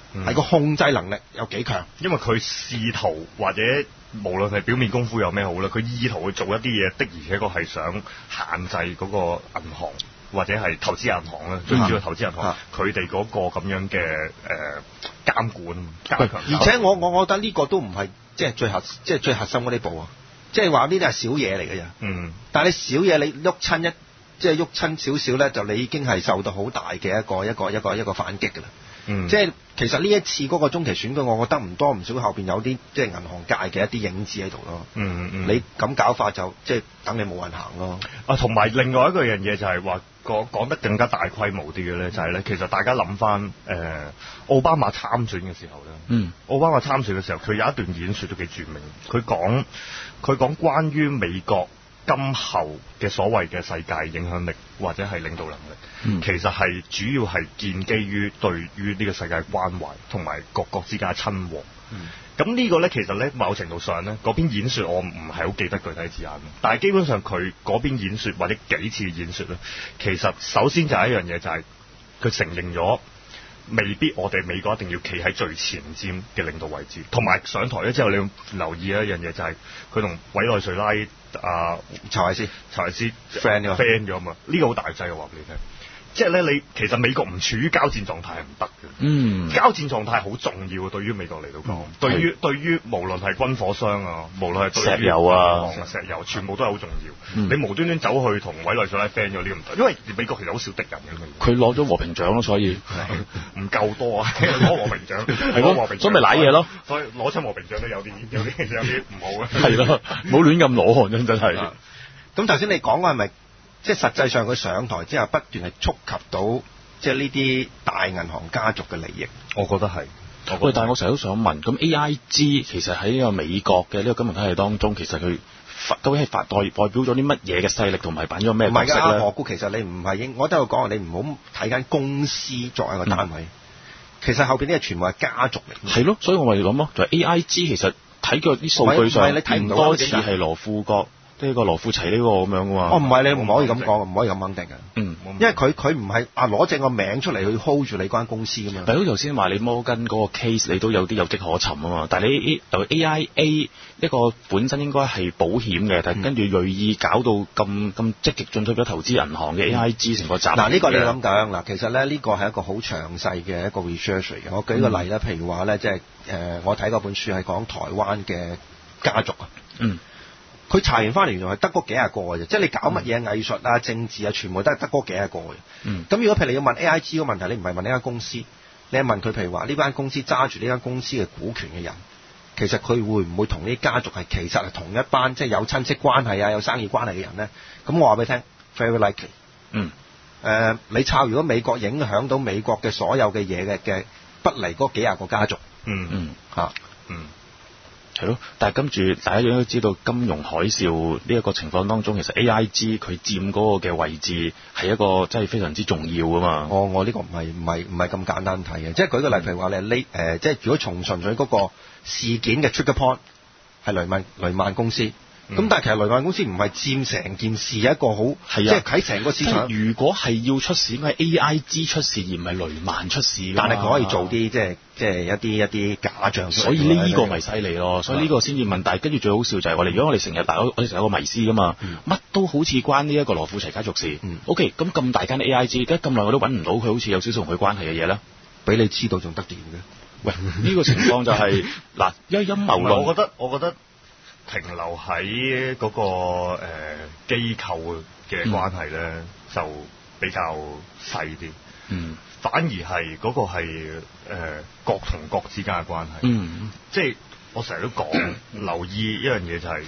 係個、嗯、控制能力有幾強。 因為佢試圖或者無論係表面功夫有咩好咧，佢意圖去做一啲嘢的，而且確係想限制嗰個銀行或者係投資銀行咧，最主要投資銀行佢哋嗰個咁樣嘅誒、呃、監管加強。 而且我我覺得呢個都唔係即係最核即係最核心嗰啲步啊，即係話呢啲係小嘢嚟嘅啫。嗯。但係你小嘢你喐親一即係喐親少少咧，就你已經係受到好大嘅一個一個一個一個反擊㗎啦。嗯。即係其實呢一次嗰個中期選舉，我覺得唔多唔少後邊有啲即係銀行界嘅一啲影子喺度咯。嗯嗯。你咁搞法就即係等你冇運行咯。 啊，同埋另外一個樣嘢就係話講講得更加大規模啲嘅咧，就係咧，其實大家諗翻誒奧巴馬參選嘅時候咧，嗯，奧巴馬參選嘅時候，佢有一段演說都幾著名，佢講佢講關於美國今後嘅所謂嘅世界影響力或者係領導能力，嗯、其實係主要係建基於對於呢個世界關懷同埋各國之間嘅親和。咁、嗯、呢個咧，其實咧某程度上咧，嗰邊演說我唔係好記得具體字眼，但係基本上佢嗰邊演說或者幾次演說咧，其實首先就係一樣嘢，就係佢承認咗未必我哋美國一定要企喺最前瞻嘅領導位置，同埋上台咗之後，你要留意一樣嘢，就係佢同委內瑞拉啊查韋斯查韋斯 friend 咗 friend 咗嘛，呢、這個好大劑，我話俾你聽。即係咧，你其實美國唔處於交戰狀態係唔得嘅。嗯，交戰狀態好重要嘅，對於美國嚟到講，對於對於無論係軍火商啊，無論係石油啊、 石油，全部都係好重要。嗯、你無端端走去同委內瑞拉 friend 咗呢個唔得，因為美國其實好少敵人嘅。 佢攞咗和平獎咯，所以唔夠多啊，攞和平獎係咯，所以咪賴嘢咯。 所以攞親和平獎都有啲有啲有啲唔好嘅。 係咯，冇亂咁攞真真係。 咁頭先你講嘅係咪？即係實際上佢上台之後不斷係觸及到即係呢啲大銀行家族嘅利益， 我覺得係。 喂，但係我成日都想問，咁 A I G 其實喺呢個美國嘅呢個金融體系當中，其實佢究竟係發代代表咗啲乜嘢嘅勢力，同埋扮咗咩角色咧？唔係㗎， 何故其實你唔係應，我都有講，你唔好睇間公司作為一個單位，嗯、其實後邊呢啲全部係家族嚟。 係咯，所以我咪諗咯，就係、A I G 其實睇佢啲數據上， 你睇唔到多似係羅富國。呢個羅富齊呢個咁樣嘅嘛？ 哦，唔係，你唔可以咁講，唔可以咁肯定嘅。嗯，因為佢佢唔係啊攞正個名出嚟去 hold 住你間公司㗎嘛。 但係好似頭先話你摩根嗰個 case，你都有啲有跡可尋啊嘛。但係你由 A I A 一個本身應該係保險嘅，但係跟住銳意搞到咁咁積極進出咗投資銀行嘅 A I G 成個集團。嗱、 嗯，呢、這個你諗緊嗱，其實咧呢個係一個好詳細嘅一個 research 嚟嘅。我舉個例啦，譬如話咧，即係誒我睇嗰本書係講台灣嘅家族啊。嗯。佢查完翻嚟，原來係得嗰幾廿個嘅啫，即係你搞乜嘢藝術啊、政治啊，全部都係得嗰幾廿個嘅。嗯。咁如果譬如你要問 A I G 個問題，你唔係問呢間公司，你係問佢，譬如話呢間公司揸住呢間公司嘅股權嘅人，其實佢會唔會同呢啲家族係其實係同一班，即係有親戚關係啊、有生意關係嘅人咧？咁我話俾你聽 ，very likely。嗯。誒、呃，你抄如果美國影響到美國嘅所有嘅嘢嘅嘅，不離嗰幾廿個家族。嗯嗯。嚇、啊。嗯。 係咯，但係跟住大家都知道金融海嘯呢一個情況當中，其實 A I G 佢佔嗰個嘅位置係一個真係非常之重要噶嘛。 我我呢個唔係唔係唔係咁簡單睇嘅，即係舉個例，譬如話你呢誒、呃，即係如果從純粹嗰個事件嘅 trigger point 係雷曼雷曼公司。咁、嗯、但係其實雷曼公司唔係佔成件事一個好，即係喺成個市場。 如果係要出事，應該係 A I G 出事，而唔係雷曼出事。 但係佢可以做啲即係即係一啲一啲假象。 所以呢個咪犀利咯，所以呢個先至問。但係跟住最好笑就係我哋，如果我哋成日大我哋成日有個迷思噶嘛，乜、嗯、都好似關呢一個羅富齊家族事。嗯、O.K. 咁咁大間 A I G，而家咁耐我都揾唔到佢好似有少少同佢關係嘅嘢咧， 俾你知道仲得掂嘅。 喂，呢、這個情況就係、是、嗱，因為陰謀論， 我覺得我覺得。停留喺嗰、那個誒機、呃、構嘅關係咧，嗯、就比較細啲。嗯，反而係嗰個係誒、呃、國同國之間嘅關係。嗯，即係我成日都講，嗯、留意一樣嘢就係、是、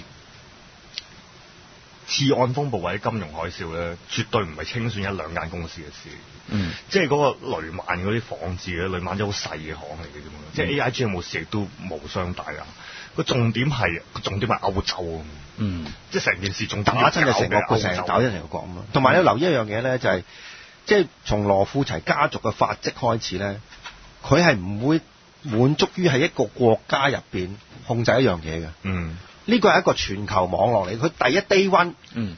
次按風暴或者金融海嘯咧，絕對唔係清算一兩間公司嘅事。嗯，即係嗰個雷曼嗰啲房子咧，雷曼真係好細嘅行嚟嘅啫嘛。嗯、即係 A I G 有冇事亦都無傷大雅。個重點係個重點係歐洲啊，嗯，即係成件事仲打真係成個成搞一成個國咁咯。同埋你留意一樣嘢咧，就係、是、即係從羅富齊家族嘅發跡開始咧，佢係唔會滿足於係一個國家入邊控制一樣嘢嘅。嗯，呢個係一個全球網絡嚟，佢第一 day one，嗯，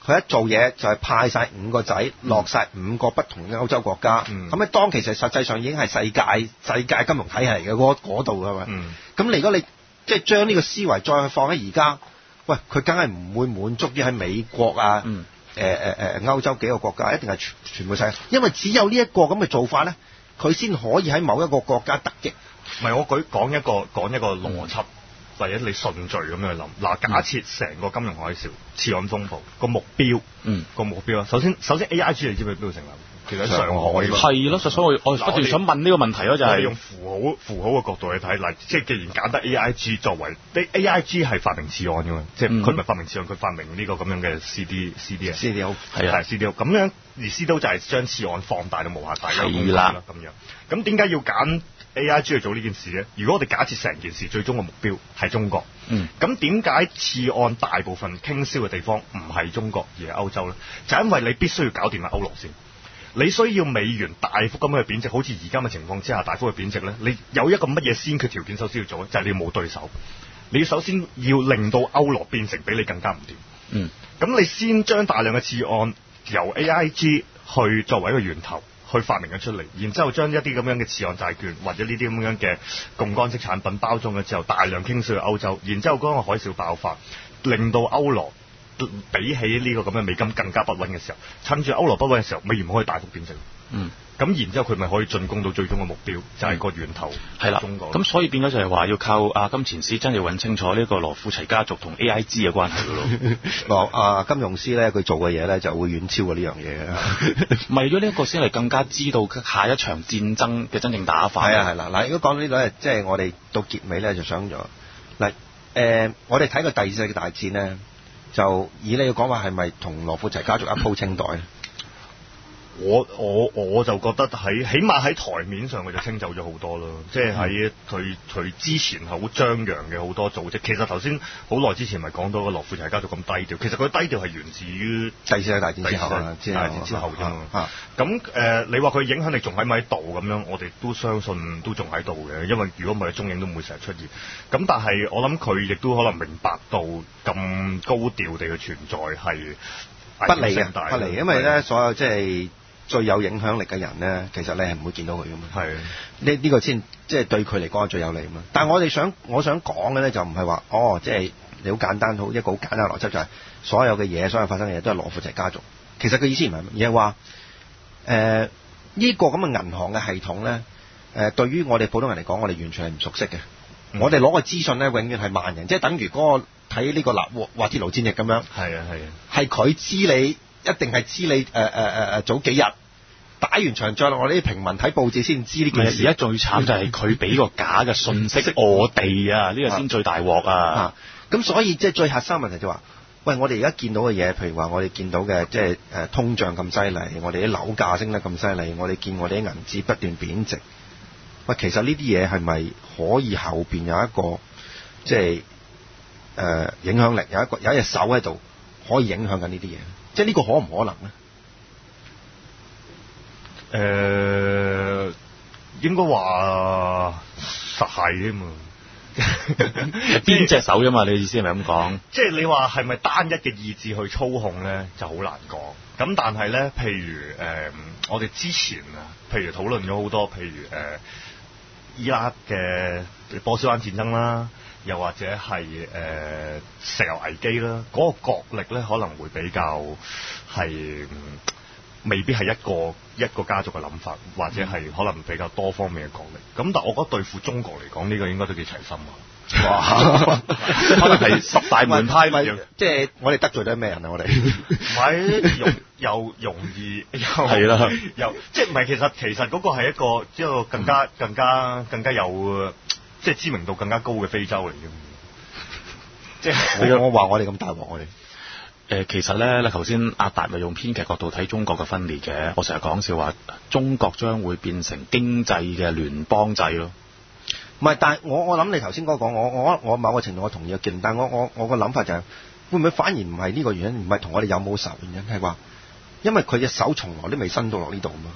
佢一做嘢就係派晒五個仔落晒五個不同嘅歐洲國家，咁咧、嗯、當其實實際上已經係世界世界金融體系嚟嘅嗰度㗎嘛。咁、嗯、你如果你即係將呢個思維再放喺而家，喂，佢梗係唔會滿足於喺美國啊、誒誒誒歐洲幾個國家，一定係全全部世界，因為只有呢一個咁嘅做法咧，佢先可以喺某一個國家突擊。 唔係我舉講一個講一個邏輯。嗯或者你順序咁樣去諗，嗱，假設成個金融海嘯、次按風暴個目標，嗯，個目標啊，首先首先 A I G 你知唔知邊度成立？其實喺上海。 係咯，所以我我不斷想問呢個問題咯，就係用符號符號嘅角度去睇，嗱，即係既然揀得 A I G 作為，你 A I G 係發明次按㗎嘛，即係佢唔係發明次按，佢發明呢個咁樣嘅 C D C D 啊 C D O 係啊 C D O 咁樣，而 C D O 就係將次按放大到無限大嘅功能啦，咁樣。咁點解要揀 A I G 去做呢件事咧？如果我哋假設成件事最終嘅目標係中國，嗯，咁點解次按大部分傾銷嘅地方唔係中國而係歐洲咧？就因為你必須要搞掂埋歐羅先，你需要美元大幅咁去貶值，好似而家嘅情況之下大幅去貶值咧，你有一個乜嘢先決條件首先要做咧？就係、是、你要冇對手，你首先要令到歐羅變成比你更加唔掂，嗯，咁你先將大量嘅次按由 A I G 去作為一個源頭。去發明咗出嚟，然之後將一啲咁樣嘅次按債券或者呢啲咁樣嘅槓桿式產品包裝咗之後，大量傾銷去歐洲，然之後嗰個海嘯爆發，令到歐羅比起呢個咁嘅美金更加不穩嘅時候，趁住歐羅不穩嘅時候，美元可以大幅貶值。嗯，咁然之後佢咪可以進攻到最終嘅目標，就係、是、個源頭係啦。中國咁所以變咗就係話要靠阿金錢師真係揾清楚呢個羅富齊家族同 A I G 嘅關係咯。 羅啊金融師咧，佢做嘅嘢咧就會遠超過呢樣嘢。 唔係咗呢一個先係更加知道下一場戰爭嘅真正打法。 係啊係啦，嗱，如果講到呢度咧，即係我哋到結尾咧就想咗嗱誒，我哋睇過第二次世界大戰咧，就以你嘅講話係咪同羅富齊家族一鋪清袋咧？ 我我我就覺得喺起碼喺台面上佢就清走咗好多咯，即係喺佢佢之前好張揚嘅好多組織，其實頭先好耐之前咪講到個羅富齊家族咁低調，其實佢低調係源自於第二次世界大戰之後啦， 第二次大戰之後啫嘛。咁誒，你話佢影響力仲喺唔喺度咁樣？我哋都相信都仲喺度嘅，因為如果唔係，蹤影都唔會成日出現。咁但係我諗佢亦都可能明白到咁高調地嘅存在係不利嘅，不利，因為咧所有即係最有影響力嘅人咧，其實你係唔會見到佢噶嘛。係呢呢個先即係對佢嚟講係最有利嘛。但係我哋想我想講嘅咧就唔係話哦，即係你好簡單好一個好簡單嘅邏輯就係所有嘅嘢，所有發生嘅嘢都係羅富齊家族。其實佢意思唔係，而係話誒呢個咁嘅銀行嘅系統咧，誒、呃、對於我哋普通人嚟講，我哋完全係唔熟悉嘅。嗯、我哋攞個資訊咧，永遠係萬人，即係等於嗰個睇呢個納滑鐵盧戰役咁樣。係啊係啊，係佢知你。一定係知你誒誒誒誒早幾日打完場仗，我哋啲平民睇報紙先知呢件事。 而家最慘就係佢俾個假嘅信息我哋啊，呢、呢個先最大鑊啊！ 咁、啊、所以即係最核心問題就話、是，喂，我哋而家見到嘅嘢，譬如話我哋見到嘅即係誒通脹咁犀利，我哋啲樓價升得咁犀利，我哋見我哋啲銀紙不斷貶值。喂，其實呢啲嘢係咪可以後邊有一個即係誒、呃、影響力，有一個有一隻手喺度可以影響緊呢啲嘢？即係呢個可唔可能咧？誒、 呃，應該話實係添嘛。 邊隻手啫嘛？你意思係咪咁講？ 即係你話係咪單一嘅意志去操控咧，就好難講。咁但係咧，譬如誒、呃，我哋之前啊，譬如討論咗好多，譬如誒、呃，伊拉克嘅波斯灣戰爭啦。又或者係誒、呃、石油危機啦，嗰、那個角力咧可能會比較係、嗯、未必係一個一個家族嘅諗法，或者係可能比較多方面嘅角力。咁但係我覺得對付中國嚟講，呢、這個應該都幾齊心啊！哇， 可能係十大門派咪， 即係我哋得罪咗咩人啊？我哋唔係容又容易又係啦，又即係唔係？其實其實嗰個係一個一個更加、嗯、更加更加有。即係知名度更加高嘅非洲嚟嘅，即係我話我哋咁大鑊，我哋誒、 呃、其實咧，你頭先阿達咪用編劇角度睇中國嘅分裂嘅，我成日講笑話，中國將會變成經濟嘅聯邦制咯。 唔係，但係我我諗你頭先嗰個講，我我我某個程度我同意嘅見，但係我我我個諗法就係、是、會唔會反而唔係呢個原因，唔係同我哋有冇仇原因，係話因為佢隻手從來都未伸到落呢度嘛。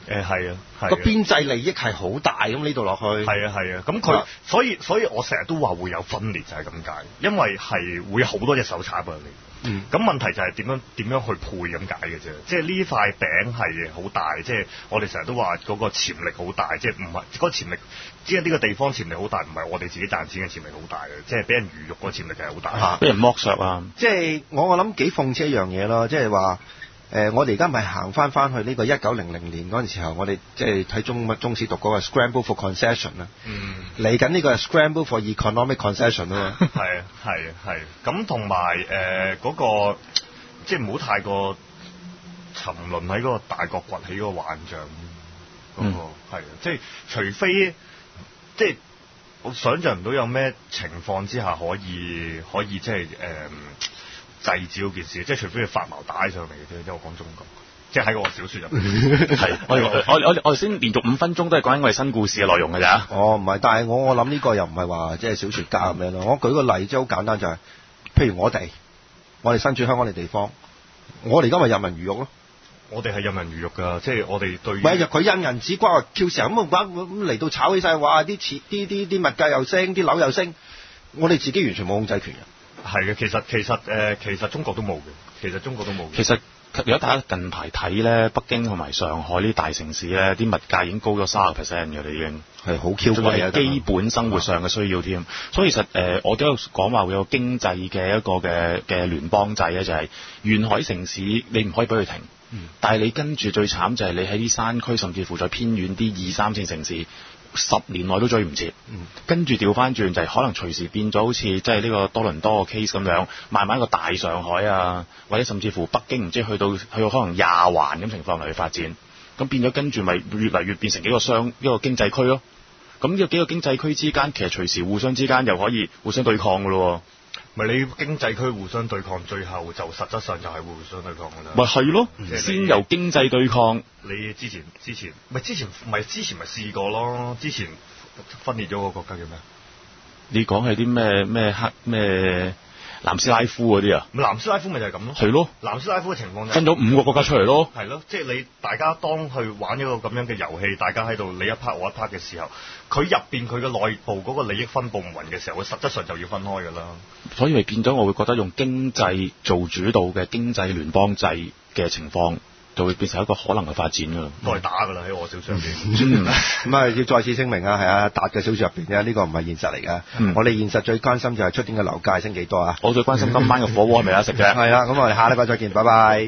誒係啊，係個邊際利益係好大咁呢度落去。 係啊係啊，咁佢所以所以我成日都話會有分裂就係咁解，因為係會有好多隻手插入嚟。嗯，咁問題就係點樣點樣去配咁解嘅啫，即係呢塊餅係好大，即係我哋成日都話嗰個潛力好大，即係唔係嗰個潛力，即係呢個地方潛力好大，唔係我哋自己賺錢嘅潛力好大嘅，即係俾人魚肉嗰個潛力係好大， 俾人剝削啊！ 即係我我諗幾諷刺一樣嘢咯，即係話。誒、呃，我哋而家咪行翻翻去呢個一九零零年嗰陣時候，我哋即係睇中乜中史讀嗰個 Scramble for Concession 啦。嗯。嚟緊呢個係 Scramble for Economic Concession 啊嘛。係啊， 係啊，係。咁同埋誒嗰個，即係唔好太過沉淪喺嗰個大國崛起嗰個幻象。嗰、那個係啊、嗯，即係除非即係我想象唔到有咩情況之下可以可以即係誒。呃制止嗰件事，即係除非佢發毛帶上嚟嘅啫，即係我講中國，即係喺個小説入邊。係，我我我我先連續五分鐘都係講緊我哋新故事嘅內容㗎咋。哦，唔係，但係我我諗呢個又唔係話即係小説家咁樣咯。我舉個例，即係好簡單就係、是，譬如我哋，我哋身處香港嘅地方，我哋而家咪人民魚肉咯。我哋係人民魚肉㗎，即係我哋對。唔係，佢印銀紙瓜叫成咁啊！咁嚟到炒起晒，哇！啲錢、啲啲啲物價又升，啲樓又升，我哋自己完全冇控制權嘅。係嘅，其實其實誒、呃，其實中國都冇嘅，其實中國都冇嘅。其實如果大家近排睇咧，北京同埋上海呢啲大城市咧，啲物價已經高咗三十 percent 嘅啦，已經係好 Q 貴啊！基本生活上嘅需要添，所以其實誒、呃，我都有講話會有經濟嘅一個嘅嘅聯邦制咧，就係、是、沿海城市你唔可以俾佢停，嗯、但係你跟住最慘就係你喺啲山區，甚至乎再偏遠啲二三線城市。十年內都追唔切，嗯、跟住調翻轉就係可能隨時變咗好似即係呢個多倫多個 case 咁樣，慢慢一個大上海啊，或者甚至乎北京唔知去到去到可能廿環咁情況嚟去發展，咁變咗跟住咪越嚟越變成幾個商一個經濟區咯。咁呢個幾個經濟區之間其實隨時互相之間又可以互相對抗㗎咯。咪你經濟區互相對抗，最後就實質上就係互相對抗㗎啦。咪係咯，先由經濟對抗。你之前之前咪之前咪之前咪試過咯，之前分裂咗個國家叫咩？你講係啲咩咩黑咩南斯拉夫嗰啲啊？南斯拉夫咪就係咁咯。係咯，南斯拉夫嘅情況就分咗五個國家出嚟咯。係咯，即係你大家當去玩一個咁樣嘅遊戲，大家喺度你一 part 我一 part 嘅時候，佢入邊佢嘅內部嗰個利益分佈唔勻嘅時候，佢實質上就要分開㗎啦。所以咪變咗，我會覺得用經濟做主導嘅經濟聯邦制嘅情況，就會變成一個可能嘅發展㗎啦。都係打㗎啦，喺我小説入邊。咁啊，要再次聲明啊，係啊，達嘅小説入邊咧，呢個唔係現實嚟㗎。嗯、我哋現實最關心就係出年嘅樓價升幾多啊！我最關心今晚嘅火鍋係咪有得食嘅。係啦，咁我哋下禮拜再見，拜拜。